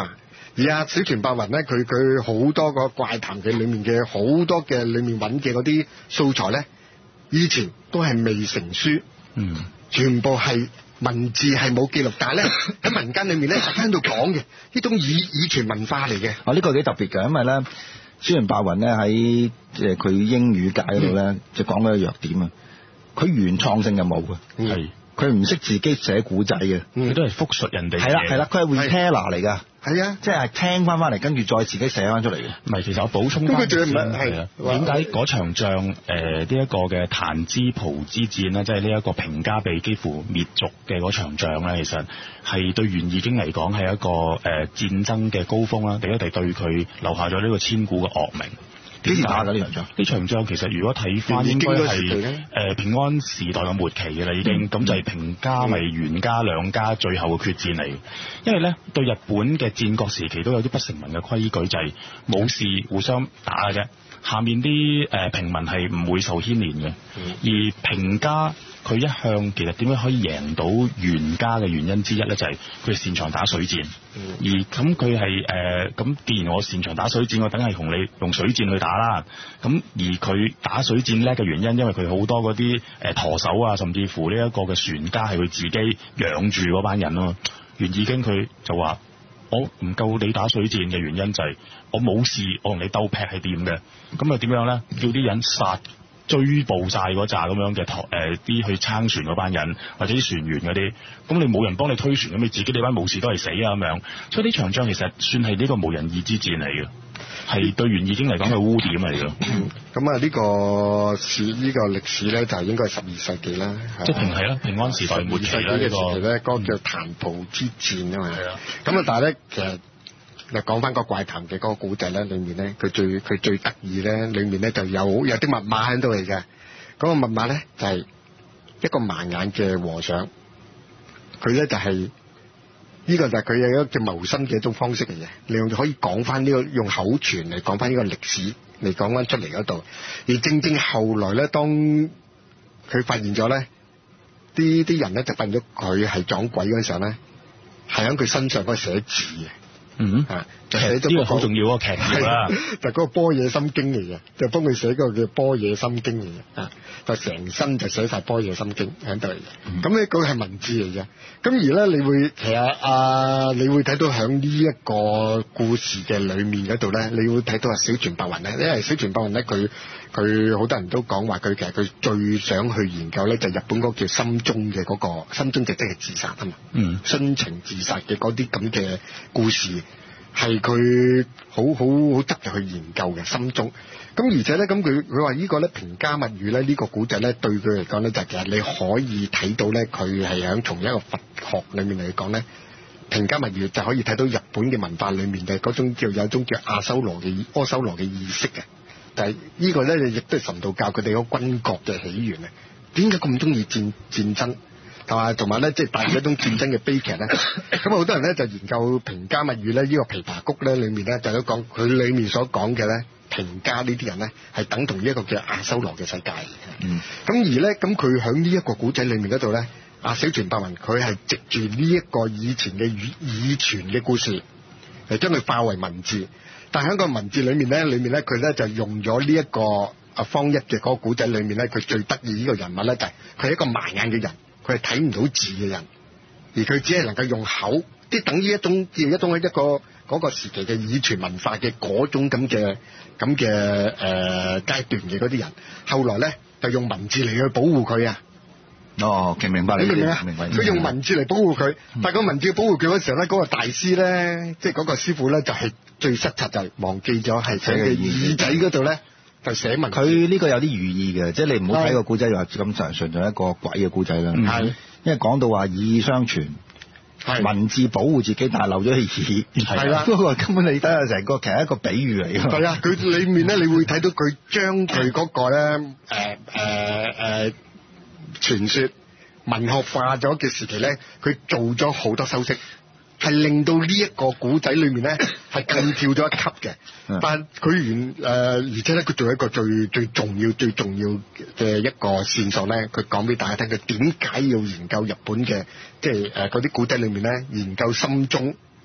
而阿小泉八雲咧，佢佢好多個怪談嘅裏面嘅好多嘅裏面揾嘅嗰啲素材咧，以前都係未成書， 嗯， 全部係文字係冇記錄，但係咧喺民間裏面咧喺度講嘅呢種以以傳文化嚟嘅。 哦，呢個幾特別嘅，因為咧小泉八雲咧喺誒佢英語界嗰度咧，就講嗰個弱點啊，佢原創性就冇嘅， 係佢唔識自己寫古仔嘅， 佢都係複述人哋嘅。 係啦係啦，佢係 reteller 嚟㗎。 係啊， 即係聽翻翻嚟，跟住再自己寫翻出嚟嘅。 唔係，其實我補充翻咁佢仲先唔係係啊？點解嗰場仗誒呢一個嘅彈之蒲之戰咧，即係呢一個平家被幾乎滅族嘅嗰場仗咧，其實係對源義經嚟講係一個誒、呃、戰爭嘅高峰啦，第一地對佢留下咗呢個千古嘅惡名。 幾時打㗎呢場仗？呢場仗其實如果睇翻應該係誒平安時代嘅末期嘅啦，已經咁、嗯、就係平家為源家兩家最後嘅決戰嚟。因為咧對日本嘅戰國時期都有啲不成文嘅規矩，就係、是、武士互相打嘅啫，下面啲誒平民係唔會受牽連嘅。嗯、而平家佢一向其實點樣可以贏到源家嘅原因之一咧，就係佢擅長打水戰。嗯、而咁佢係誒咁，既然我擅長打水戰，我梗係同你用水戰去打啦。咁而佢打水戰叻嘅原因，因為佢好多嗰啲誒舵手啊，甚至乎呢一個嘅船家係佢自己養住嗰班人咯。源義經佢就話：我唔夠你打水戰嘅原因就係我冇事，我同你鬥劈係掂嘅。咁啊點樣咧？叫啲人殺。追捕晒嗰扎咁樣嘅誒啲去撐船嗰班人，或者啲船員嗰啲，咁你冇人幫你推船，咁你自己呢班武士都係死啊咁樣。所以呢場仗其實算係呢個無人義之戰嚟嘅，係對源義經嚟講係污點嚟嘅。 咁啊呢個史呢個歷史咧就係應該係十二世紀啦， 即係平係啦，平安時代末期啦呢個。 咧嗰個叫彈蒲之戰啊嘛。係啊。咁啊，但係咧其實。嗱，講翻個怪談嘅嗰個古仔咧，裏面咧佢最佢最得意咧，裏面咧就有有啲密碼喺度嚟嘅。嗰、那個密碼咧就係、是、一個盲眼嘅和尚，佢咧就係、是、呢、這個就係佢有一個叫謀生嘅一種方式嚟嘅。你用可以講翻呢個用口傳嚟講翻呢個歷史嚟講翻出嚟嗰度。而正正後來咧，當佢發現咗咧，啲啲人咧就發現咗佢係撞鬼嗰陣時候咧，係喺佢身上嗰度寫字嘅。 嗯啊，就寫咗、那個、 呢個好重要嗰個劇情啦， 就嗰、是、個般若心經嚟嘅，就幫佢寫嗰個叫般若心經嚟嘅，啊，就成身就寫晒般若心經喺度嚟嘅。咁咧嗰個係文字嚟嘅。咁而咧，你會其實啊，你會睇到響呢一個故事嘅裏面嗰度咧，你會睇到啊小泉八雲咧，因為小泉八雲咧，佢佢好多人都講話佢其實佢最想去研究咧，就日本嗰個叫心中嘅嗰、那個心中就即係自殺啊嘛，嗯，殉情自殺嘅嗰啲咁嘅故事。係佢好好好執着去研究嘅心中，咁而且咧，咁佢佢話呢個咧平家物語咧呢個古仔咧對佢嚟講咧就其實你可以睇到咧佢係響從一個佛學裏面嚟講咧，平家物語就可以睇到日本嘅文化裏面嘅嗰種叫有一種叫阿修羅嘅阿修羅嘅意識嘅，但係呢個咧亦都係神道教佢哋嗰軍國嘅起源啊！點解咁中意戰戰爭？同埋同埋咧，即係帶住一種戰爭嘅悲劇咧。咁好多人咧就研究平家物語咧，呢個琵琶谷咧裏面咧就都講佢裏面所講嘅咧，平家呢啲人咧係等同於一個叫阿修羅嘅世界。嗯。咁而咧，咁佢喺呢一個古仔裏面嗰度咧，阿小泉八雲佢係藉住呢一個以前嘅語以傳嘅故事嚟將佢化為文字。但係喺個文字裏面咧，裏面咧佢咧就用咗呢一個阿方一嘅嗰個古仔裏面咧，佢最得意呢個人物咧就係佢係一個盲眼嘅人。佢係睇唔到字嘅人，而佢只係能夠用口，即係等於一種叫一種一個嗰、那個時期嘅以傳文化嘅嗰種咁嘅咁嘅誒階段嘅嗰啲人，後來咧就用文字嚟去保護佢啊！ 哦，明明白你明唔明啊？明白。 佢用文字嚟保護佢，嗯、但係個文字保護佢嗰時候咧，嗰、那個大師咧，即係嗰個師傅咧，就係、是、最失策，就係忘記咗係喺佢耳仔嗰度咧。就寫文， 佢呢個有啲寓意嘅，即係你唔好睇個古仔話咁常純粹一個鬼嘅古仔啦。係，因為講到話以耳相傳，文字保護自己，但係漏咗氣耳。係啦，不過根本你睇下成個其實係一個比喻嚟㗎。係啊， 佢裏面咧，你會睇到佢將佢嗰個咧誒誒誒傳說文學化咗嘅時期咧，佢做咗好多修飾。係令到呢一個古仔裏面咧係更跳咗一級嘅，但係佢原誒而且咧佢仲有一個最最重要最重要嘅一個線索咧，佢講俾大家聽，佢點解要研究日本嘅即係誒嗰啲古仔裏面咧研究心中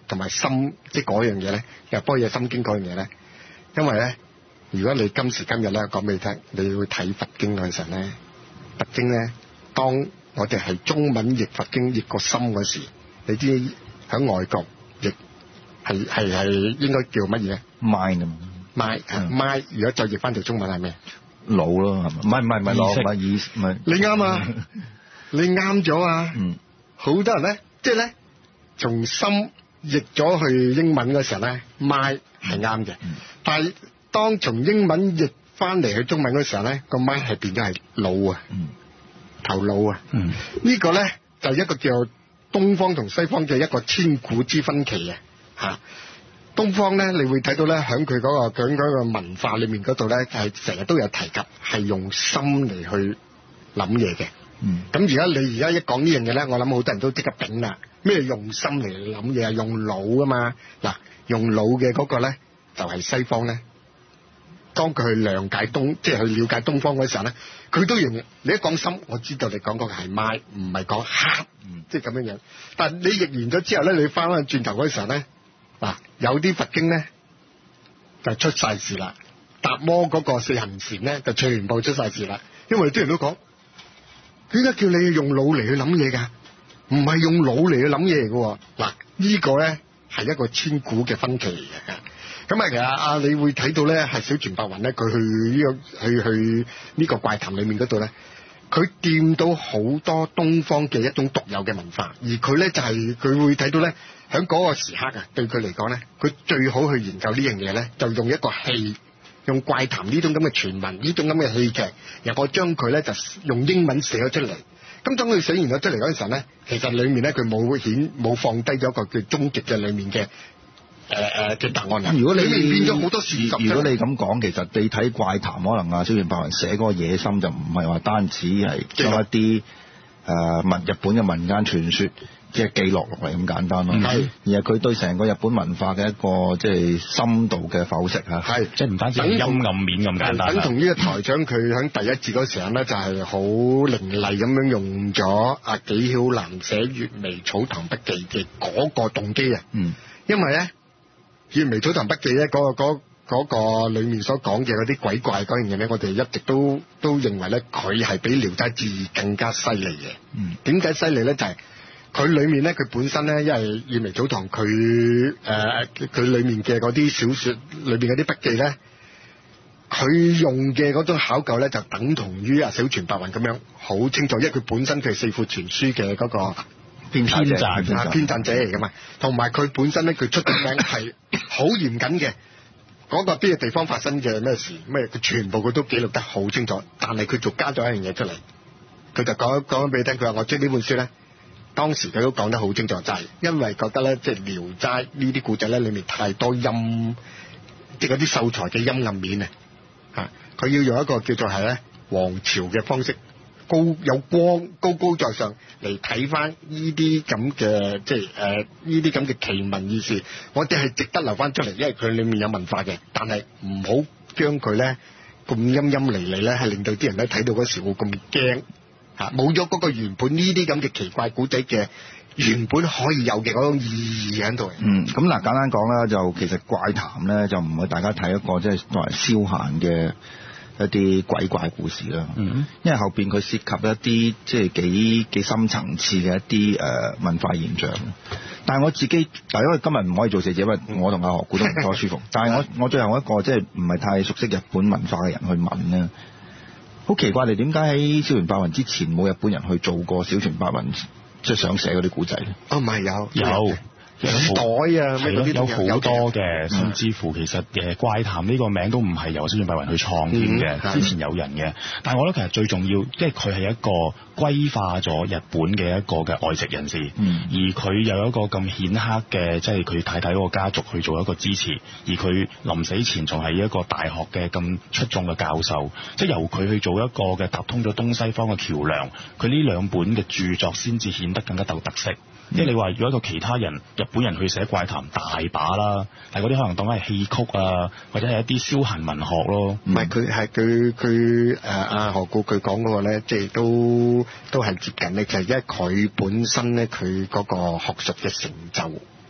同埋心，即係嗰樣嘢咧，又般若心經嗰樣嘢咧，因為咧，如果你今時今日咧講俾你聽，你會睇佛經嗰陣時咧，佛經咧，當我哋係中文譯佛經譯個心嗰時，你知喺外國譯係係係應該叫乜嘢 mind mind mind，如果再譯翻條中文係咩？ 腦咯，係咪？唔係唔係唔係腦，唔係意唔係。 你啱啊！你啱咗啊！ 嗯， 好多人咧，即係咧，從心譯咗去英文嘅時候咧 ，mind 係啱嘅。但係當從英文譯翻嚟去中文嘅時候咧，個 mind 係變咗係腦啊， 嗯、 頭腦啊。 嗯， 呢個咧就係一個叫東方同西方嘅一個千古之分歧啊！嚇，東方咧，你會睇到咧，喺佢嗰個喺嗰個文化裏面嗰度咧，係成日都有提及，係用心嚟去諗嘢嘅。 嗯， 咁而家你而家一講呢樣嘢咧，我諗好多人都即刻頂啦。咩用心嚟諗嘢啊？用腦啊嘛。嗱，用腦嘅嗰個咧，就係西方咧。當佢去諒解東，即係去了解東方嗰時候咧，佢都認你一講心，我知道你講嗰個係 mind，唔係講 heart，即係咁樣樣。但係你譯完咗之後咧，你翻返轉頭嗰時候咧，嗱，有啲佛經咧就出晒事啦。達摩嗰個四行禪咧就全部出晒事啦，因為啲人都講。點解叫你用腦嚟去諗嘢㗎？唔係用腦嚟去諗嘢嚟㗎。嗱，呢個咧係一個千古嘅分歧嚟嘅。咁啊，其實啊，你會睇到咧，係小泉白雲咧，佢去呢、這個去去呢個怪談裏面嗰度咧，佢掂到好多東方嘅一種獨有嘅文化，而佢咧就係、是、佢會睇到咧，喺嗰個時刻啊，對佢嚟講咧，佢最好去研究呢樣嘢咧，就用一個戲。用怪談呢種咁嘅傳聞，呢種咁嘅戲劇，然後我將佢咧就用英文寫咗出嚟。咁當佢寫完咗出嚟嗰陣時候咧，其實裡面咧佢冇顯冇放低咗一個叫終極嘅裡面嘅誒誒嘅答案啦。 如果你裡面變咗好多事， 如果你咁講，其實你睇怪談，可能啊小泉白雲寫嗰個野心就唔係話單止係將一啲誒民日本嘅民間傳說。即係記錄落嚟咁簡單咯，係、嗯，而係佢對成個日本文化嘅一個即係深度嘅剖析嚇， 係， 即係唔單止陰暗面咁簡單。 等同呢個台長佢喺第一節嗰時候咧，就係好凌厲咁樣用咗阿紀曉嵐寫《月眉草堂筆記》嘅嗰個動機啊，嗯，因為咧《月眉草堂筆記》咧嗰個嗰嗰個裡面所講嘅嗰啲鬼怪嗰樣嘢咧，我哋一直都都認為咧佢係比《聊齋志異》更加犀利嘅，嗯，點解犀利咧？就係、是佢裏面咧，佢本身咧，因為月眉草堂佢誒佢裏面嘅嗰啲小説裏面嗰啲筆記咧，佢用嘅嗰種考究咧，就等同於阿小泉白雲咁樣，好清楚，因為佢本身佢係四庫全書嘅嗰個編撰者啊，編撰者嚟噶嘛，同埋佢本身咧，佢出嘅名係好嚴謹嘅，嗰、嗰個邊個地方發生嘅咩事咩，佢全部佢都記錄得好清楚，但係佢仲加咗一樣嘢出嚟，佢就講講俾你聽，佢話我將呢本書咧。當時佢都講得好清楚，就係、是、因為覺得咧，即係《聊齋》呢啲故仔咧，裡面太多陰，即係嗰啲秀才嘅陰暗面啊！嚇，佢要用一個叫做係咧皇朝嘅方式，高有光高高在上嚟睇翻呢啲咁嘅，即係誒呢啲咁嘅奇聞異事，我哋係值得留翻出嚟，因為佢裡面有文化嘅，但係唔好將佢咧咁陰陰離離咧，係令到啲人咧睇到嗰時會咁驚。嚇，冇咗嗰個原本呢啲咁嘅奇怪古仔嘅原本可以有嘅嗰種意義喺度。 嗯，咁嗱簡單講啦，就其實怪談咧就唔係大家睇一個即係作為消閒嘅一啲鬼怪故事啦。嗯，因為後邊佢涉及一啲即係幾幾深層次嘅一啲誒、呃、文化現象。但係我自己，但係因為今日唔可以做記者，因為我同阿何故都唔多舒服。但係我我最後一個即係唔係太熟悉日本文化嘅人去問咧。好奇怪，你點解喺小泉白雲之前冇日本人去做過小泉白雲即係想寫嗰啲古仔咧？ 哦，唔係有有。 有袋啊， 係咯，有好多嘅，甚至乎其實誒怪談呢個名都唔係由小泉白雲去創建嘅，嗯，之前有人嘅。但係我覺得其實最重要，因為佢係一個歸化咗日本嘅一個嘅外籍人士，嗯，而佢有一個咁顯赫嘅，即係佢太太嗰個家族去做一個支持，而佢臨死前仲係一個大學嘅咁出眾嘅教授，即係由佢去做一個嘅搭通咗東西方嘅橋梁，佢呢兩本嘅著作先至顯得更加有特色。即係你話，如果一個其他人日本人去寫怪談大把啦，但係嗰啲可能當係戲曲啊，或者係一啲消閒文學咯。 唔係佢係佢佢誒阿何故佢講嗰個咧，即係都都係接近咧，就係因為佢本身咧佢嗰個學術嘅成就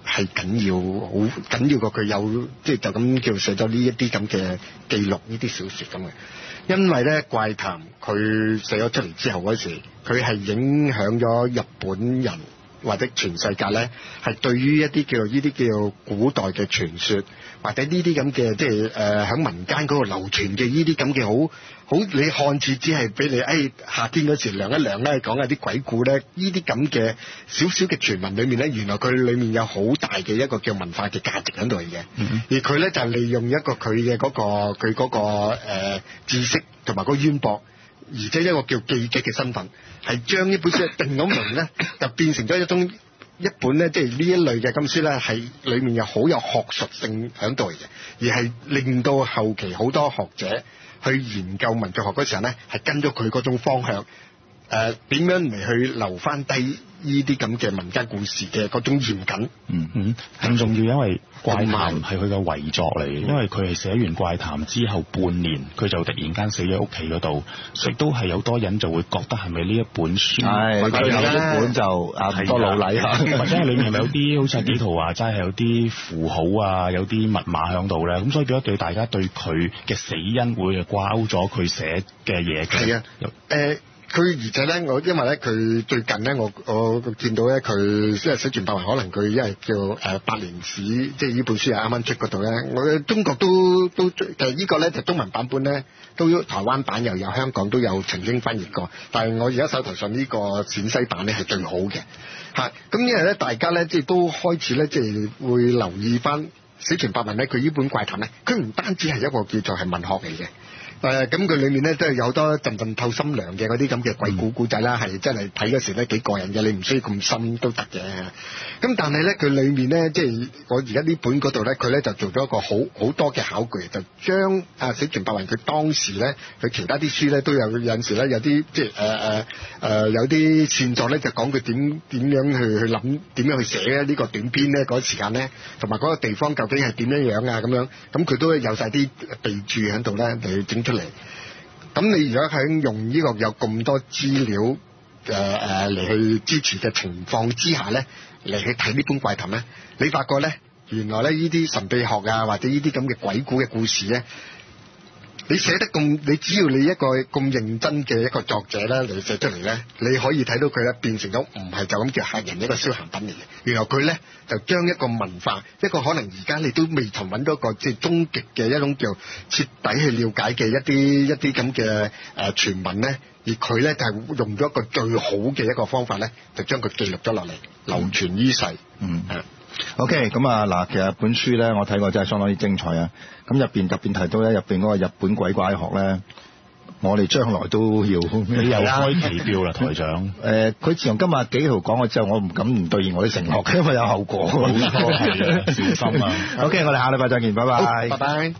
係緊要，好緊要過佢有即係就咁叫寫咗呢一啲咁嘅記錄呢啲小説咁嘅。因為咧怪談佢寫咗出嚟之後嗰時，佢係影響咗日本人或者全世界咧，係對於一啲叫做呢啲叫做古代嘅傳說，或者呢啲咁嘅即係誒喺民間嗰度流傳嘅呢啲咁嘅好好，你看似只係俾你誒、哎、夏天嗰時涼一涼咧，講下啲鬼故咧，呢啲咁嘅少少嘅傳聞裏面咧，原來佢裏面有好大嘅一個叫文化嘅價值喺度嚟嘅。嗯、而佢咧就係、利用一個佢嘅嗰個佢嗰、嗰個、呃、知識同埋嗰個淵博，而且一個叫記者嘅身份，係將呢本書定咗名咧，就變成咗一種一本咧，即係呢一類嘅金書咧，係裏面有好有學術性喺度嘅，而係令到後期好多學者去研究民族學嗰時候咧，係跟咗佢嗰種方向，誒、呃、點樣嚟去留翻低呢啲咁嘅民間故事嘅嗰種嚴謹。 嗯嗯，更重要，因為怪談係佢嘅遺作嚟，嗯、因為佢係寫完怪談之後半年，佢就突然間死咗屋企嗰度，所以都係有多人就會覺得係咪呢一本書？ 係，或者有一本就啊多老禮啊， 或者係裏面係咪有啲好似紀陶話齋係有啲符號啊，有啲密碼喺度咧？咁所以變咗對大家對佢嘅死因會掛鈎咗佢寫嘅嘢嘅。 係啊，誒、呃。佢而且咧，我因為咧，佢最近咧，我我見到咧，佢即係寫全白話，可能佢因為叫誒百年史，即係呢本書係啱啱出嗰度咧。我中國都都其實呢個咧就中文版本咧，都台灣版又有，香港都有曾經翻譯過。但係我而家手頭上呢個陝西版咧係最好嘅嚇。咁因為咧，大家咧即係都開始咧，即係會留意翻寫全白話咧，佢呢本怪談咧，佢唔單止係一個叫做係文學嚟嘅。誒咁佢裏面咧都係有好多陣陣透心涼嘅嗰啲咁嘅鬼故故仔啦，係、嗯、真係睇嗰時咧幾過癮嘅，你唔需要咁深都得嘅。咁但係咧佢裏面咧即係我而家呢本嗰度咧，佢咧就做咗一個好好多嘅考據，就將啊寫全白話佢當時咧佢其他啲書咧都有有陣時咧有啲即係誒誒誒有啲線索咧就講佢點點樣去去諗點樣去寫咧呢個短篇咧嗰個時間咧，同埋嗰個地方究竟係點樣樣啊咁樣，咁佢都有晒啲備注喺度咧嚟整出嚟。咁你如果喺用呢個有咁多資料誒誒嚟去支持嘅情況之下咧，嚟去睇呢本怪談咧，你發覺咧原來咧呢啲神秘學啊或者呢啲咁嘅鬼故嘅故事咧，你寫得咁，你只要你一個咁認真嘅一個作者咧嚟寫出嚟咧，你可以睇到佢咧變成咗唔係就咁叫客人一個消閒品嚟嘅。原來佢咧就將一個文化，一個可能而家你都未曾揾到一個即係終極嘅一種叫徹底去了解嘅一啲一啲咁嘅誒傳聞咧，而佢咧就係用咗一個最好嘅一個方法咧，就將佢記錄咗落嚟，流傳於世。 嗯。嗯 OK， 咁啊嗱，其實本書咧我睇過真係相當之精彩啊！咁入邊特別提到咧，入邊嗰個日本鬼怪學咧，我哋將來都要你又開期標啦，台長。 誒，佢自從今日紀陶講咗之後，我唔敢唔兌現我啲承諾，因為有後果。 冇錯，係啊，小心啊！ OK， 我哋下禮拜再見，拜拜。 拜拜。